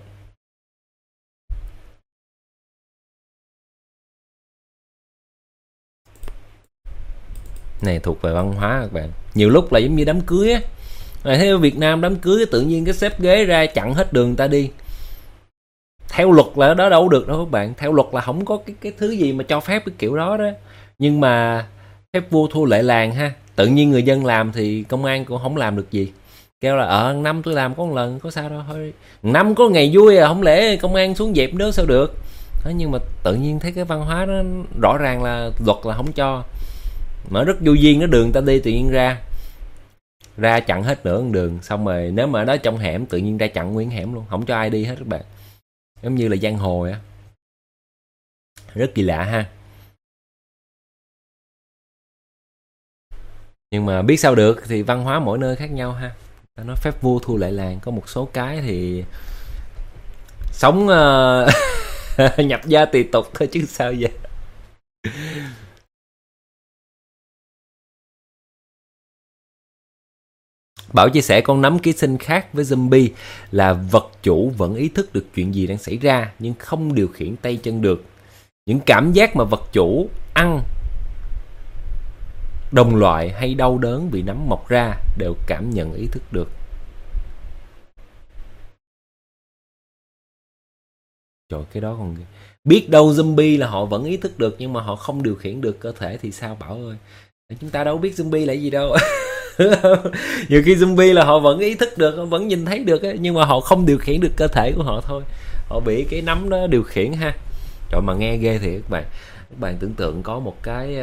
Này thuộc về văn hóa các bạn. Nhiều lúc là giống như đám cưới á. Rồi theo Việt Nam đám cưới tự nhiên cái xếp ghế ra chặn hết đường người ta đi. Theo luật là đó đâu được đâu các bạn. Theo luật là không có cái thứ gì mà cho phép cái kiểu đó đó. Nhưng mà phép vua thua lệ làng ha. Tự nhiên người dân làm thì công an cũng không làm được gì. Kêu là năm tôi làm có một lần, có sao đâu thôi. Năm có ngày vui không lẽ công an xuống dẹp đó sao được. Đó, nhưng mà tự nhiên thấy cái văn hóa đó rõ ràng là luật là không cho. Mà rất vô duyên đó, đường ta đi tự nhiên ra chặn hết nửa con đường. Xong rồi nếu mà ở đó trong hẻm tự nhiên ra chặn nguyên hẻm luôn, không cho ai đi hết các bạn. Giống như là giang hồ á. Rất kỳ lạ ha. Nhưng mà biết sao được, thì văn hóa mỗi nơi khác nhau ha. Ta nói phép vua thua lệ làng. Có một số cái thì sống nhập gia tùy tục thôi chứ sao vậy. Bảo chia sẻ con nấm ký sinh khác với zombie là vật chủ vẫn ý thức được chuyện gì đang xảy ra nhưng không điều khiển tay chân được. Những cảm giác mà vật chủ ăn, đồng loại hay đau đớn vì nấm mọc ra đều cảm nhận ý thức được. Trời, cái đó còn biết đâu zombie là họ vẫn ý thức được nhưng mà họ không điều khiển được cơ thể thì sao Bảo ơi. Chúng ta đâu biết zombie là gì đâu. Nhiều khi zombie là họ vẫn ý thức được, họ vẫn nhìn thấy được nhưng mà họ không điều khiển được cơ thể của họ thôi. Họ bị cái nấm đó điều khiển ha. Trời mà nghe ghê thiệt các bạn. Các bạn tưởng tượng có một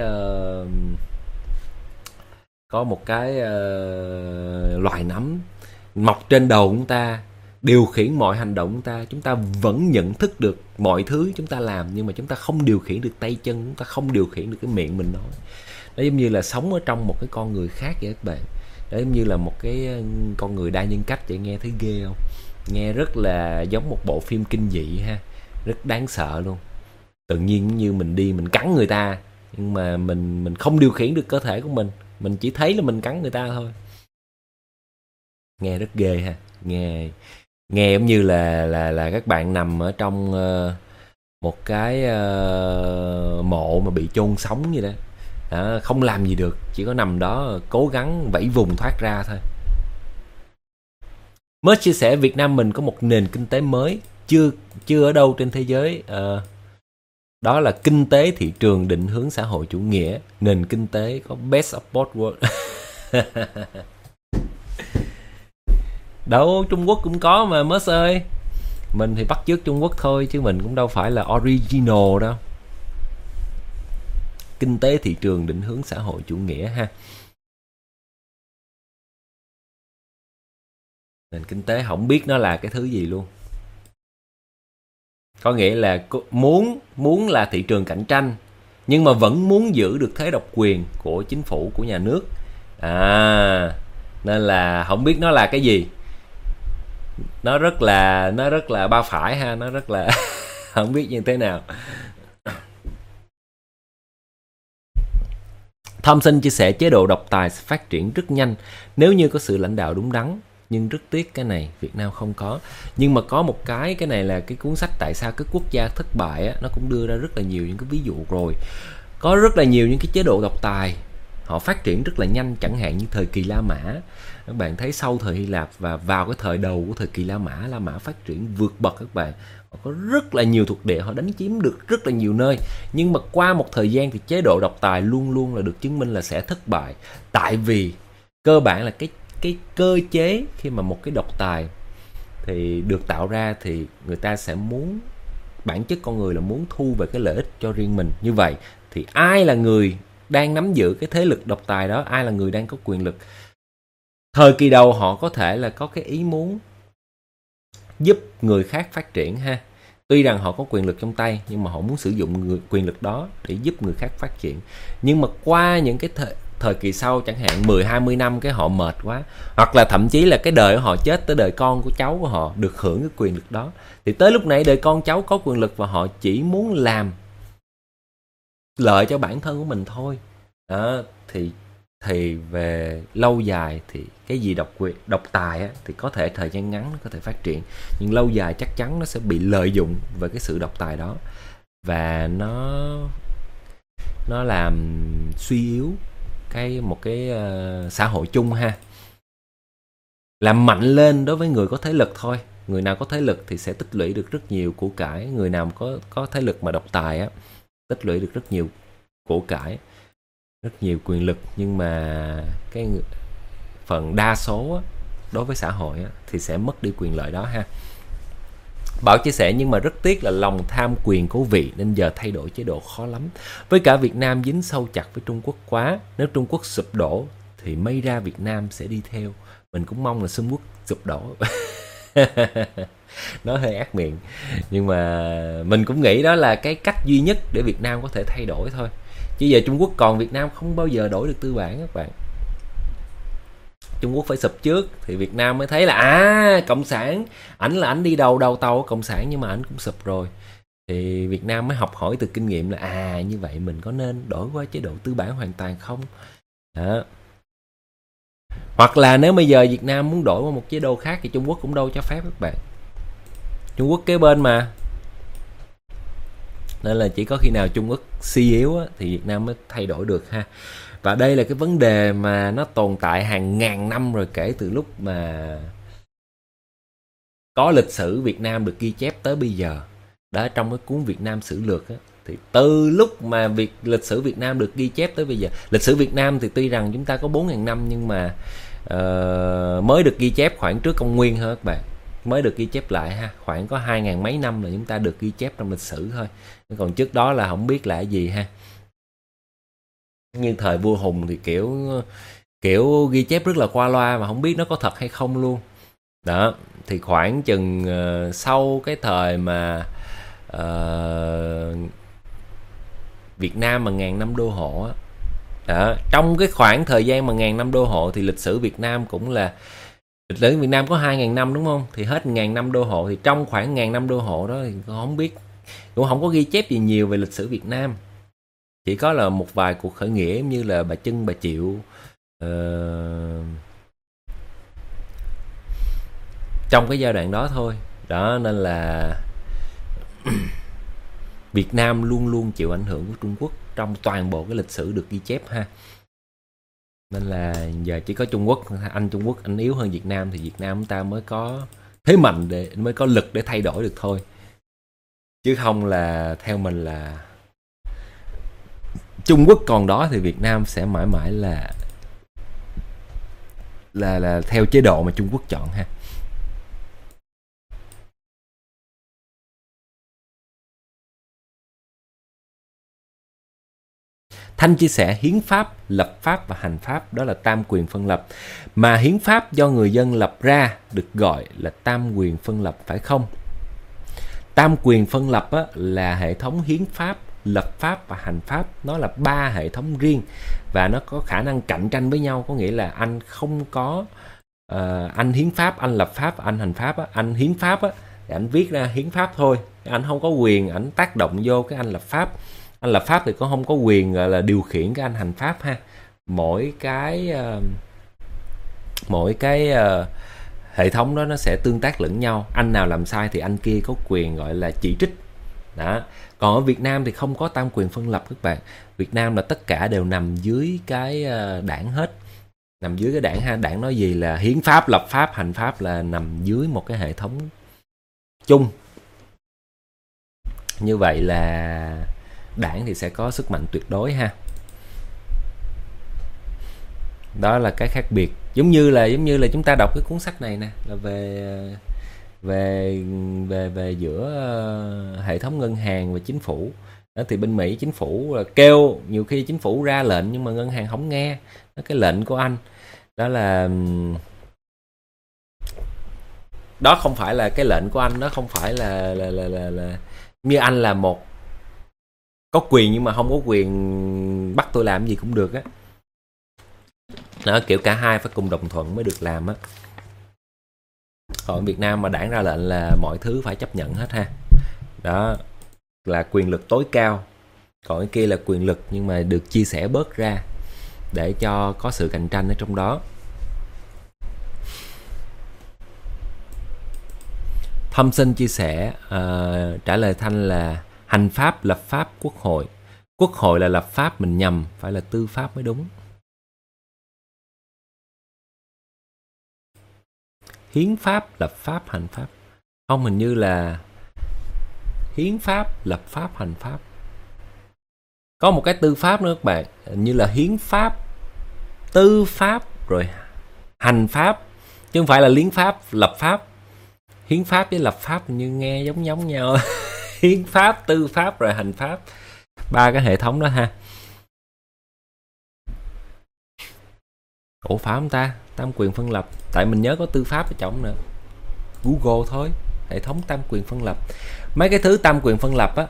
cái loài nấm mọc trên đầu chúng ta, điều khiển mọi hành động chúng ta vẫn nhận thức được mọi thứ chúng ta làm nhưng mà chúng ta không điều khiển được tay chân, chúng ta không điều khiển được cái miệng mình nói. Nó giống như là sống ở trong một cái con người khác vậy các bạn. Đó giống như là một cái con người đa nhân cách vậy, nghe thấy ghê không? Nghe rất là giống một bộ phim kinh dị ha, rất đáng sợ luôn. Tự nhiên như mình đi mình cắn người ta nhưng mà mình không điều khiển được cơ thể của mình chỉ thấy là mình cắn người ta thôi. Nghe rất ghê ha, nghe giống như là các bạn nằm ở trong một cái mộ mà bị chôn sống vậy đó. Không làm gì được, chỉ có nằm đó cố gắng vẫy vùng thoát ra thôi. Mới chia sẻ Việt Nam mình có một nền kinh tế mới chưa ở đâu trên thế giới, đó là kinh tế thị trường định hướng xã hội chủ nghĩa. Nền kinh tế có best of both world. Đâu, Trung Quốc cũng có mà Mớs ơi. Mình thì bắt chước Trung Quốc thôi chứ mình cũng đâu phải là original đâu. Kinh tế thị trường định hướng xã hội chủ nghĩa ha. Nền kinh tế không biết nó là cái thứ gì luôn. Có nghĩa là muốn là thị trường cạnh tranh nhưng mà vẫn muốn giữ được thế độc quyền của chính phủ, của nhà nước. Nên là không biết nó là cái gì. Nó rất là ba phải ha, nó rất là không biết như thế nào. Thompson chia sẻ chế độ độc tài sẽ phát triển rất nhanh nếu như có sự lãnh đạo đúng đắn. Nhưng rất tiếc cái này Việt Nam không có. Nhưng mà có một cái này là cái cuốn sách Tại sao các quốc gia thất bại á, nó cũng đưa ra rất là nhiều những cái ví dụ rồi. Có rất là nhiều những cái chế độ độc tài họ phát triển rất là nhanh, chẳng hạn như thời kỳ La Mã. Các bạn thấy sau thời Hy Lạp và vào cái thời đầu của thời kỳ La Mã phát triển vượt bậc các bạn. Họ có rất là nhiều thuộc địa, họ đánh chiếm được rất là nhiều nơi. Nhưng mà qua một thời gian thì chế độ độc tài luôn luôn là được chứng minh là sẽ thất bại. Tại vì cơ bản là cái cơ chế khi mà một cái độc tài thì được tạo ra thì người ta sẽ muốn, bản chất con người là muốn thu về cái lợi ích cho riêng mình. Như vậy thì ai là người đang nắm giữ cái thế lực độc tài đó, ai là người đang có quyền lực. Thời kỳ đầu họ có thể là có cái ý muốn giúp người khác phát triển ha. Tuy rằng họ có quyền lực trong tay nhưng mà họ muốn sử dụng quyền lực đó để giúp người khác phát triển. Nhưng mà qua những cái thời kỳ sau, chẳng hạn 10-20 năm cái họ mệt quá, hoặc là thậm chí là cái đời của họ chết, tới đời con của cháu của họ được hưởng cái quyền lực đó, thì tới lúc này đời con cháu có quyền lực và họ chỉ muốn làm lợi cho bản thân của mình thôi đó, thì về lâu dài thì cái gì độc tài á, thì có thể thời gian ngắn nó có thể phát triển, nhưng lâu dài chắc chắn nó sẽ bị lợi dụng về cái sự độc tài đó và nó làm suy yếu một cái xã hội chung ha. làm mạnh lên đối với người có thế lực thôi. Người nào có thế lực thì sẽ tích lũy được rất nhiều của cải. Người nào có thế lực mà độc tài á, tích lũy được rất nhiều của cải, rất nhiều quyền lực. Nhưng mà cái phần đa số á, đối với xã hội á, thì sẽ mất đi quyền lợi đó ha. Bảo chia sẻ nhưng mà rất tiếc là lòng tham quyền của vị nên giờ thay đổi chế độ khó lắm. Với cả Việt Nam dính sâu chặt với Trung Quốc quá. Nếu Trung Quốc sụp đổ thì may ra Việt Nam sẽ đi theo. Mình cũng mong là Trung Quốc sụp đổ. Nó hơi ác miệng, nhưng mà mình cũng nghĩ đó là cái cách duy nhất để Việt Nam có thể thay đổi thôi. Chứ giờ Trung Quốc còn Việt Nam không bao giờ đổi được tư bản các bạn. Trung Quốc phải sụp trước thì Việt Nam mới thấy là cộng sản, ảnh đi đầu tàu của cộng sản, nhưng mà ảnh cũng sụp rồi. Thì Việt Nam mới học hỏi từ kinh nghiệm là như vậy mình có nên đổi qua chế độ tư bản hoàn toàn không? Đó. Hoặc là nếu bây giờ Việt Nam muốn đổi qua một chế độ khác thì Trung Quốc cũng đâu cho phép các bạn. Trung Quốc kế bên mà. Nên là chỉ có khi nào Trung Quốc suy yếu á, thì Việt Nam mới thay đổi được ha. Và đây là cái vấn đề mà nó tồn tại hàng ngàn năm rồi, kể từ lúc mà có lịch sử Việt Nam được ghi chép tới bây giờ. Đó, trong cái cuốn Việt Nam Sử Lược á, thì từ lúc mà lịch sử Việt Nam được ghi chép tới bây giờ. Lịch sử Việt Nam thì tuy rằng chúng ta có 4.000 năm nhưng mà mới được ghi chép khoảng trước công nguyên thôi các bạn. Mới được ghi chép lại ha, khoảng có 2.000 mấy năm là chúng ta được ghi chép trong lịch sử thôi. Còn trước đó là không biết là cái gì ha. Như thời vua Hùng thì kiểu ghi chép rất là qua loa mà không biết nó có thật hay không luôn. Đó, thì khoảng chừng sau cái thời mà Việt Nam mà 1000 năm đô hộ á. Đó, trong cái khoảng thời gian mà 1000 năm đô hộ thì lịch sử Việt Nam cũng là, lịch sử Việt Nam có 2000 năm đúng không? Thì hết 1000 năm đô hộ, thì trong khoảng 1000 năm đô hộ đó thì không biết, cũng không có ghi chép gì nhiều về lịch sử Việt Nam. Chỉ có là một vài cuộc khởi nghĩa như là bà Trưng, bà Triệu trong cái giai đoạn đó thôi. Đó, nên là Việt Nam luôn luôn chịu ảnh hưởng của Trung Quốc trong toàn bộ cái lịch sử được ghi chép ha. Nên là giờ chỉ có Trung Quốc, Trung Quốc anh yếu hơn Việt Nam thì Việt Nam chúng ta mới có thế mạnh, mới có lực để thay đổi được thôi. Chứ không là theo mình là Trung Quốc còn đó thì Việt Nam sẽ mãi mãi là theo chế độ mà Trung Quốc chọn ha. Thanh chia sẻ hiến pháp, lập pháp và hành pháp đó là tam quyền phân lập. Mà hiến pháp do người dân lập ra được gọi là tam quyền phân lập phải không? Tam quyền phân lập á, là hệ thống hiến pháp, lập pháp và hành pháp. Nó là 3 hệ thống riêng và nó có khả năng cạnh tranh với nhau. Có nghĩa là anh không có anh hiến pháp, anh lập pháp, anh hành pháp á. Anh hiến pháp á, thì anh viết ra hiến pháp thôi, anh không có quyền anh tác động vô cái anh lập pháp. Anh lập pháp thì cũng không có quyền gọi là điều khiển cái anh hành pháp ha. Mỗi cái hệ thống đó nó sẽ tương tác lẫn nhau. Anh nào làm sai thì anh kia có quyền gọi là chỉ trích. Đó. Còn ở Việt Nam thì không có tam quyền phân lập các bạn. Việt Nam là tất cả đều nằm dưới cái đảng hết. Nằm dưới cái đảng ha. Đảng nói gì là hiến pháp, lập pháp, hành pháp là nằm dưới một cái hệ thống chung. Như vậy là đảng thì sẽ có sức mạnh tuyệt đối ha. Đó là cái khác biệt. Giống như là chúng ta đọc cái cuốn sách này nè, là về giữa hệ thống ngân hàng và chính phủ. Đó, thì bên Mỹ chính phủ là kêu, nhiều khi chính phủ ra lệnh nhưng mà ngân hàng không nghe. Đó, cái lệnh của anh đó là đó không phải là cái lệnh của anh, đó không phải là như anh là một có quyền nhưng mà không có quyền bắt tôi làm gì cũng được á. Đó, kiểu cả hai phải cùng đồng thuận mới được làm á. Còn ở Việt Nam mà đảng ra lệnh là mọi thứ phải chấp nhận hết ha. Đó là quyền lực tối cao. Còn cái kia là quyền lực nhưng mà được chia sẻ bớt ra để cho có sự cạnh tranh ở trong đó. Thâm Sinh chia sẻ trả lời Thanh là hành pháp, lập pháp, quốc hội. Quốc hội là lập pháp, mình nhầm, phải là tư pháp mới đúng. hiến pháp, lập pháp, hành pháp. Không, hình như là hiến pháp, lập pháp, hành pháp. Có một cái tư pháp nữa các bạn, hình như là hiến pháp, tư pháp rồi hành pháp, chứ không phải là liến pháp, lập pháp. Hiến pháp với lập pháp như nghe giống nhau. Hiến pháp, tư pháp rồi hành pháp, 3 cái hệ thống đó ha. Ủa phải không ta? Tam quyền phân lập, tại mình nhớ có tư pháp ở trong nữa. Google thôi, hệ thống tam quyền phân lập. Mấy cái thứ tam quyền phân lập á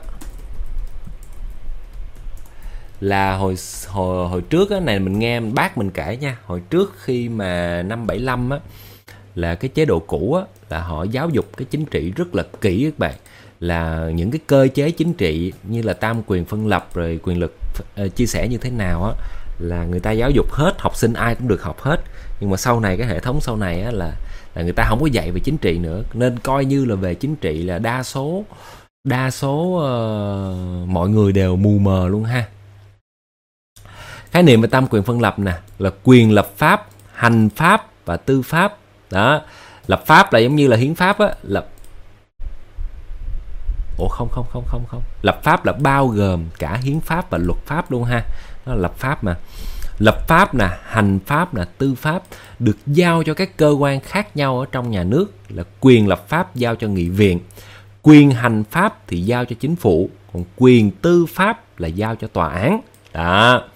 là hồi trước á, này mình nghe bác mình kể nha, hồi trước khi mà năm 75 á, là cái chế độ cũ á, là họ giáo dục cái chính trị rất là kỹ các bạn, là những cái cơ chế chính trị như là tam quyền phân lập rồi quyền lực chia sẻ như thế nào á, là người ta giáo dục hết, học sinh ai cũng được học hết. Nhưng mà sau này cái hệ thống sau này á, là người ta không có dạy về chính trị nữa, nên coi như là về chính trị là đa số mọi người đều mù mờ luôn ha. Khái niệm về tam quyền phân lập nè là quyền lập pháp, hành pháp và tư pháp. Đó, lập pháp là giống như là hiến pháp á, không. Lập pháp là bao gồm cả hiến pháp và luật pháp luôn ha. Đó là lập pháp mà. Lập pháp nè, hành pháp nè, tư pháp được giao cho các cơ quan khác nhau ở trong nhà nước, là quyền lập pháp giao cho nghị viện, quyền hành pháp thì giao cho chính phủ, còn quyền tư pháp là giao cho tòa án. Đó.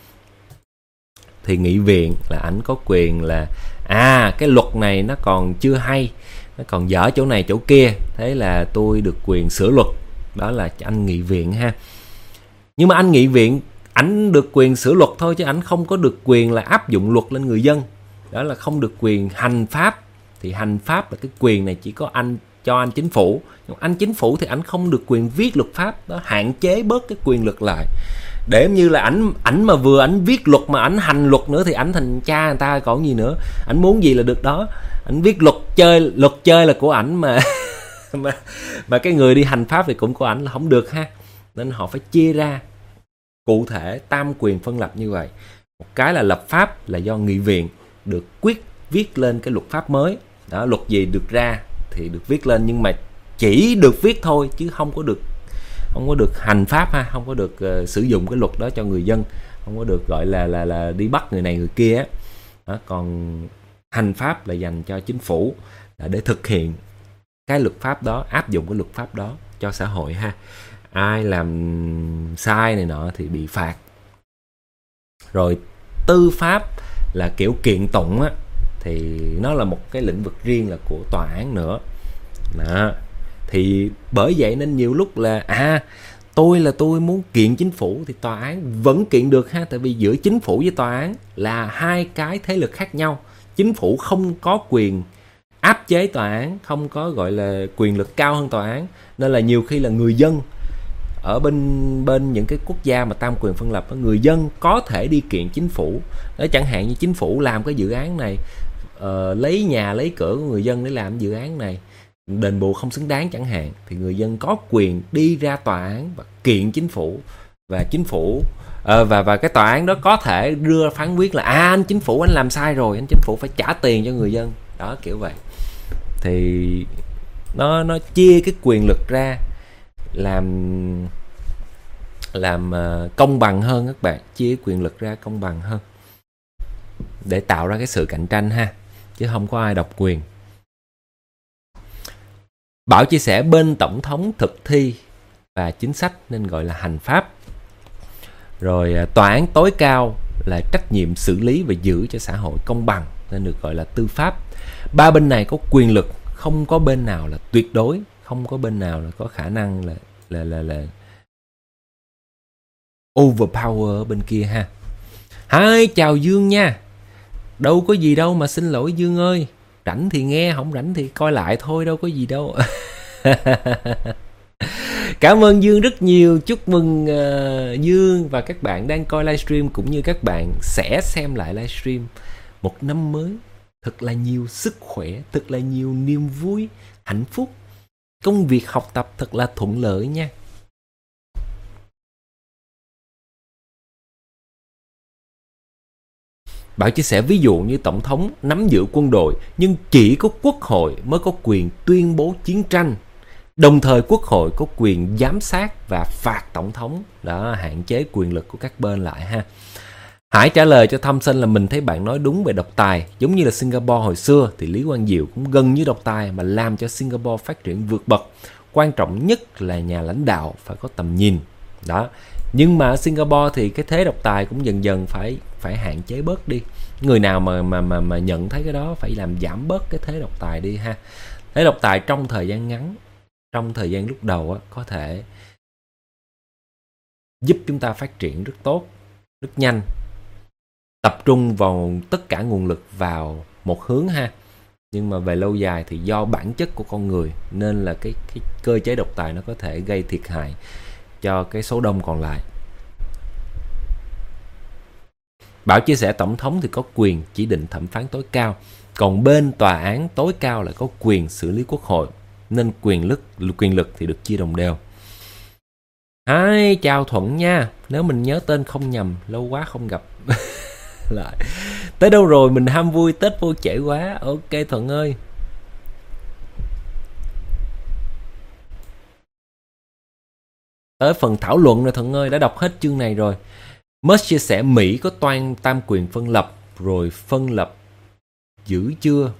Thì nghị viện là ảnh có quyền là cái luật này nó còn chưa hay, nó còn dở chỗ này chỗ kia, thế là tôi được quyền sửa luật. Đó là anh nghị viện ha. Nhưng mà anh nghị viện ảnh được quyền sửa luật thôi, chứ ảnh không có được quyền là áp dụng luật lên người dân. Đó là không được quyền hành pháp. Thì hành pháp là cái quyền này chỉ có cho anh chính phủ. Nhưng anh chính phủ thì ảnh không được quyền viết luật pháp. Đó, hạn chế bớt cái quyền lực lại. Để như là ảnh mà vừa ảnh viết luật mà ảnh hành luật nữa thì ảnh thành cha người ta còn gì nữa. Ảnh muốn gì là được đó. Ảnh viết luật chơi là của ảnh mà mà cái người đi hành pháp thì cũng của ảnh là không được ha. Nên họ phải chia ra cụ thể tam quyền phân lập như vậy. Một cái là lập pháp là do nghị viện được quyết viết lên cái luật pháp mới. Đó, luật gì được ra thì được viết lên, nhưng mà chỉ được viết thôi chứ không có được hành pháp ha, không có được sử dụng cái luật đó cho người dân, không có được gọi là đi bắt người này người kia á. Đó, còn hành pháp là dành cho chính phủ, là để thực hiện cái luật pháp đó, áp dụng cái luật pháp đó cho xã hội ha. Ai làm sai này nọ thì bị phạt. Rồi tư pháp là kiểu kiện tụng á, thì nó là một cái lĩnh vực riêng là của tòa án nữa. Đó. Thì bởi vậy nên nhiều lúc là tôi muốn kiện chính phủ thì tòa án vẫn kiện được ha, tại vì giữa chính phủ với tòa án là hai cái thế lực khác nhau. Chính phủ không có quyền áp chế tòa án, không có gọi là quyền lực cao hơn tòa án, nên là nhiều khi là người dân ở bên những cái quốc gia mà tam quyền phân lập, người dân có thể đi kiện chính phủ. Đó, chẳng hạn như chính phủ làm cái dự án này, lấy nhà lấy cửa của người dân để làm dự án này, đền bù không xứng đáng chẳng hạn, thì người dân có quyền đi ra tòa án và kiện chính phủ, và chính phủ và cái tòa án đó có thể đưa phán quyết là anh chính phủ anh làm sai rồi, anh chính phủ phải trả tiền cho người dân. Đó, kiểu vậy. Thì nó chia cái quyền lực ra làm công bằng hơn các bạn, chia quyền lực ra công bằng hơn để tạo ra cái sự cạnh tranh ha, chứ không có ai độc quyền. Bảo chia sẻ bên tổng thống thực thi và chính sách nên gọi là hành pháp. Rồi tòa án tối cao là trách nhiệm xử lý và giữ cho xã hội công bằng nên được gọi là tư pháp. Ba bên này có quyền lực, không có bên nào là tuyệt đối, không có bên nào là có khả năng là overpower bên kia ha. Hai, chào Dương nha. Đâu có gì đâu mà xin lỗi Dương ơi. Rảnh thì nghe, không rảnh thì coi lại thôi, đâu có gì đâu. Cảm ơn Dương rất nhiều. Chúc mừng Dương và các bạn đang coi livestream, cũng như các bạn sẽ xem lại livestream. Một năm mới thật là nhiều sức khỏe, thật là nhiều niềm vui, hạnh phúc. Công việc học tập thật là thuận lợi nha. Bảo chia sẻ ví dụ như tổng thống nắm giữ quân đội, nhưng chỉ có quốc hội mới có quyền tuyên bố chiến tranh. Đồng thời quốc hội có quyền giám sát và phạt tổng thống, đó, hạn chế quyền lực của các bên lại ha. Hải trả lời cho Thompson là mình thấy bạn nói đúng về độc tài. Giống như là Singapore hồi xưa thì Lý Quang Diệu cũng gần như độc tài mà làm cho Singapore phát triển vượt bậc. Quan trọng nhất là nhà lãnh đạo phải có tầm nhìn. Đó. Nhưng mà ở Singapore thì cái thế độc tài cũng dần dần phải hạn chế bớt đi. Người nào mà nhận thấy cái đó phải làm giảm bớt cái thế độc tài đi ha. Thế độc tài trong thời gian ngắn, trong thời gian lúc đầu á, có thể giúp chúng ta phát triển rất tốt, rất nhanh, tập trung vào tất cả nguồn lực vào một hướng ha. Nhưng mà về lâu dài thì do bản chất của con người nên là cái cơ chế độc tài nó có thể gây thiệt hại cho cái số đông còn lại. Bảo chia sẻ tổng thống thì có quyền chỉ định thẩm phán tối cao, còn bên tòa án tối cao lại có quyền xử lý quốc hội, nên quyền lực thì được chia đồng đều. Chào Thuận nha, nếu mình nhớ tên không nhầm, lâu quá không gặp. Lại tới đâu rồi, mình ham vui, Tết vô trễ quá. Ok Thuận ơi. Tới phần thảo luận rồi Thuận ơi, đã đọc hết chương này rồi. Musk chia sẻ Mỹ có tam quyền phân lập, rồi phân lập giữ chưa?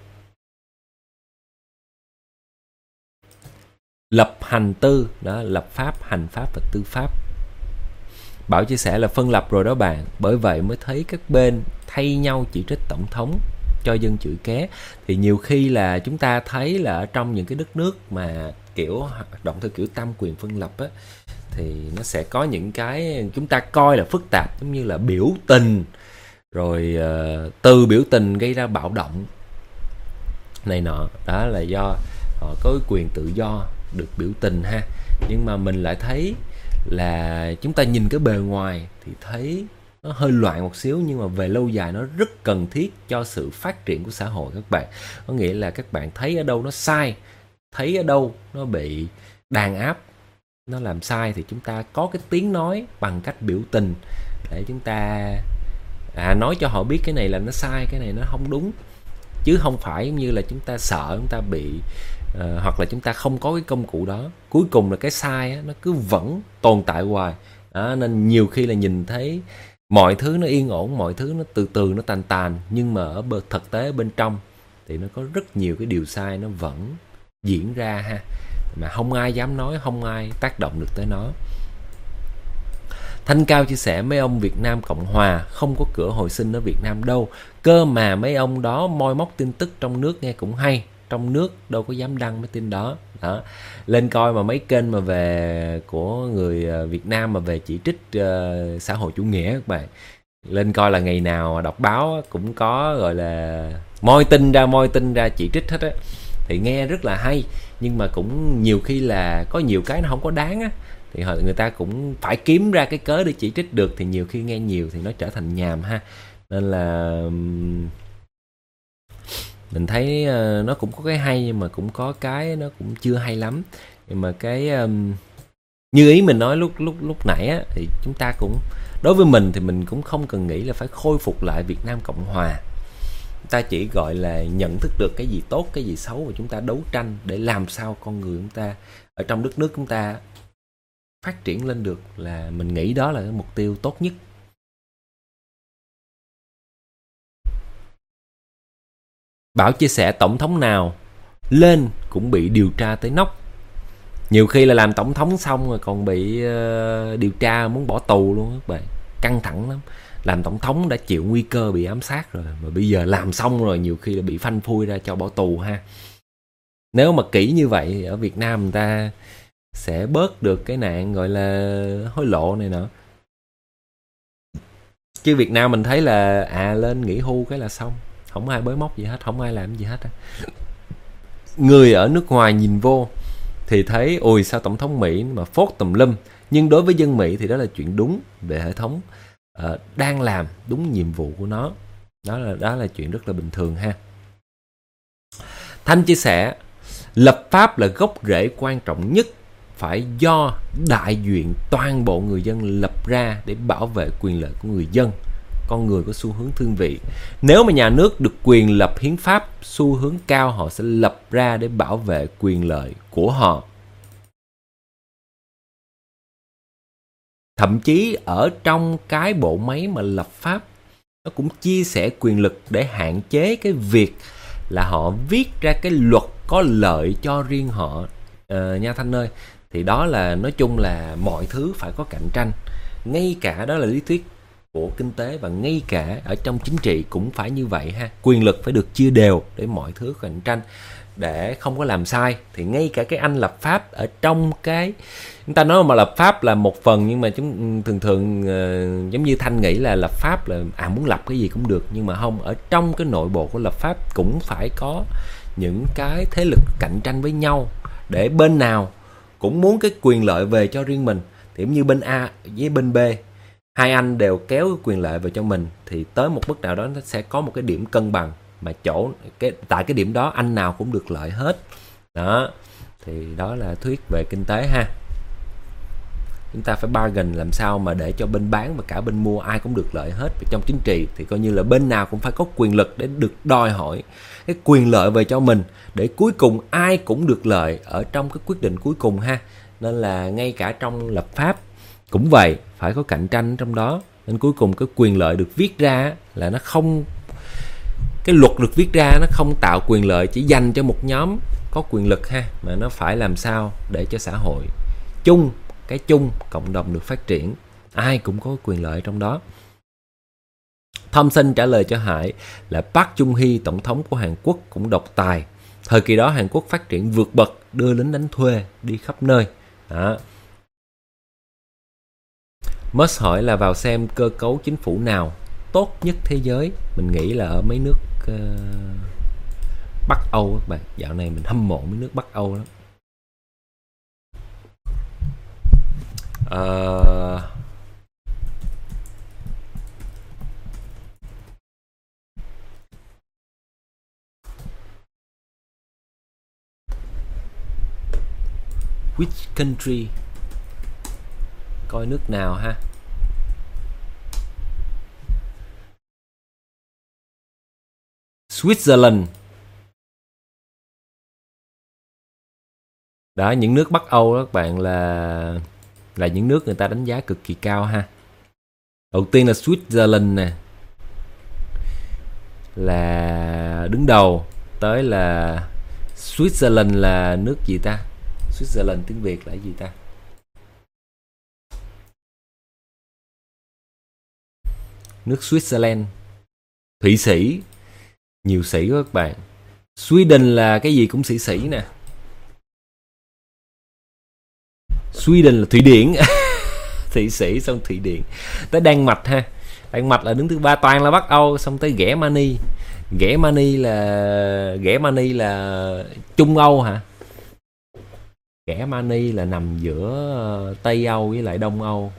Lập hành tư, đó, lập pháp, hành pháp và tư pháp. Bảo chia sẻ là phân lập rồi đó bạn, bởi vậy mới thấy các bên thay nhau chỉ trích tổng thống, cho dân chửi ké. Thì nhiều khi là chúng ta thấy là ở trong những cái đất nước mà kiểu hoạt động theo kiểu tam quyền phân lập á, thì nó sẽ có những cái chúng ta coi là phức tạp, giống như là biểu tình, rồi từ biểu tình gây ra bạo động này nọ. Đó là do họ có quyền tự do được biểu tình ha. Nhưng mà mình lại thấy là chúng ta nhìn cái bề ngoài thì thấy nó hơi loạn một xíu, nhưng mà về lâu dài nó rất cần thiết cho sự phát triển của xã hội các bạn. Có nghĩa là các bạn thấy ở đâu nó sai, thấy ở đâu nó bị đàn áp, nó làm sai, thì chúng ta có cái tiếng nói bằng cách biểu tình để chúng ta nói cho họ biết cái này là nó sai, cái này nó không đúng, chứ không phải giống như là chúng ta sợ chúng ta bị hoặc là chúng ta không có cái công cụ đó. Cuối cùng là cái sai á, nó cứ vẫn tồn tại hoài đó, nên nhiều khi là nhìn thấy mọi thứ nó yên ổn, mọi thứ nó từ từ nó tàn, nhưng mà ở thực tế bên trong thì nó có rất nhiều cái điều sai nó vẫn diễn ra ha, mà không ai dám nói, không ai tác động được tới nó. Thanh Cao chia sẻ mấy ông Việt Nam Cộng Hòa không có cửa hồi sinh ở Việt Nam đâu, cơ mà mấy ông đó moi móc tin tức trong nước nghe cũng hay, trong nước đâu có dám đăng mấy tin đó. Đó, lên coi mà mấy kênh mà về của người Việt Nam mà về chỉ trích xã hội chủ nghĩa các bạn, lên coi là ngày nào đọc báo cũng có gọi là moi tin ra chỉ trích hết á, thì nghe rất là hay, nhưng mà cũng nhiều khi là có nhiều cái nó không có đáng á, thì người ta cũng phải kiếm ra cái cớ để chỉ trích được, thì nhiều khi nghe nhiều thì nó trở thành nhàm ha. Nên là mình thấy nó cũng có cái hay, nhưng mà cũng có cái nó cũng chưa hay lắm. Nhưng mà cái như ý mình nói lúc nãy á, thì chúng ta cũng, đối với mình thì mình cũng không cần nghĩ là phải khôi phục lại Việt Nam Cộng Hòa. Chúng ta chỉ gọi là nhận thức được cái gì tốt, cái gì xấu, và chúng ta đấu tranh để làm sao con người chúng ta ở trong đất nước chúng ta phát triển lên được, là mình nghĩ đó là cái mục tiêu tốt nhất. Bảo chia sẻ tổng thống nào lên cũng bị điều tra tới nóc. Nhiều khi là làm tổng thống xong rồi còn bị điều tra muốn bỏ tù luôn các bạn. Căng thẳng lắm. Làm tổng thống đã chịu nguy cơ bị ám sát rồi, mà bây giờ làm xong rồi nhiều khi là bị phanh phui ra cho bỏ tù ha. Nếu mà kỹ như vậy thì ở Việt Nam người ta sẽ bớt được cái nạn gọi là hối lộ này nọ. Chứ Việt Nam mình thấy là lên nghỉ hưu cái là xong, không ai bới móc gì hết, không ai làm gì hết. Người ở nước ngoài nhìn vô thì thấy ôi sao tổng thống Mỹ mà phốt tùm lum, nhưng đối với dân Mỹ thì đó là chuyện đúng về hệ thống đang làm đúng nhiệm vụ của nó. Đó là chuyện rất là bình thường ha. Thanh chia sẻ lập pháp là gốc rễ quan trọng nhất, phải do đại diện toàn bộ người dân lập ra để bảo vệ quyền lợi của người dân. con người có xu hướng thiên vị. Nếu mà nhà nước được quyền lập hiến pháp, xu hướng cao họ sẽ lập ra để bảo vệ quyền lợi của họ. Thậm chí ở trong cái bộ máy mà lập pháp, nó cũng chia sẻ quyền lực để hạn chế cái việc là họ viết ra cái luật có lợi cho riêng họ. Nha Thanh ơi, thì đó là nói chung là mọi thứ phải có cạnh tranh. Ngay cả đó là lý thuyết của kinh tế, và ngay cả ở trong chính trị cũng phải như vậy ha. Quyền lực phải được chia đều để mọi thứ cạnh tranh, để không có làm sai. Thì ngay cả cái anh lập pháp ở trong cái, chúng ta nói mà lập pháp là một phần, nhưng mà chúng thường giống như Thanh nghĩ là lập pháp là muốn lập cái gì cũng được, nhưng mà không, ở trong cái nội bộ của lập pháp cũng phải có những cái thế lực cạnh tranh với nhau, để bên nào cũng muốn cái quyền lợi về cho riêng mình. Thì như bên A với bên B, hai anh đều kéo cái quyền lợi về cho mình, thì tới một mức nào đó nó sẽ có một cái điểm cân bằng, mà tại cái điểm đó anh nào cũng được lợi hết. Đó, thì đó là thuyết về kinh tế ha. Chúng ta phải bargain làm sao mà để cho bên bán và cả bên mua ai cũng được lợi hết. Và trong chính trị thì coi như là bên nào cũng phải có quyền lực để được đòi hỏi cái quyền lợi về cho mình, để cuối cùng ai cũng được lợi ở trong cái quyết định cuối cùng ha. Nên là ngay cả trong lập pháp cũng vậy, phải có cạnh tranh trong đó. Nên cuối cùng cái quyền lợi được viết ra là nó không, cái luật được viết ra nó không tạo quyền lợi chỉ dành cho một nhóm có quyền lực ha, mà nó phải làm sao để cho xã hội chung, cái chung, cộng đồng được phát triển, ai cũng có quyền lợi trong đó. Thompson trả lời cho Hải là Park Chung-hee, tổng thống của Hàn Quốc, cũng độc tài. Thời kỳ đó Hàn Quốc phát triển vượt bậc, đưa lính đánh thuê đi khắp nơi. Đó. Musk hỏi là vào xem cơ cấu chính phủ nào tốt nhất thế giới. Mình nghĩ là ở mấy nước Bắc Âu các bạn. Dạo này mình hâm mộ mấy nước Bắc Âu lắm. Which country? Coi nước nào ha. Switzerland. Đó, những nước Bắc Âu đó các bạn là những nước người ta đánh giá cực kỳ cao ha. Đầu tiên là Switzerland nè, là đứng đầu. Tới là Switzerland là nước gì ta? Switzerland tiếng Việt là gì ta? Nước Switzerland. Thụy Sĩ. Nhiều sĩ quá các bạn. Sweden là cái gì cũng sĩ nè. Sweden là Thụy Điển. Thụy Sĩ xong Thụy Điển. Tới Đan Mạch ha. Đan Mạch là đứng thứ ba, toàn là Bắc Âu. Xong tới Germany. Germany là Trung Âu hả? Germany là nằm giữa Tây Âu với lại Đông Âu.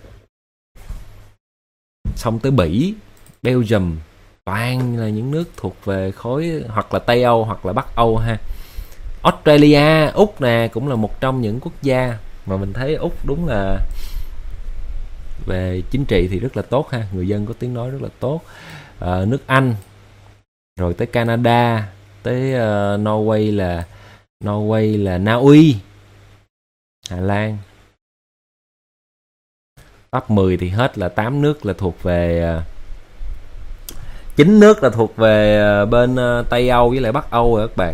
Xong tới Bỉ, Belgium, toàn là những nước thuộc về khối hoặc là Tây Âu hoặc là Bắc Âu ha. Australia, Úc nè, cũng là một trong những quốc gia mà mình thấy Úc đúng là về chính trị thì rất là tốt ha, người dân có tiếng nói rất là tốt. Nước Anh, rồi tới Canada, tới Norway là Na Uy, Hà Lan. Top 10 thì hết là 8 nước là thuộc về 9 nước là thuộc về bên Tây Âu với lại Bắc Âu rồi các bạn.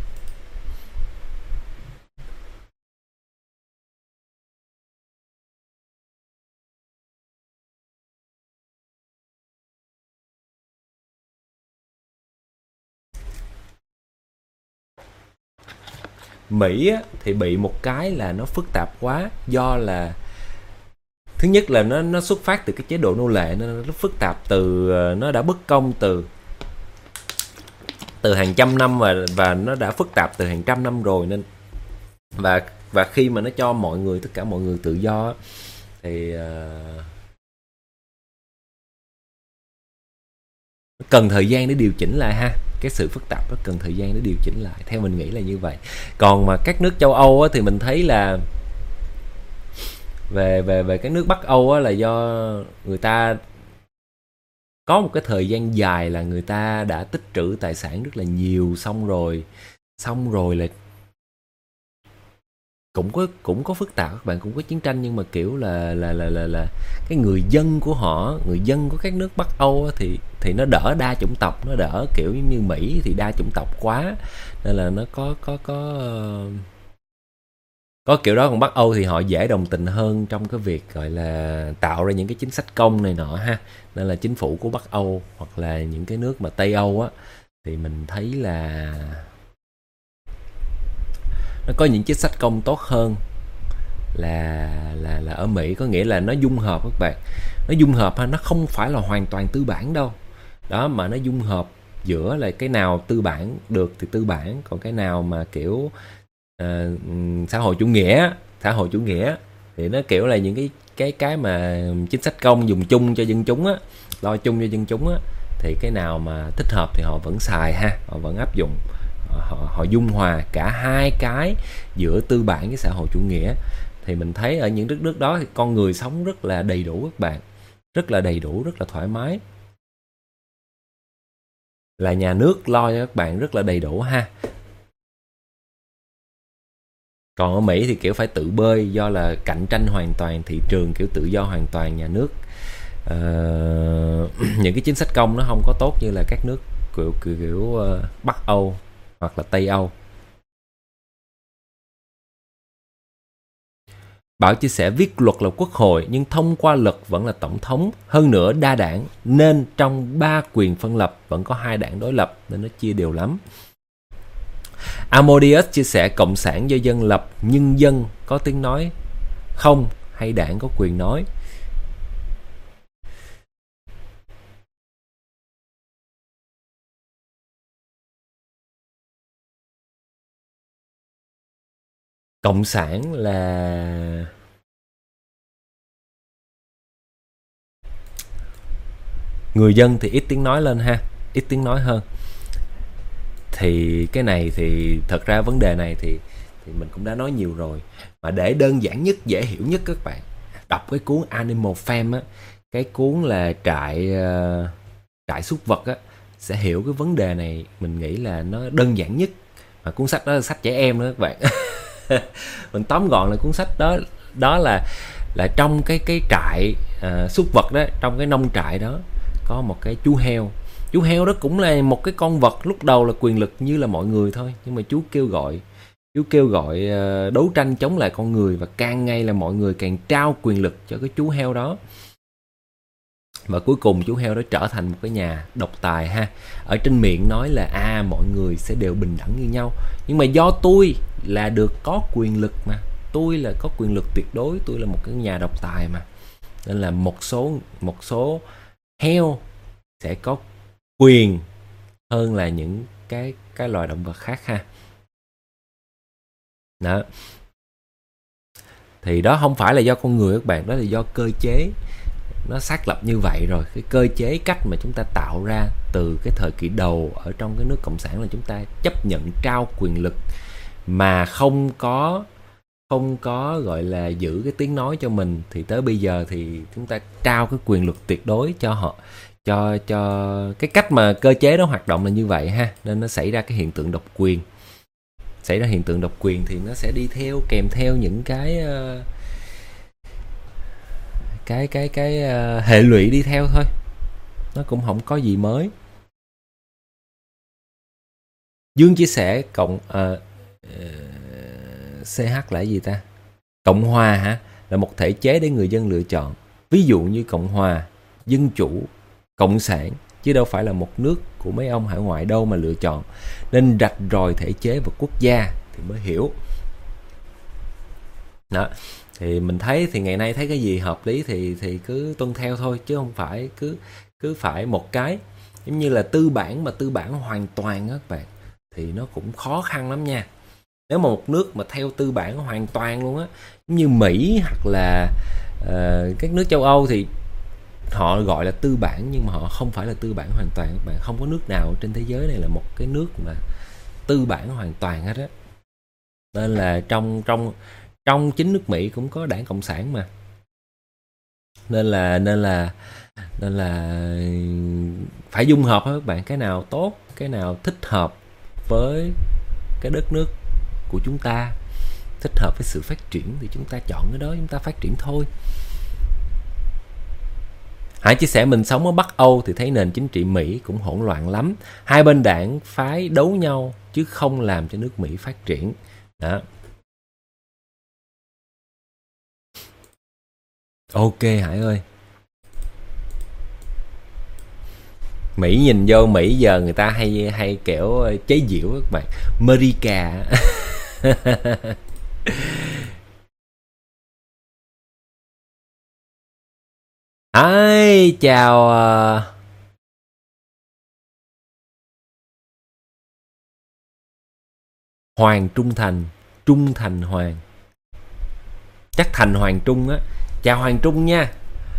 Mỹ á, thì bị một cái là nó phức tạp quá, do là thứ nhất là nó xuất phát từ cái chế độ nô lệ, nó rất phức tạp, nó đã bất công từ hàng trăm năm và nó đã phức tạp từ hàng trăm năm rồi, nên và khi mà nó cho tất cả mọi người tự do thì cần thời gian để điều chỉnh lại ha. Cái sự phức tạp nó cần thời gian để điều chỉnh lại, theo mình nghĩ là như vậy. Còn mà các nước châu Âu á, thì mình thấy là về các nước Bắc Âu á, là do người ta có một cái thời gian dài là người ta đã tích trữ tài sản rất là nhiều, xong rồi là cũng có phức tạp các bạn, cũng có chiến tranh, nhưng mà kiểu là cái người dân của họ, người dân của các nước Bắc Âu á, thì nó đỡ đa chủng tộc, nó đỡ kiểu như Mỹ thì đa chủng tộc quá, nên là nó có kiểu đó. Còn Bắc Âu thì họ dễ đồng tình hơn trong cái việc gọi là tạo ra những cái chính sách công này nọ ha, nên là chính phủ của Bắc Âu hoặc là những cái nước mà Tây Âu á, thì mình thấy là nó có những chính sách công tốt hơn là ở Mỹ. Có nghĩa là nó dung hợp các bạn, nó dung hợp ha, nó không phải là hoàn toàn tư bản đâu đó, mà nó dung hợp giữa là cái nào tư bản được thì tư bản, còn cái nào mà kiểu xã hội chủ nghĩa thì nó kiểu là những cái mà chính sách công dùng chung cho dân chúng á, lo chung cho dân chúng á, thì cái nào mà thích hợp thì họ vẫn xài ha, họ vẫn áp dụng, họ dung hòa cả hai cái giữa tư bản với xã hội chủ nghĩa. Thì mình thấy ở những đất nước đó thì con người sống rất là đầy đủ các bạn, rất là đầy đủ, rất là thoải mái, là nhà nước lo cho các bạn rất là đầy đủ ha. Còn ở Mỹ thì kiểu phải tự bơi, do là cạnh tranh hoàn toàn, thị trường kiểu tự do hoàn toàn, nhà nước những cái chính sách công nó không có tốt như là các nước kiểu Bắc Âu hoặc là Tây Âu. Bảo chia sẻ viết luật là quốc hội, nhưng thông qua luật vẫn là tổng thống. Hơn nữa đa đảng, nên trong 3 quyền phân lập vẫn có 2 đảng đối lập, nên nó chia đều lắm. Amodius chia sẻ cộng sản do dân lập, nhưng dân có tiếng nói không, hay đảng có quyền nói? Cộng sản là người dân thì ít tiếng nói lên ha, ít tiếng nói hơn. Thì cái này thì thật ra vấn đề này thì mình cũng đã nói nhiều rồi. Mà để đơn giản nhất, dễ hiểu nhất các bạn, đọc cái cuốn Animal Farm á, cái cuốn là trại súc vật á, sẽ hiểu cái vấn đề này. Mình nghĩ là nó đơn giản nhất. Mà cuốn sách đó là sách trẻ em nữa các bạn. Mình tóm gọn là cuốn sách đó là trong cái trại súc vật đó, trong cái nông trại đó có một cái chú heo đó cũng là một cái con vật, lúc đầu là quyền lực như là mọi người thôi, nhưng mà chú kêu gọi đấu tranh chống lại con người, và càng ngày là mọi người càng trao quyền lực cho cái chú heo đó, và cuối cùng chú heo đó trở thành một cái nhà độc tài ha. Ở trên miệng nói là mọi người sẽ đều bình đẳng như nhau, nhưng mà do tôi là được có quyền lực mà, tôi là có quyền lực tuyệt đối, tôi là một cái nhà độc tài mà, nên là một số heo sẽ có quyền hơn là những cái loài động vật khác ha. Đó. Thì đó không phải là do con người các bạn, đó là do cơ chế nó xác lập như vậy rồi. Cái cơ chế cách mà chúng ta tạo ra từ cái thời kỳ đầu ở trong cái nước cộng sản là chúng ta chấp nhận trao quyền lực mà không có gọi là giữ cái tiếng nói cho mình, thì tới bây giờ thì chúng ta trao cái quyền lực tuyệt đối cho họ, cho cái cách mà cơ chế đó hoạt động là như vậy ha, nên nó xảy ra cái hiện tượng độc quyền. Xảy ra hiện tượng độc quyền thì nó sẽ đi theo kèm theo những cái hệ lụy đi theo thôi, nó cũng không có gì mới. Dương chia sẻ CH là gì ta? Cộng hòa hả? Là một thể chế để người dân lựa chọn. Ví dụ như Cộng hòa, Dân chủ, Cộng sản, chứ đâu phải là một nước của mấy ông hải ngoại đâu mà lựa chọn. Nên rạch ròi thể chế và quốc gia thì mới hiểu. Đó. Thì mình thấy thì ngày nay thấy cái gì hợp lý thì cứ tuân theo thôi, chứ không phải cứ phải một cái. Giống như là tư bản mà tư bản hoàn toàn á các bạn, thì nó cũng khó khăn lắm nha. Nếu mà một nước mà theo tư bản hoàn toàn luôn á, giống như Mỹ hoặc là các nước châu Âu thì họ gọi là tư bản, nhưng mà họ không phải là tư bản hoàn toàn các bạn. Không có nước nào trên thế giới này là một cái nước mà tư bản hoàn toàn hết á. Nên là trong chính nước Mỹ cũng có đảng Cộng sản mà. Nên là Nên là phải dung hợp hết các bạn, cái nào tốt, cái nào thích hợp với cái đất nước của chúng ta, thích hợp với sự phát triển thì chúng ta chọn cái đó chúng ta phát triển thôi. Hải chia sẻ mình sống ở Bắc Âu thì thấy nền chính trị Mỹ cũng hỗn loạn lắm. Hai bên đảng phái đấu nhau chứ không làm cho nước Mỹ phát triển. Đó. Ok Hải ơi. Mỹ nhìn vô Mỹ giờ người ta hay kiểu chế giễu các bạn. America. Ai chào Hoàng Trung Thành Hoàng. Chắc Thành Hoàng Trung á. Chào Hoàng Trung nha.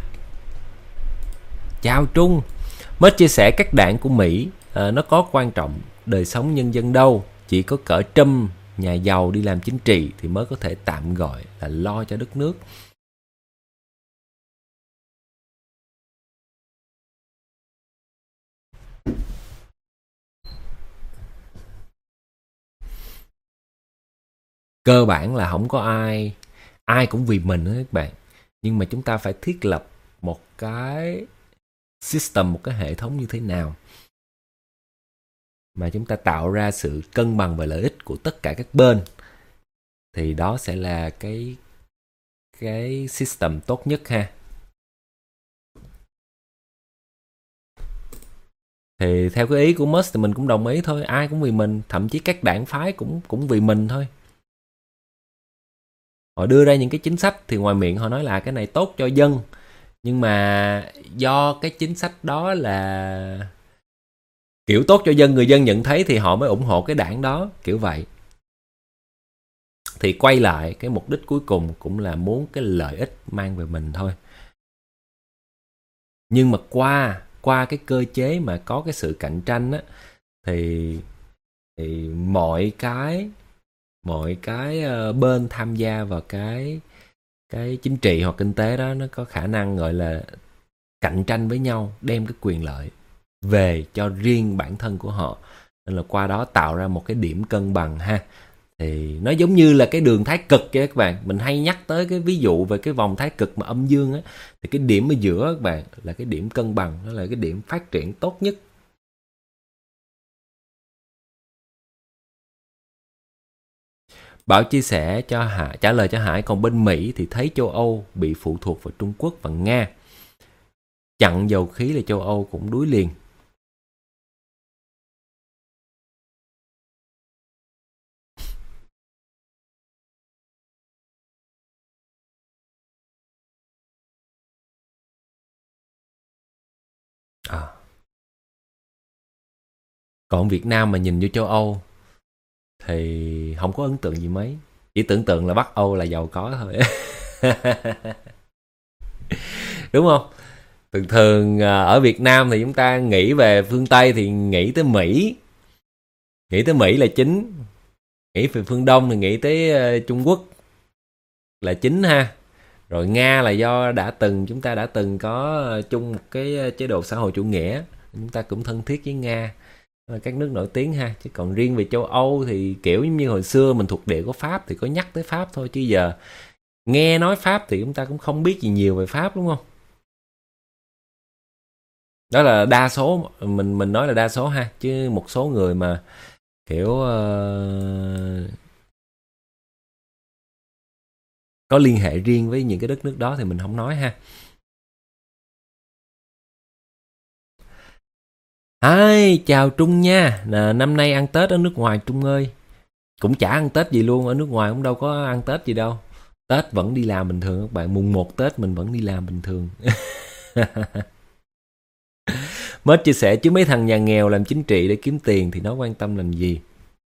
Chào Trung. Mới chia sẻ các đảng của Mỹ nó có quan trọng đời sống nhân dân đâu, chỉ có cỡ Trump nhà giàu đi làm chính trị thì mới có thể tạm gọi là lo cho đất nước. Cơ bản là không có ai cũng vì mình hết các bạn, nhưng mà chúng ta phải thiết lập một cái system, một cái hệ thống như thế nào mà chúng ta tạo ra sự cân bằng về lợi ích của tất cả các bên, thì đó sẽ là cái system tốt nhất ha. Thì theo cái ý của Musk thì mình cũng đồng ý thôi, ai cũng vì mình, thậm chí các đảng phái cũng vì mình thôi. Họ đưa ra những cái chính sách thì ngoài miệng họ nói là cái này tốt cho dân, nhưng mà do cái chính sách đó là kiểu tốt cho dân, người dân nhận thấy thì họ mới ủng hộ cái đảng đó, kiểu vậy. Thì quay lại cái mục đích cuối cùng cũng là muốn cái lợi ích mang về mình thôi. Nhưng mà qua cái cơ chế mà có cái sự cạnh tranh á, thì mọi cái bên tham gia vào cái chính trị hoặc kinh tế đó nó có khả năng gọi là cạnh tranh với nhau, đem cái quyền lợi về cho riêng bản thân của họ, nên là qua đó tạo ra một cái điểm cân bằng ha. Thì nó giống như là cái đường thái cực vậy các bạn, mình hay nhắc tới cái ví dụ về cái vòng thái cực mà âm dương á, thì cái điểm ở giữa các bạn là cái điểm cân bằng, nó là cái điểm phát triển tốt nhất. Bảo chia sẻ cho Hải, trả lời cho Hải, còn bên Mỹ thì thấy châu Âu bị phụ thuộc vào Trung Quốc và Nga, chặn dầu khí là châu Âu cũng đuối liền. Còn Việt Nam mà nhìn vô châu Âu thì không có ấn tượng gì mấy, chỉ tưởng tượng là Bắc Âu là giàu có thôi. Đúng không? Thường thường ở Việt Nam thì chúng ta nghĩ về phương Tây thì nghĩ tới Mỹ, là chính, nghĩ về phương Đông thì nghĩ tới Trung Quốc là chính ha. Rồi Nga là do chúng ta đã từng có chung một cái chế độ xã hội chủ nghĩa, chúng ta cũng thân thiết với Nga, các nước nổi tiếng ha. Chứ còn riêng về châu Âu thì kiểu như hồi xưa mình thuộc địa của Pháp thì có nhắc tới Pháp thôi, chứ giờ nghe nói Pháp thì chúng ta cũng không biết gì nhiều về Pháp, đúng không? Đó là đa số, mình nói là đa số ha, chứ một số người mà kiểu có liên hệ riêng với những cái đất nước đó thì mình không nói ha. Ai, chào Trung nha. Năm nay ăn Tết ở nước ngoài Trung ơi. Cũng chả ăn Tết gì luôn, ở nước ngoài cũng đâu có ăn Tết gì đâu. Tết vẫn đi làm bình thường các bạn, mùng 1 Tết mình vẫn đi làm bình thường. Mới chia sẻ chứ mấy thằng nhà nghèo làm chính trị để kiếm tiền thì nó quan tâm làm gì.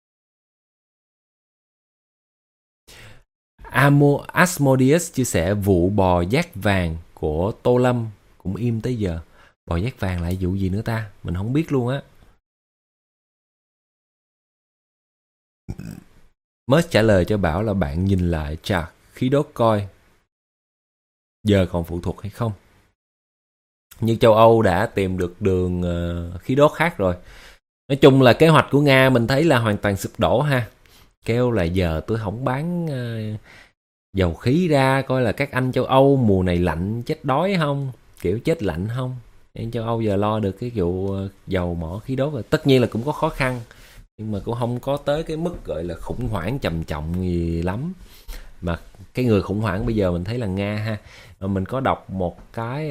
Asmodeus chia sẻ vụ bò giác vàng của Tô Lâm cũng im tới giờ. Bò giác vàng là vụ gì nữa ta? Mình không biết luôn á. Mới trả lời cho Bảo là bạn nhìn lại chart khí đốt coi giờ còn phụ thuộc hay không. như châu Âu đã tìm được đường khí đốt khác rồi. Nói chung là kế hoạch của Nga mình thấy là hoàn toàn sụp đổ ha. Kêu là giờ tôi không bán dầu khí ra, coi là các anh châu Âu mùa này lạnh chết đói không, kiểu chết lạnh không. Anh châu Âu giờ lo được cái vụ dầu mỏ khí đốt rồi. Tất nhiên là cũng có khó khăn, nhưng mà cũng không có tới cái mức gọi là khủng hoảng trầm trọng gì lắm. Mà cái người khủng hoảng bây giờ mình thấy là Nga ha. Mình có đọc một cái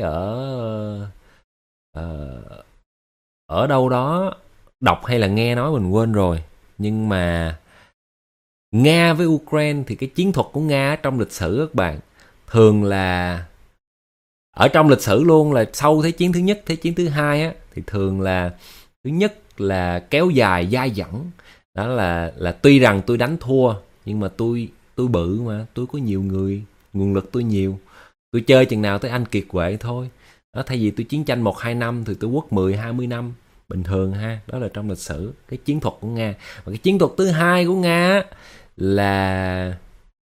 ở đâu đó, đọc hay là nghe nói mình quên rồi, nhưng mà Nga với Ukraine thì cái chiến thuật của Nga trong lịch sử các bạn, thường là ở trong lịch sử luôn, là sau Thế chiến thứ nhất, Thế chiến thứ hai á, thì thường là thứ nhất là kéo dài dai dẳng. Đó là tuy rằng tôi đánh thua, nhưng mà tôi bự mà, tôi có nhiều người, nguồn lực tôi nhiều, tôi chơi chừng nào tới anh kiệt quệ thôi. Đó, thay vì tôi chiến tranh 1-2 năm thì tôi quất 10-20 năm bình thường ha. Đó là trong lịch sử cái chiến thuật của Nga. Và cái chiến thuật thứ hai của Nga là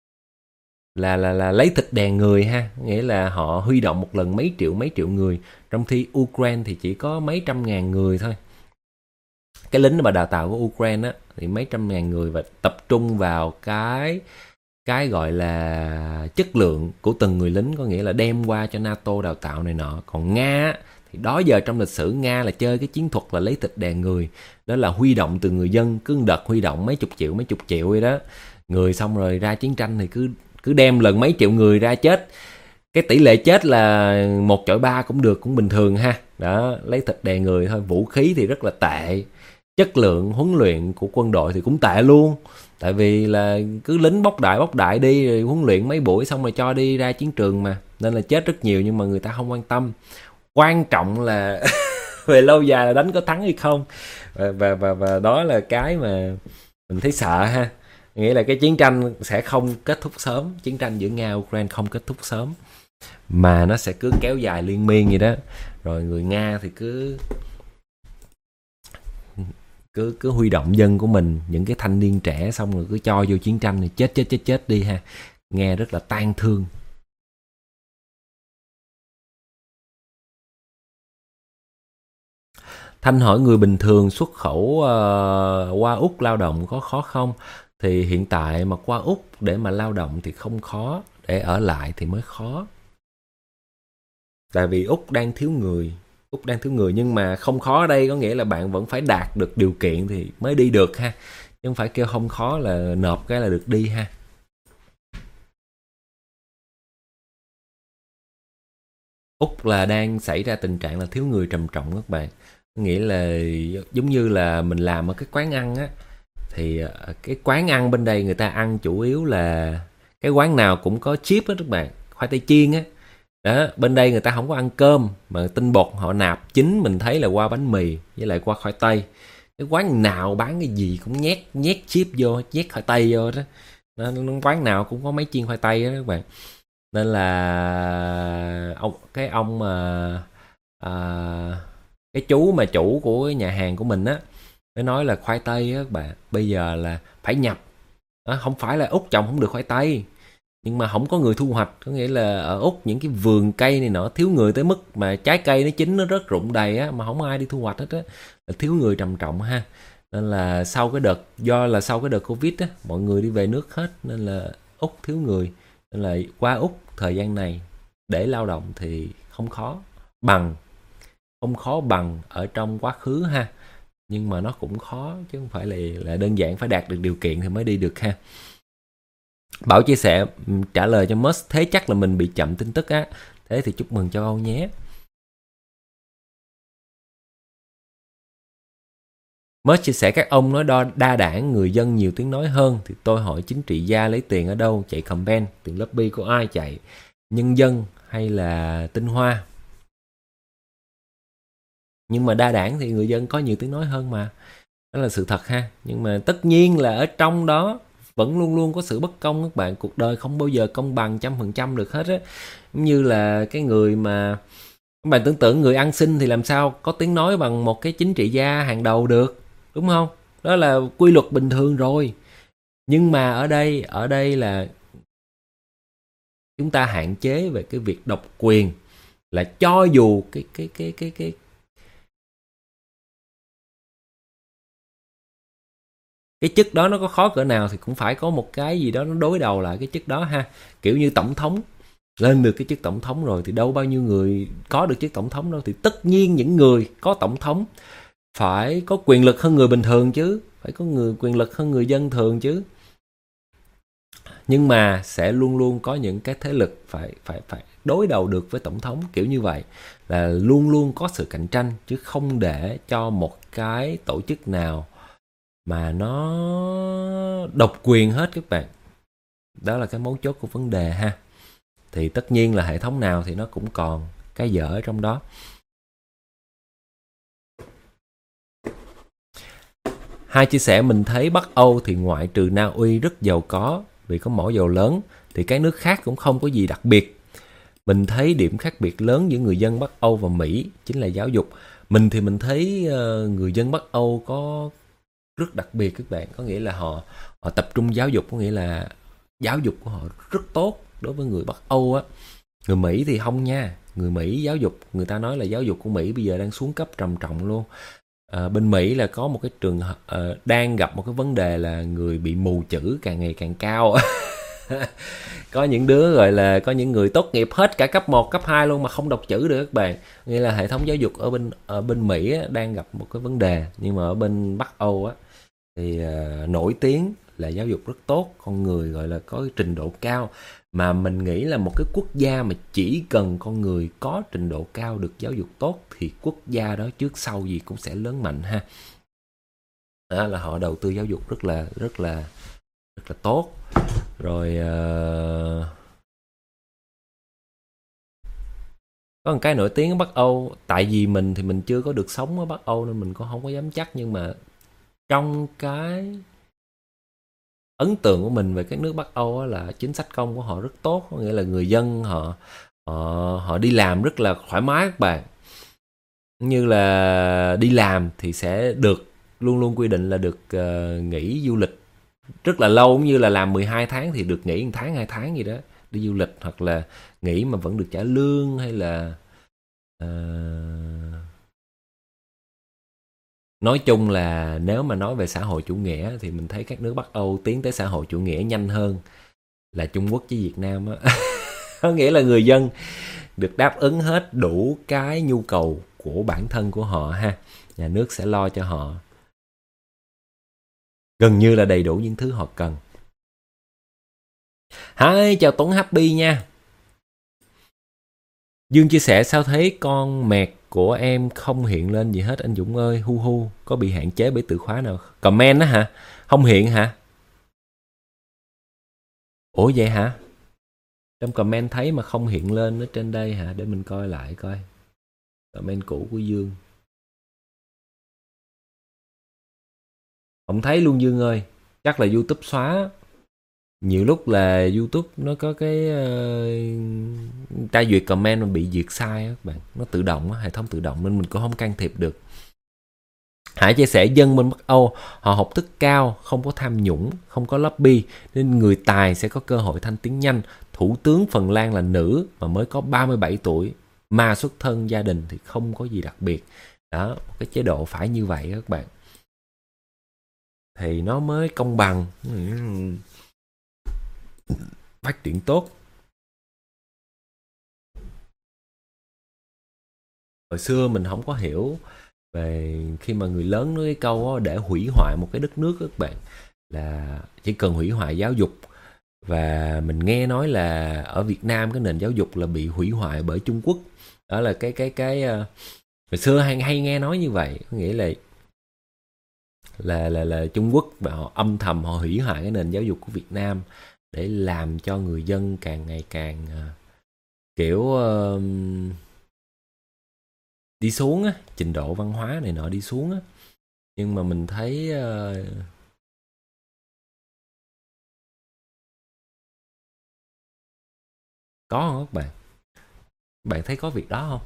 lấy thịt đè người ha, nghĩa là họ huy động một lần mấy triệu người, trong khi Ukraine thì chỉ có mấy trăm ngàn người thôi. Cái lính mà đào tạo của Ukraine á thì mấy trăm ngàn người, và tập trung vào cái gọi là chất lượng của từng người lính, có nghĩa là đem qua cho NATO đào tạo này nọ. Còn Nga thì đó giờ trong lịch sử Nga là chơi cái chiến thuật là lấy thịt đè người, đó là huy động từ người dân, cứ đợt huy động mấy chục triệu vậy đó người, xong rồi ra chiến tranh thì cứ đem lần mấy triệu người ra chết. Cái tỷ lệ chết là 1/3 cũng được, cũng bình thường ha. Đó, lấy thịt đè người thôi. Vũ khí thì rất là tệ, chất lượng huấn luyện của quân đội thì cũng tệ luôn. Tại vì là cứ lính bóc đại đi, rồi huấn luyện mấy buổi xong rồi cho đi ra chiến trường mà, nên là chết rất nhiều, nhưng mà người ta không quan tâm. Quan trọng là về lâu dài là đánh có thắng hay không. Và đó là cái mà mình thấy sợ ha. Nghĩa là cái chiến tranh sẽ không kết thúc sớm, chiến tranh giữa Nga và Ukraine không kết thúc sớm, mà nó sẽ cứ kéo dài liên miên vậy đó. Rồi người Nga thì cứ huy động dân của mình, những cái thanh niên trẻ, xong rồi cứ cho vô chiến tranh này chết đi ha. Nghe rất là tang thương. Thanh hỏi người bình thường xuất khẩu qua Úc lao động có khó không? Thì hiện tại mà qua Úc để mà lao động thì không khó, để ở lại thì mới khó. Tại vì Úc đang thiếu người. Nhưng mà không khó ở đây có nghĩa là bạn vẫn phải đạt được điều kiện thì mới đi được ha. Chứ không phải kêu không khó là nộp cái là được đi ha. Úc là đang xảy ra tình trạng là thiếu người trầm trọng các bạn. Nghĩa là giống như là mình làm ở cái quán ăn á, thì cái quán ăn bên đây người ta ăn chủ yếu là cái quán nào cũng có chip á các bạn, khoai tây chiên á. Đó, bên đây người ta không có ăn cơm, mà tinh bột họ nạp chính mình thấy là qua bánh mì với lại qua khoai tây. Cái quán nào bán cái gì cũng nhét chip vô, nhét khoai tây vô đó. Quán nào cũng có máy chiên khoai tây đó các bạn. Nên là cái chú mà chủ của cái nhà hàng của mình á, mới nói là khoai tây á các bạn, bây giờ là phải nhập. Không phải là Úc trồng không được khoai tây, nhưng mà không có người thu hoạch. Có nghĩa là ở Úc những cái vườn cây này nọ thiếu người tới mức mà trái cây nó chín nó rớt rụng đầy á, mà không ai đi thu hoạch hết á, là thiếu người trầm trọng ha. Nên là sau cái đợt Covid á, mọi người đi về nước hết, nên là Úc thiếu người. Nên là qua Úc thời gian này để lao động thì không khó bằng ở trong quá khứ ha. Nhưng mà nó cũng khó, chứ không phải là đơn giản phải đạt được điều kiện thì mới đi được ha. Bảo chia sẻ trả lời cho Musk, thế chắc là mình bị chậm tin tức á. Thế thì chúc mừng châu Âu nhé. Musk chia sẻ các ông nói đa đảng, người dân nhiều tiếng nói hơn. Thì tôi hỏi chính trị gia lấy tiền ở đâu? Chạy campaign, tiền lobby của ai chạy? Nhân dân hay là tinh hoa? Nhưng mà đa đảng thì người dân có nhiều tiếng nói hơn mà. Đó là sự thật ha. Nhưng mà tất nhiên là ở trong đó vẫn luôn luôn có sự bất công các bạn. Cuộc đời không bao giờ công bằng 100% được hết á. Giống như là cái người mà các bạn tưởng tượng người ăn xin thì làm sao có tiếng nói bằng một cái chính trị gia hàng đầu được, đúng không? Đó là quy luật bình thường rồi. Nhưng mà ở đây là chúng ta hạn chế về cái việc độc quyền. là cho dù cái chức đó nó có khó cỡ nào thì cũng phải có một cái gì đó nó đối đầu lại cái chức đó ha. Kiểu như tổng thống, lên được cái chức tổng thống rồi thì đâu bao nhiêu người có được chức tổng thống đâu, thì tất nhiên những người có tổng thống phải có quyền lực hơn người bình thường chứ, phải có quyền lực hơn người dân thường chứ. Nhưng mà sẽ luôn luôn có những cái thế lực phải đối đầu được với tổng thống, kiểu như vậy, là luôn luôn có sự cạnh tranh, chứ không để cho một cái tổ chức nào mà nó độc quyền hết các bạn. Đó là cái mấu chốt của vấn đề ha. Thì tất nhiên là hệ thống nào thì nó cũng còn cái dở ở trong đó. Hai chia sẻ mình thấy Bắc Âu thì ngoại trừ Na Uy rất giàu có vì có mỏ dầu lớn, thì các nước khác cũng không có gì đặc biệt. Mình thấy điểm khác biệt lớn giữa người dân Bắc Âu và Mỹ chính là giáo dục. Mình thì mình thấy người dân Bắc Âu có rất đặc biệt các bạn. Có nghĩa là họ tập trung giáo dục, có nghĩa là giáo dục của họ rất tốt đối với người Bắc Âu á. Người Mỹ thì không nha. Người Mỹ giáo dục, người ta nói là giáo dục của Mỹ bây giờ đang xuống cấp trầm trọng luôn. Bên Mỹ là có một cái trường đang gặp một cái vấn đề là người bị mù chữ càng ngày càng cao. Có những đứa gọi là có những người tốt nghiệp hết cả cấp 1, cấp 2 luôn mà không đọc chữ được các bạn. Nghĩa là hệ thống giáo dục ở bên Mỹ á, đang gặp một cái vấn đề. Nhưng mà ở bên Bắc Âu á thì nổi tiếng là giáo dục rất tốt, con người gọi là có trình độ cao. Mà mình nghĩ là một cái quốc gia mà chỉ cần con người có trình độ cao được giáo dục tốt thì quốc gia đó trước sau gì cũng sẽ lớn mạnh ha. Đó là họ đầu tư giáo dục rất là tốt. Rồi có một cái nổi tiếng ở Bắc Âu, tại vì mình thì mình chưa có được sống ở Bắc Âu nên mình cũng không có dám chắc, nhưng mà trong cái ấn tượng của mình về các nước Bắc Âu á, là chính sách công của họ rất tốt, có nghĩa là người dân họ đi làm rất là thoải mái các bạn. Như là đi làm thì sẽ được luôn luôn quy định là được nghỉ du lịch rất là lâu, cũng như là làm 12 tháng thì được nghỉ 1 tháng 2 tháng gì đó đi du lịch, hoặc là nghỉ mà vẫn được trả lương, hay là nói chung là nếu mà nói về xã hội chủ nghĩa thì mình thấy các nước Bắc Âu tiến tới xã hội chủ nghĩa nhanh hơn là Trung Quốc với Việt Nam á. Có nghĩa là người dân được đáp ứng hết đủ cái nhu cầu của bản thân của họ ha. Nhà nước sẽ lo cho họ gần như là đầy đủ những thứ họ cần. Hi, chào Tuấn Happy nha. Dương chia sẻ sao thấy con mẹt của em không hiện lên gì hết anh Dũng ơi, hu hu, có bị hạn chế bởi từ khóa nào? Comment á hả? Không hiện hả? Ủa vậy hả? Trong comment thấy mà không hiện lên ở trên đây hả? Để mình coi lại coi. Comment cũ của Dương. Không thấy luôn Dương ơi. Chắc là YouTube xóa. Nhiều lúc là YouTube nó có cái tra duyệt comment mà bị duyệt sai các bạn. Nó tự động, hệ thống tự động nên mình cũng không can thiệp được. Hải chia sẻ dân bên Bắc Âu họ học thức cao, không có tham nhũng, không có lobby, nên người tài sẽ có cơ hội thăng tiến nhanh. Thủ tướng Phần Lan là nữ mà mới có 37 tuổi, mà xuất thân gia đình thì không có gì đặc biệt. Đó, cái chế độ phải như vậy các bạn, thì nó mới công bằng, phát triển tốt. Hồi xưa mình không có hiểu về khi mà người lớn nói cái câu đó, để hủy hoại một cái đất nước các bạn, là chỉ cần hủy hoại giáo dục. Và mình nghe nói là ở Việt Nam cái nền giáo dục là bị hủy hoại bởi Trung Quốc. Đó là cái hồi xưa hay nghe nói như vậy, có nghĩa là Trung Quốc và họ âm thầm họ hủy hoại cái nền giáo dục của Việt Nam để làm cho người dân càng ngày càng kiểu đi xuống á, trình độ văn hóa này nọ đi xuống á. Nhưng mà mình thấy có không các bạn? Bạn thấy có việc đó không?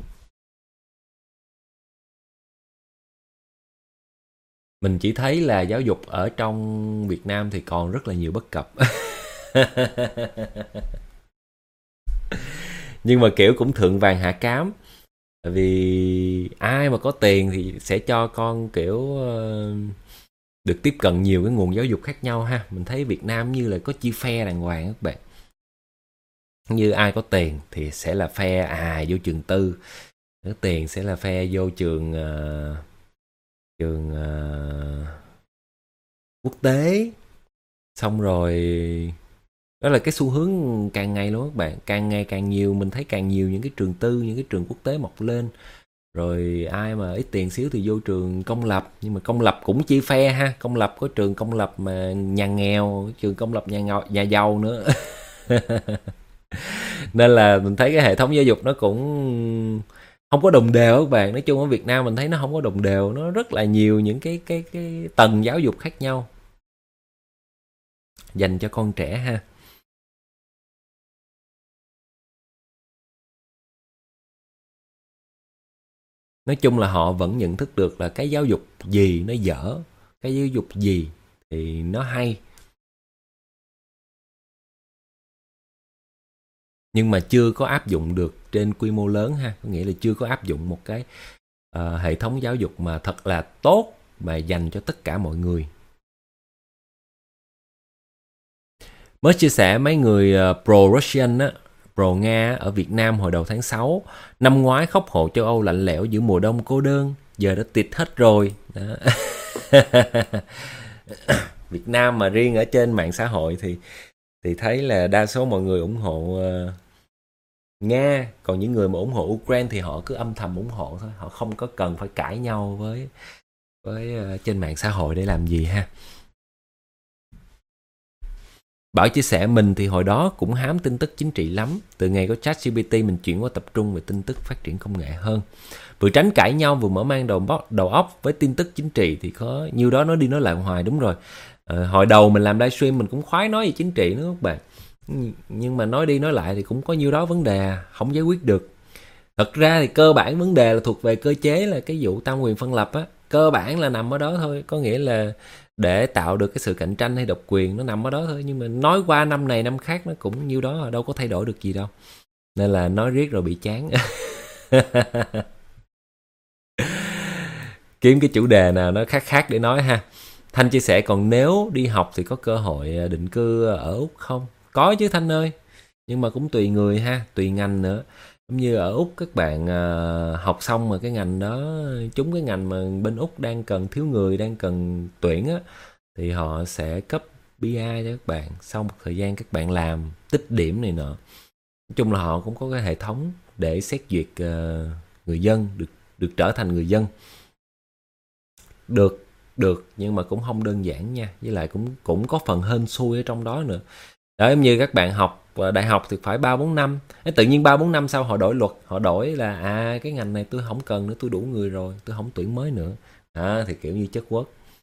Mình chỉ thấy là giáo dục ở trong Việt Nam thì còn rất là nhiều bất cập. Nhưng mà kiểu cũng thượng vàng hạ cám. Tại vì ai mà có tiền thì sẽ cho con kiểu được tiếp cận nhiều cái nguồn giáo dục khác nhau ha. Mình thấy Việt Nam như là có chia phe đàng hoàng các bạn. Như ai có tiền thì sẽ là phe vô trường tư, có tiền sẽ là phe vô trường quốc tế. Xong rồi đó là cái xu hướng càng ngày luôn các bạn, càng ngày càng nhiều, mình thấy càng nhiều những cái trường tư, những cái trường quốc tế mọc lên. Rồi ai mà ít tiền xíu thì vô trường công lập, nhưng mà công lập cũng chia phe ha. Công lập có trường công lập mà nhà nghèo, trường công lập nhà giàu nữa. Nên là mình thấy cái hệ thống giáo dục nó cũng không có đồng đều các bạn. Nói chung ở Việt Nam mình thấy nó không có đồng đều, nó rất là nhiều những cái tầng giáo dục khác nhau dành cho con trẻ ha. Nói chung là họ vẫn nhận thức được là cái giáo dục gì nó dở, cái giáo dục gì thì nó hay. Nhưng mà chưa có áp dụng được trên quy mô lớn ha. Có nghĩa là chưa có áp dụng một cái hệ thống giáo dục mà thật là tốt, mà dành cho tất cả mọi người. Mới chia sẻ mấy người pro-Russian á, pro-Nga ở Việt Nam hồi đầu tháng 6. Năm ngoái khóc hộ châu Âu lạnh lẽo giữa mùa đông cô đơn, giờ đã tịt hết rồi. Đó. Việt Nam mà riêng ở trên mạng xã hội thì thấy là đa số mọi người ủng hộ Nga. Còn những người mà ủng hộ Ukraine thì họ cứ âm thầm ủng hộ thôi. Họ không có cần phải cãi nhau với trên mạng xã hội để làm gì ha. Bảo chia sẻ mình thì hồi đó cũng hám tin tức chính trị lắm. Từ ngày có ChatGPT mình chuyển qua tập trung về tin tức phát triển công nghệ hơn. Vừa tránh cãi nhau vừa mở mang đầu óc với tin tức chính trị thì có nhiêu đó nói đi nói lại hoài. Đúng rồi. Hồi đầu mình làm livestream mình cũng khoái nói về chính trị nữa các bạn. Nhưng mà nói đi nói lại thì cũng có nhiêu đó vấn đề không giải quyết được. Thật ra thì cơ bản vấn đề là thuộc về cơ chế, là cái vụ tam quyền phân lập á. Cơ bản là nằm ở đó thôi. Có nghĩa là để tạo được cái sự cạnh tranh hay độc quyền nó nằm ở đó thôi. Nhưng mà nói qua năm này năm khác nó cũng nhiêu đó, đâu có thay đổi được gì đâu. Nên là nói riết rồi bị chán. Kiếm cái chủ đề nào nó khác để nói ha. Thanh chia sẻ còn nếu đi học thì có cơ hội định cư ở Úc không? Có chứ Thanh ơi. Nhưng mà cũng tùy người ha, tùy ngành nữa. Giống như ở Úc các bạn học xong mà cái ngành đó trúng cái ngành mà bên Úc đang cần thiếu người, đang cần tuyển á, thì họ sẽ cấp PR cho các bạn. Sau một thời gian các bạn làm tích điểm này nọ. Nói chung là họ cũng có cái hệ thống để xét duyệt người dân được trở thành người dân. Được nhưng mà cũng không đơn giản nha. Với lại cũng có phần hên xui ở trong đó nữa. Đó, giống như các bạn học đại học thì phải 3-4 năm. Tự nhiên 3-4 năm sau họ đổi luật, họ đổi là cái ngành này tôi không cần nữa, tôi đủ người rồi, tôi không tuyển mới nữa. Thì kiểu như chất quất.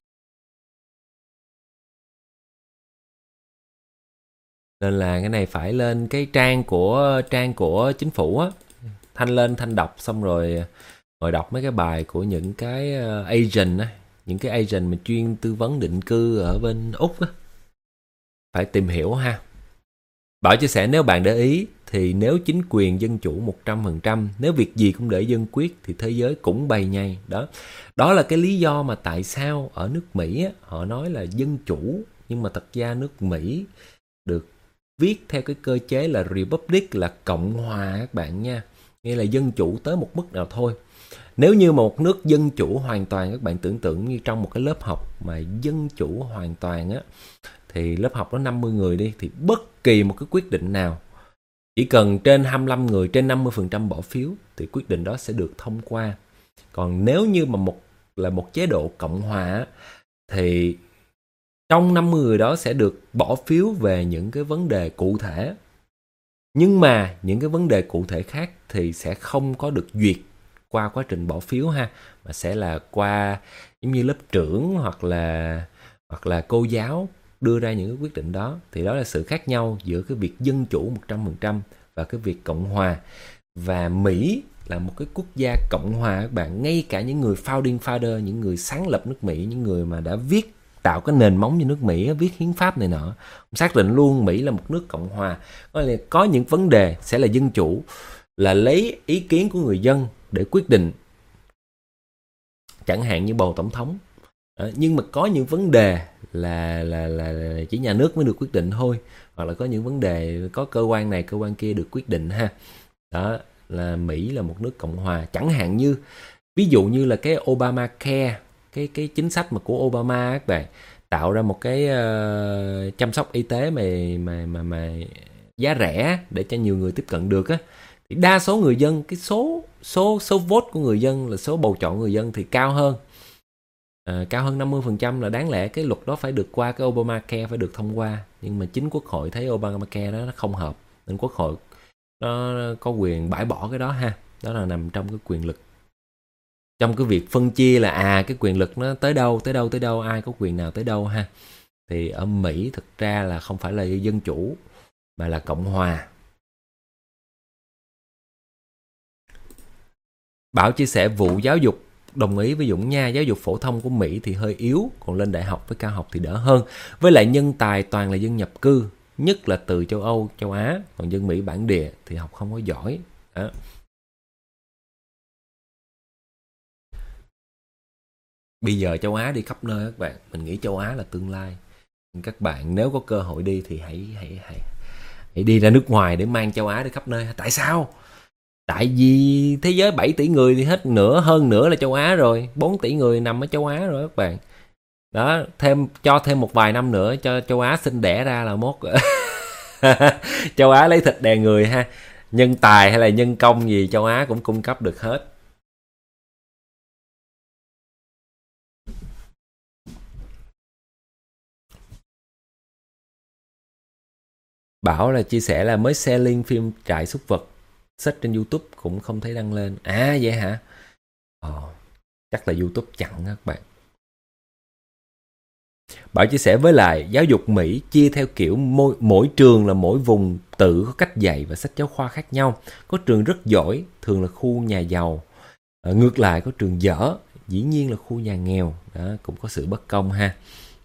Nên là cái này phải lên cái trang của chính phủ á. Thanh lên Thanh đọc xong rồi ngồi đọc mấy cái bài của những cái agent á, những cái agent mà chuyên tư vấn định cư ở bên Úc á. Phải tìm hiểu ha. Bảo chia sẻ nếu bạn để ý thì nếu chính quyền dân chủ 100%, nếu việc gì cũng để dân quyết thì thế giới cũng bay nhây. Đó là cái lý do mà tại sao ở nước Mỹ á, họ nói là dân chủ, nhưng mà thật ra nước Mỹ được viết theo cái cơ chế là Republic, là Cộng hòa các bạn nha. Nghĩa là dân chủ tới một mức nào thôi. Nếu như một nước dân chủ hoàn toàn, các bạn tưởng tượng như trong một cái lớp học mà dân chủ hoàn toàn á, thì lớp học đó 50 người đi, thì bất kỳ một cái quyết định nào chỉ cần trên 25 người, trên 50% bỏ phiếu thì quyết định đó sẽ được thông qua. Còn nếu như mà một chế độ cộng hòa thì trong 50 người đó sẽ được bỏ phiếu về những cái vấn đề cụ thể. Nhưng mà những cái vấn đề cụ thể khác thì sẽ không có được duyệt qua quá trình bỏ phiếu ha, mà sẽ là qua giống như lớp trưởng hoặc là cô giáo đưa ra những cái quyết định đó. Thì đó là sự khác nhau giữa cái việc dân chủ 100% và cái việc cộng hòa. Và Mỹ là một cái quốc gia cộng hòa các bạn. Ngay cả những người founding father, những người sáng lập nước Mỹ, những người mà đã viết tạo cái nền móng cho nước Mỹ, viết hiến pháp này nọ. Ông xác định luôn Mỹ là một nước cộng hòa, có những vấn đề sẽ là dân chủ, là lấy ý kiến của người dân để quyết định, chẳng hạn như bầu tổng thống. Nhưng mà có những vấn đề là chỉ nhà nước mới được quyết định thôi, hoặc là có những vấn đề có cơ quan này cơ quan kia được quyết định ha. Đó là Mỹ là một nước cộng hòa. Chẳng hạn như ví dụ như là cái Obamacare, cái chính sách mà của Obama các bạn, tạo ra một cái chăm sóc y tế mà giá rẻ để cho nhiều người tiếp cận được á, thì đa số người dân, cái số vote của người dân, là số bầu chọn người dân thì cao hơn. Cao hơn 50%, là đáng lẽ cái luật đó phải được qua, cái Obamacare phải được thông qua. Nhưng mà chính Quốc hội thấy Obamacare đó nó không hợp, nên Quốc hội nó có quyền bãi bỏ cái đó ha. Đó là nằm trong cái quyền lực, trong cái việc phân chia là cái quyền lực nó tới đâu, ai có quyền nào tới đâu ha. Thì ở Mỹ thực ra là không phải là dân chủ mà là cộng hòa. Bảo chia sẻ vụ giáo dục, đồng ý với Dũng nha. Giáo dục phổ thông của Mỹ thì hơi yếu, còn lên đại học với cao học thì đỡ hơn. Với lại nhân tài toàn là dân nhập cư, nhất là từ châu Âu, châu Á. Còn dân Mỹ bản địa thì học không có giỏi. Đó. Bây giờ châu Á đi khắp nơi các bạn. Mình nghĩ châu Á là tương lai. Các bạn nếu có cơ hội đi thì hãy đi ra nước ngoài để mang châu Á đi khắp nơi. Tại sao? Tại vì thế giới 7 tỷ người thì hơn nữa là châu Á rồi. 4 tỷ người nằm ở châu Á rồi các bạn. Đó, cho thêm một vài năm nữa cho châu Á sinh đẻ ra là mốt châu Á lấy thịt đè người ha. Nhân tài hay là nhân công gì châu Á cũng cung cấp được hết. Bảo là chia sẻ là mới share link phim Trại Súc Vật, search trên YouTube cũng không thấy đăng lên. Vậy hả? Chắc là YouTube chặn các bạn. Bảo chia sẻ với lại giáo dục Mỹ chia theo kiểu mỗi trường là mỗi vùng tự có cách dạy và sách giáo khoa khác nhau. Có trường rất giỏi, thường là khu nhà giàu. Ngược lại có trường dở, dĩ nhiên là khu nhà nghèo. Đó, cũng có sự bất công ha.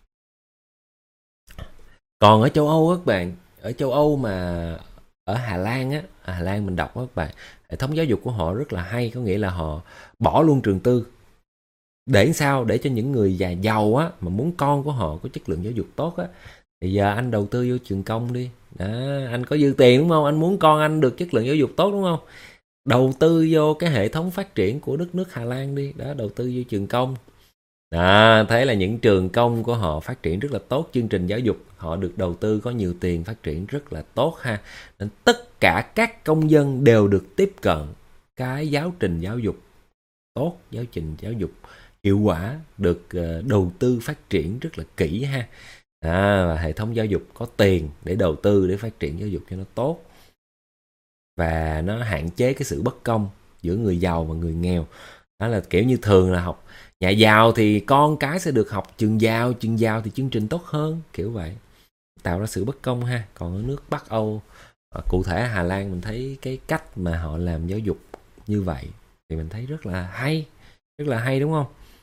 Còn ở châu Âu các bạn, ở châu Âu mà ở Hà Lan á, Hà Lan mình đọc các bạn, hệ thống giáo dục của họ rất là hay, có nghĩa là họ bỏ luôn trường tư. Để sao? Để cho những người giàu á, mà muốn con của họ có chất lượng giáo dục tốt á, thì giờ anh đầu tư vô trường công đi. Đó, anh có dư tiền đúng không? Anh muốn con anh được chất lượng giáo dục tốt đúng không? Đầu tư vô cái hệ thống phát triển của đất nước Hà Lan đi. Đó, đầu tư vô trường công. Đó, thấy là những trường công của họ phát triển rất là tốt, chương trình giáo dục họ được đầu tư có nhiều tiền, phát triển rất là tốt ha. Nên tất cả các công dân đều được tiếp cận cái giáo trình giáo dục tốt, giáo trình giáo dục hiệu quả, được đầu tư phát triển rất là kỹ ha. Và hệ thống giáo dục có tiền để đầu tư để phát triển giáo dục cho nó tốt, và nó hạn chế cái sự bất công giữa người giàu và người nghèo. Đó là kiểu như thường là học nhà giàu thì con cái sẽ được học trường giàu thì chương trình tốt hơn, kiểu vậy, tạo ra sự bất công ha. Còn ở nước Bắc Âu, cụ thể Hà Lan, mình thấy cái cách mà họ làm giáo dục như vậy thì mình thấy rất là hay đúng không?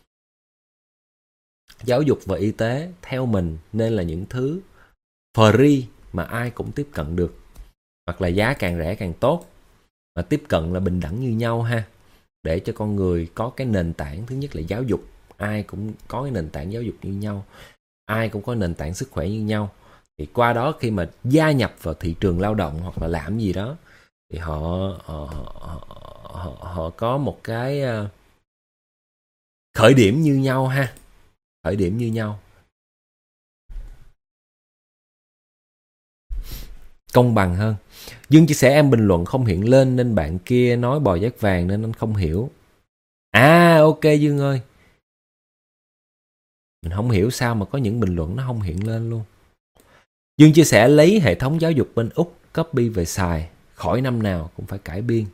Giáo dục và y tế theo mình nên là những thứ free mà ai cũng tiếp cận được, hoặc là giá càng rẻ càng tốt, mà tiếp cận là bình đẳng như nhau ha, để cho con người có cái nền tảng. Thứ nhất là giáo dục, ai cũng có cái nền tảng giáo dục như nhau, ai cũng có nền tảng sức khỏe như nhau, thì qua đó khi mà gia nhập vào thị trường lao động hoặc là làm gì đó thì họ có một cái khởi điểm như nhau ha, khởi điểm như nhau, công bằng hơn. Dương chia sẻ em bình luận không hiện lên nên bạn kia nói bò giác vàng nên anh không hiểu. Ok Dương ơi, mình không hiểu sao mà có những bình luận nó không hiện lên luôn. Dương chia sẻ lấy hệ thống giáo dục bên Úc copy về xài, khỏi năm nào cũng phải cải biên.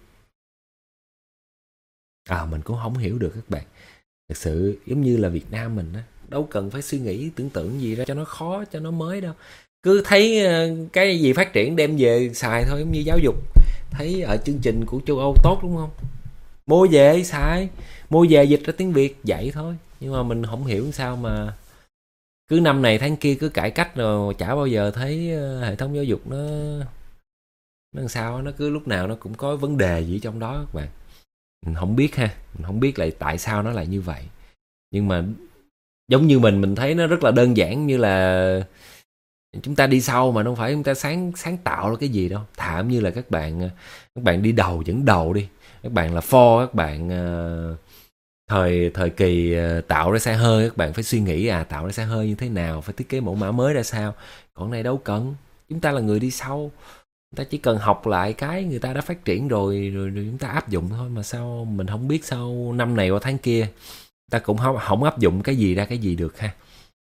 Mình cũng không hiểu được các bạn. Thật sự giống như là Việt Nam mình á, đâu cần phải suy nghĩ tưởng tượng gì ra cho nó khó, cho nó mới đâu. Cứ thấy cái gì phát triển đem về xài thôi, giống như giáo dục. Thấy ở chương trình của châu Âu tốt đúng không? Mua về xài, mua về dịch ra tiếng Việt dạy thôi. Nhưng mà mình không hiểu sao mà cứ năm này tháng kia cứ cải cách rồi chả bao giờ thấy hệ thống giáo dục nó làm sao, nó cứ lúc nào nó cũng có vấn đề gì trong đó các bạn. Mình không biết ha, mình không biết lại tại sao nó lại như vậy. Nhưng mà giống như mình thấy nó rất là đơn giản, như là chúng ta đi sau mà không phải chúng ta sáng tạo ra cái gì đâu. Thảm như là các bạn đi dẫn đầu đi, các bạn là Ford, các bạn thời kỳ tạo ra xe hơi, các bạn phải suy nghĩ tạo ra xe hơi như thế nào, phải thiết kế mẫu mã mới ra sao. Còn này đâu cần, chúng ta là người đi sau, chúng ta chỉ cần học lại cái người ta đã phát triển rồi chúng ta áp dụng thôi. Mà sao mình không biết sau năm này qua tháng kia ta cũng không áp dụng cái gì ra cái gì được ha.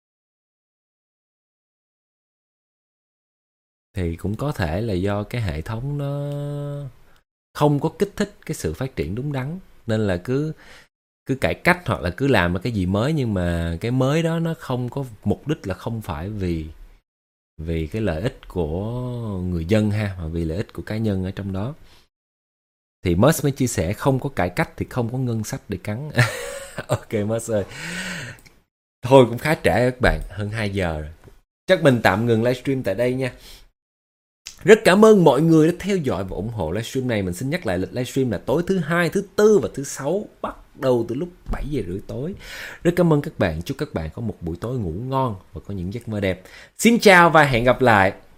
Thì cũng có thể là do cái hệ thống nó không có kích thích cái sự phát triển đúng đắn, nên là cứ cải cách hoặc là cứ làm cái gì mới, nhưng mà cái mới đó nó không có mục đích, là không phải vì cái lợi ích của người dân ha, mà vì lợi ích của cá nhân ở trong đó. Thì Musk mới chia sẻ không có cải cách thì không có ngân sách để cắn. Ok Musk ơi. Thôi cũng khá trễ các bạn, hơn 2 giờ rồi. Chắc mình tạm ngừng livestream tại đây nha. Rất cảm ơn mọi người đã theo dõi và ủng hộ livestream này. Mình xin nhắc lại lịch livestream là tối thứ Hai, thứ Tư và thứ Sáu, bắt đầu từ lúc 7 giờ rưỡi tối. Rất cảm ơn các bạn. Chúc các bạn có một buổi tối ngủ ngon và có những giấc mơ đẹp. Xin chào và hẹn gặp lại.